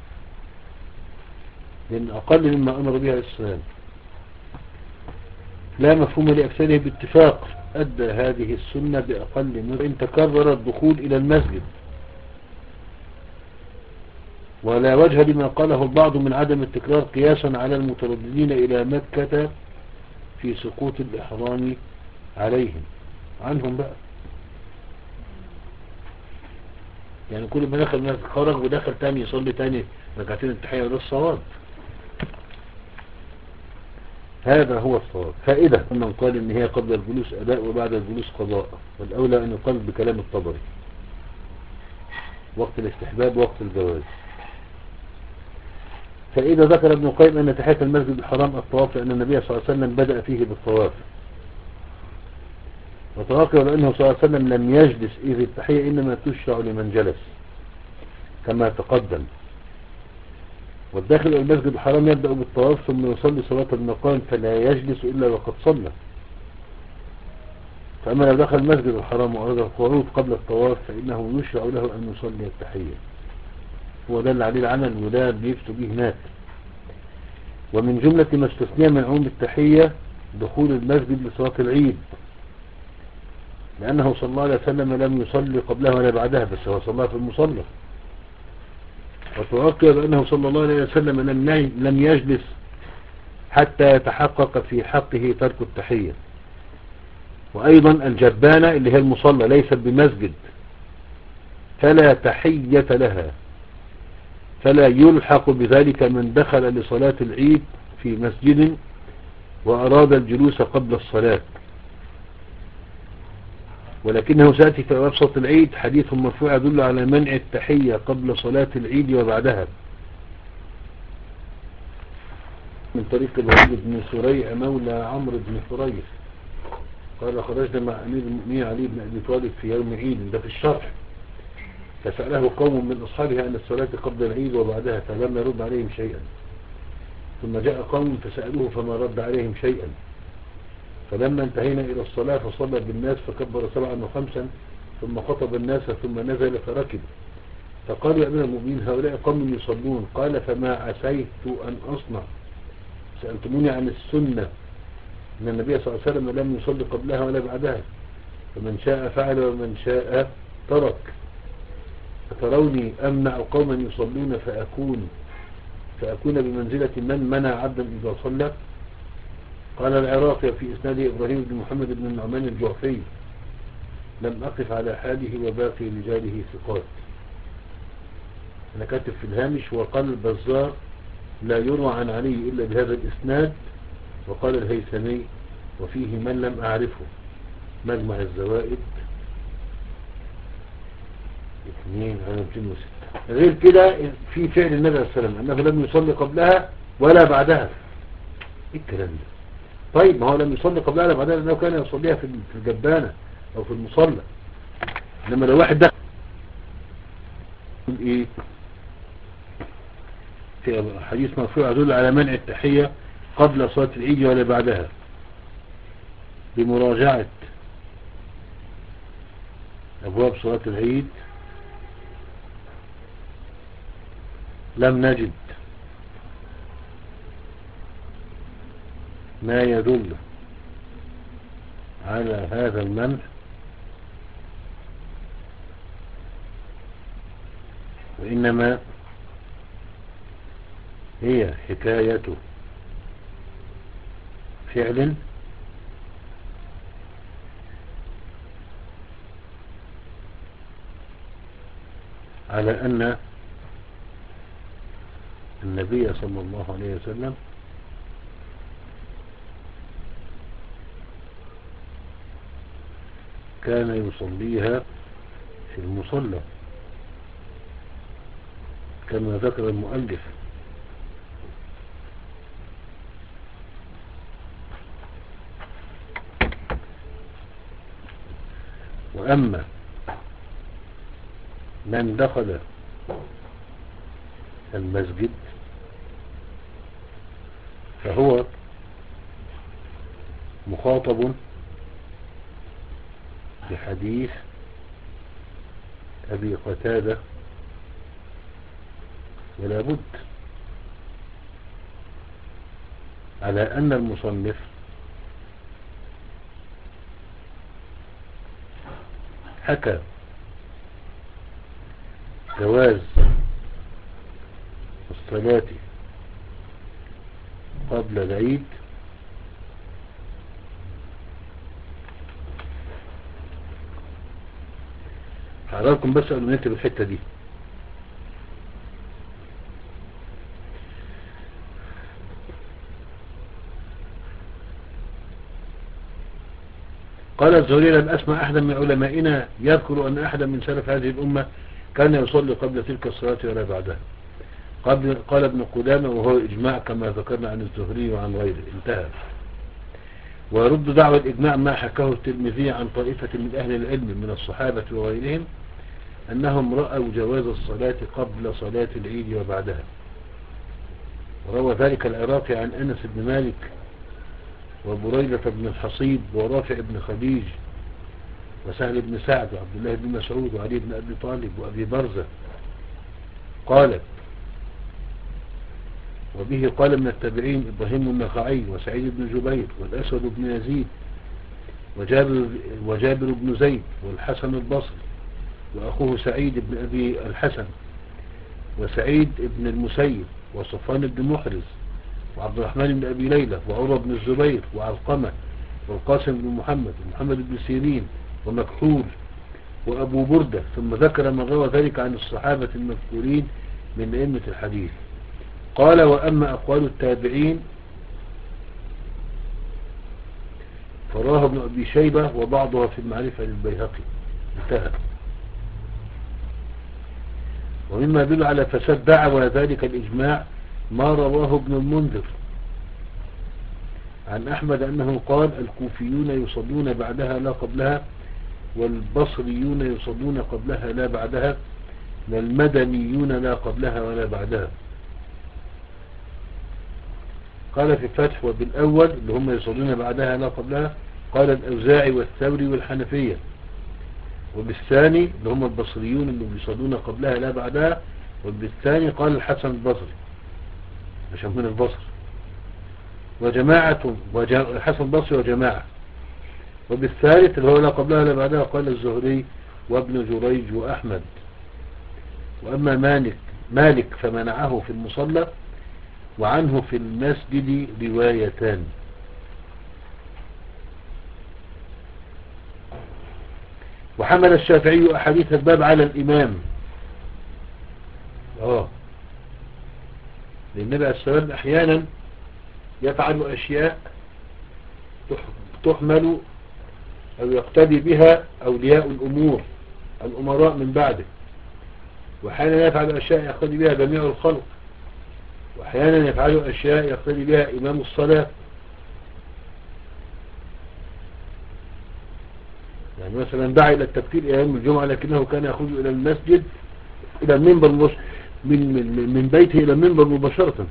لأن أقل مما أمر بها الإسلام. لا مفهوم لأكثره باتفاق أدى هذه السنة بأقل من إن تكرر الدخول إلى المسجد. ولا وجه لما قاله البعض من عدم التكرار قياسا على المترددين إلى مكة في سقوط الإحرام عليهم عنهم بقى. يعني كل ما دخل الناس خرج ودخل تاني يصلي تاني ركعتين التحية وده الصواب. هذا هو الصواب. فائدة من قال ان هي قبل الجلوس أداء وبعد الجلوس قضاء، والأولى أن يقال بكلام الطبري وقت الاستحباب وقت الجواز. فإذا ذكر ابن القيم أن تحية المسجد الحرام الطواف لأن النبي صلى الله عليه وسلم بدأ فيه بالطواف، وتوقع بأنه صلى الله عليه وسلم لم يجلس إذ التحية إنما تشرع لمن جلس كما تقدم. والداخل المسجد الحرام يبدأ بالطواف ثم يصلي صلاة المقام فلا يجلس إلا وقد صلى. فأما لو دخل المسجد الحرام وأراد الخروج قبل الطواف فإنه يشرع له أن يصلي التحية. هو ده اللي عليه العمل وده بيفتوا به هناك. ومن جملة ما استثنى من عموم التحية دخول المسجد لصلاة العيد، لأنه صلى الله عليه وسلم لم يصلي قبلها ولا بعدها، بس هو صلى في المصلى. وتوقع بأنه صلى الله عليه وسلم لم يجلس حتى يتحقق في حقه ترك التحية. وأيضا الجبانة اللي هي المصلى ليست بمسجد فلا تحية لها، فلا يلحق بذلك من دخل لصلاة العيد في مسجد وأراد الجلوس قبل الصلاة. ولكنه سيأتي في أبسط العيد حديث مرفوع يدل على منع التحية قبل صلاة العيد وبعدها من طريق الوليد بن سريع مولى عمرو بن حريث قال خرجنا مع أمير المؤمنين علي بن أبي طالب في يوم عيد، ده في الشرح، فسأله قوم من أصحابه عن الصلاة قبل العيد وبعدها فلم يرد عليهم شيئا، ثم جاء قوم فسألوه فما رد عليهم شيئا، فلما انتهينا إلى الصلاة فصلى بالناس فكبر سبعا وخمسا ثم خطب الناس ثم نزل فركب، فقال يا أمير المؤمنين هؤلاء قوم يصلون، قال فما عسيت أن أصنع، سألتموني عن السنة أن النبي صلى الله عليه وسلم لم يصلي قبلها ولا بعدها، فمن شاء فعل ومن شاء ترك، فتروني أمنع قوما يصلون فأكون فأكون بمنزلة من منع عبدا إذا صلى. قال العراقي في إسناده إبراهيم بن محمد بن النعمان الجعفي لم أقف على حاله وباقي رجاله ثقات. أنا كاتب في الهامش وقال البزار لا يروى عن علي إلا بهذا الإسناد، وقال الهيثمي وفيه من لم أعرفه، مجمع الزوائد اثنين على مئتين وستة. غير كده في فعل النبي عليه السلام أنه لم يصلي قبلها ولا بعدها. ايه الكلام ده؟ طيب ما هو لم يصلي قبلها ولا بعدها لأنه كان يصليها في الجبانة أو في المصلى، إنما لو واحد دخل ايه في حديث مرفوع يدل على منع التحية قبل صلاة العيد ولا بعدها بمراجعة أبواب صلاة العيد لم نجد ما يدل على هذا المنع، وإنما هي حكاية فعل على أن النبي صلى الله عليه وسلم كان يصليها في المصلى كما ذكر المؤلف. وأما من دخل المسجد فهو مخاطب بحديث أبي قتادة، ولا بد على أن المصنف حكى جواز الصلاة قبل العيد حضراتكم بس قبل نكتب الحتة دي. قال الزهري لم أسمع أحدا من علمائنا يذكر أن أحدا من سلف هذه الأمة كان يصلي قبل تلك الصلاة ولا بعدها. قبل قال ابن قدامة وهو إجماع كما ذكرنا عن الزهري وعن غيره، انتهى. ويرد دعوة الإجماع ما حكاه الترمذي عن طائفة من أهل العلم من الصحابة وغيرهم أنهم رأوا جواز الصلاة قبل صلاة العيد وبعدها. وروى ذلك العراقي عن أنس بن مالك وبريدة بن الحصيب ورافع بن خديج وسهل بن سعد وعبد الله بن مسعود وعلي بن أبي طالب وأبي برزة. قال وبه قال من التابعين إبراهيم النخعي وسعيد بن جبير والأسود بن يزيد وجابر, وجابر بن زيد والحسن البصري وأخوه سعيد بن أبي الحسن وسعيد بن المسيب وصفان بن محرز وعبد الرحمن بن أبي ليلى وعروة بن الزبير وعلقمة والقاسم بن محمد ومحمد بن سيرين ومكحول وأبو بردة، ثم ذكر من روى ذلك عن الصحابة المذكورين من أئمة الحديث. قال وأما أقوال التابعين فراه ابن أبي شيبة وبعضها في المعرفة للبيهقي. انتهى. ومما يدل على فساد دعوى ذلك الإجماع ما رواه ابن المنذر عن أحمد أنه قال الكوفيون يصلون بعدها لا قبلها، والبصريون يصلون قبلها لا بعدها، والمدنيون لا قبلها ولا بعدها. قال في الفتح وبالأول اللي هم يصلون بعدها لا قبلها قال الأوزاعي والثوري والحنفية، وبالثاني اللي هم البصريون اللي بيصلون قبلها لا بعدها، وبالثاني قال الحسن البصري عشان من البصر، وجماعة الحسن البصري وجماعة، وبالثالث اللي هو لا قبلها لا بعدها قال الزهري وابن جريج وأحمد. وأما مالك مالك فمنعه في المصلى، وعنه في المسجد روايتان. وحمل الشافعي أحاديث الباب على الإمام اه لأن النبي عليه السلام أحيانا يفعل أشياء تحمل أو يقتدي بها أولياء الأمور الأمراء من بعده، وأحيانا يفعل أشياء يقتدي بها جميع الخلق، وأحيانا يفعل أشياء يقتدي بها إمام الصلاة. يعني مثلا دعا إلى التبكير إلى يوم الجمعة لكنه كان يخرج إلى المسجد إلى المنبر من, من, من بيته إلى المنبر مباشرة.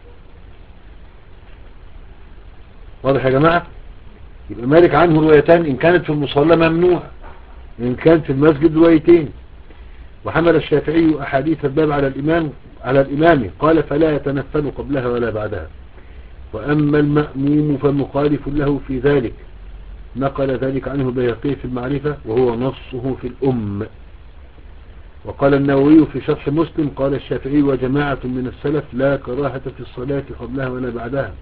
واضح يا جماعة؟ يبقى مالك عنه روايتان، إن كانت في المصلى ممنوع، إن كانت في المسجد روايتين. وحمل الشافعي أحاديث الباب على الإمام على الإمام قال فلا يتنفل قبلها ولا بعدها. وأما المأموم فمخالف له في ذلك، نقل ذلك عنه البيهقي في المعرفة وهو نصه في الأم. وقال النووي في شرح مسلم قال الشافعي وجماعة من السلف لا كراهة في الصلاة قبلها ولا بعدها.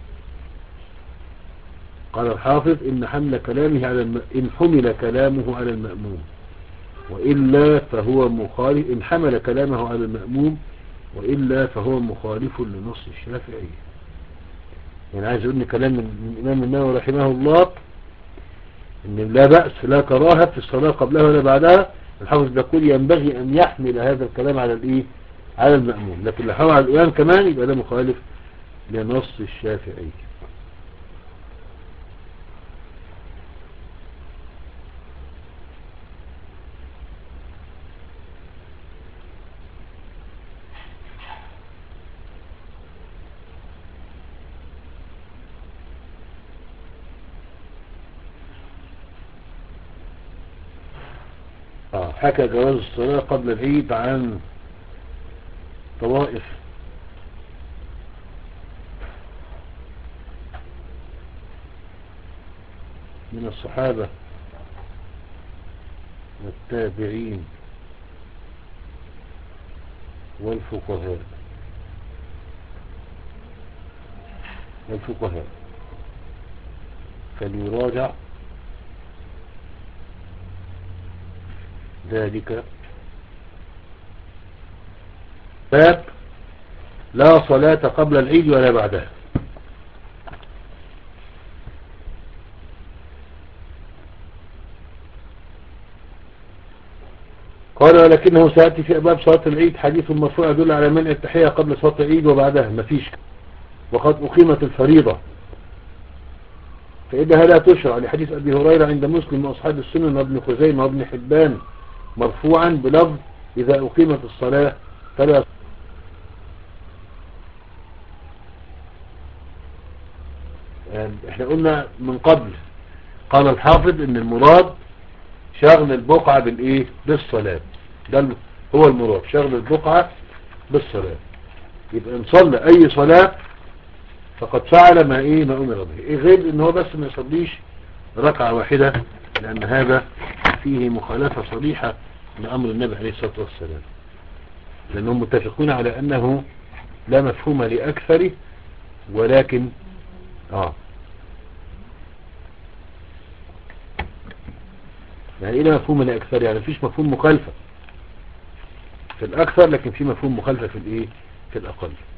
قال الحافظ إن حمل كلامه على الم... إن حمل كلامه على المأموم وإلا فهو مخالف، إن حمل كلامه على المأموم وإلا فهو مخالف لنص الشافعي. يعني عايز أقول كلام من الإمام النووي رحمه الله إن لا بأس لا كراهة في الصلاة قبلها ولا بعدها. الحافظ يقول ينبغي أن يحمل هذا الكلام على الإيه على المأموم، لكن لو حمل على الإمام كمان يبقى ده مخالف لنص الشافعي. آه حكى جواز الصلاة قبل العيد عن طوائف من الصحابة والتابعين والفقهاء والفقهاء فليراجع ذلك باب لا صلاة قبل العيد ولا بعدها. قال ولكنه سيأتي في أبواب صلاة العيد حديث مرفوع يدل على منع التحية قبل صلاة العيد وبعدها مفيش، وقد أقيمت الفريضة فإنها لا تشرع لحديث أبي هريرة عند مسلم وأصحاب السنن وابن خزيمة وابن حبان مرفوعا بلفظ إذا أقيمت الصلاة فلا. احنا قلنا من قبل قال الحافظ ان المراد شغل البقعة بالايه بالصلاة، ده هو المراد شغل البقعة بالصلاة. يبقى ان صلى اي صلاة فقد فعل ما ايه ما امر به، إيه غير ان هو بس ما يصليش ركعة واحدة، لان هذا فيه مخالفة صريحة لامر النبي عليه الصلاة والسلام، لانهم متفقون على انه لا مفهوم لاكثره، ولكن اه يعني ايه مفهوم لاكثر؟ يعني مفيش مفهوم مخالفة في الاكثر، لكن في مفهوم مخالفة في الايه في الاقل.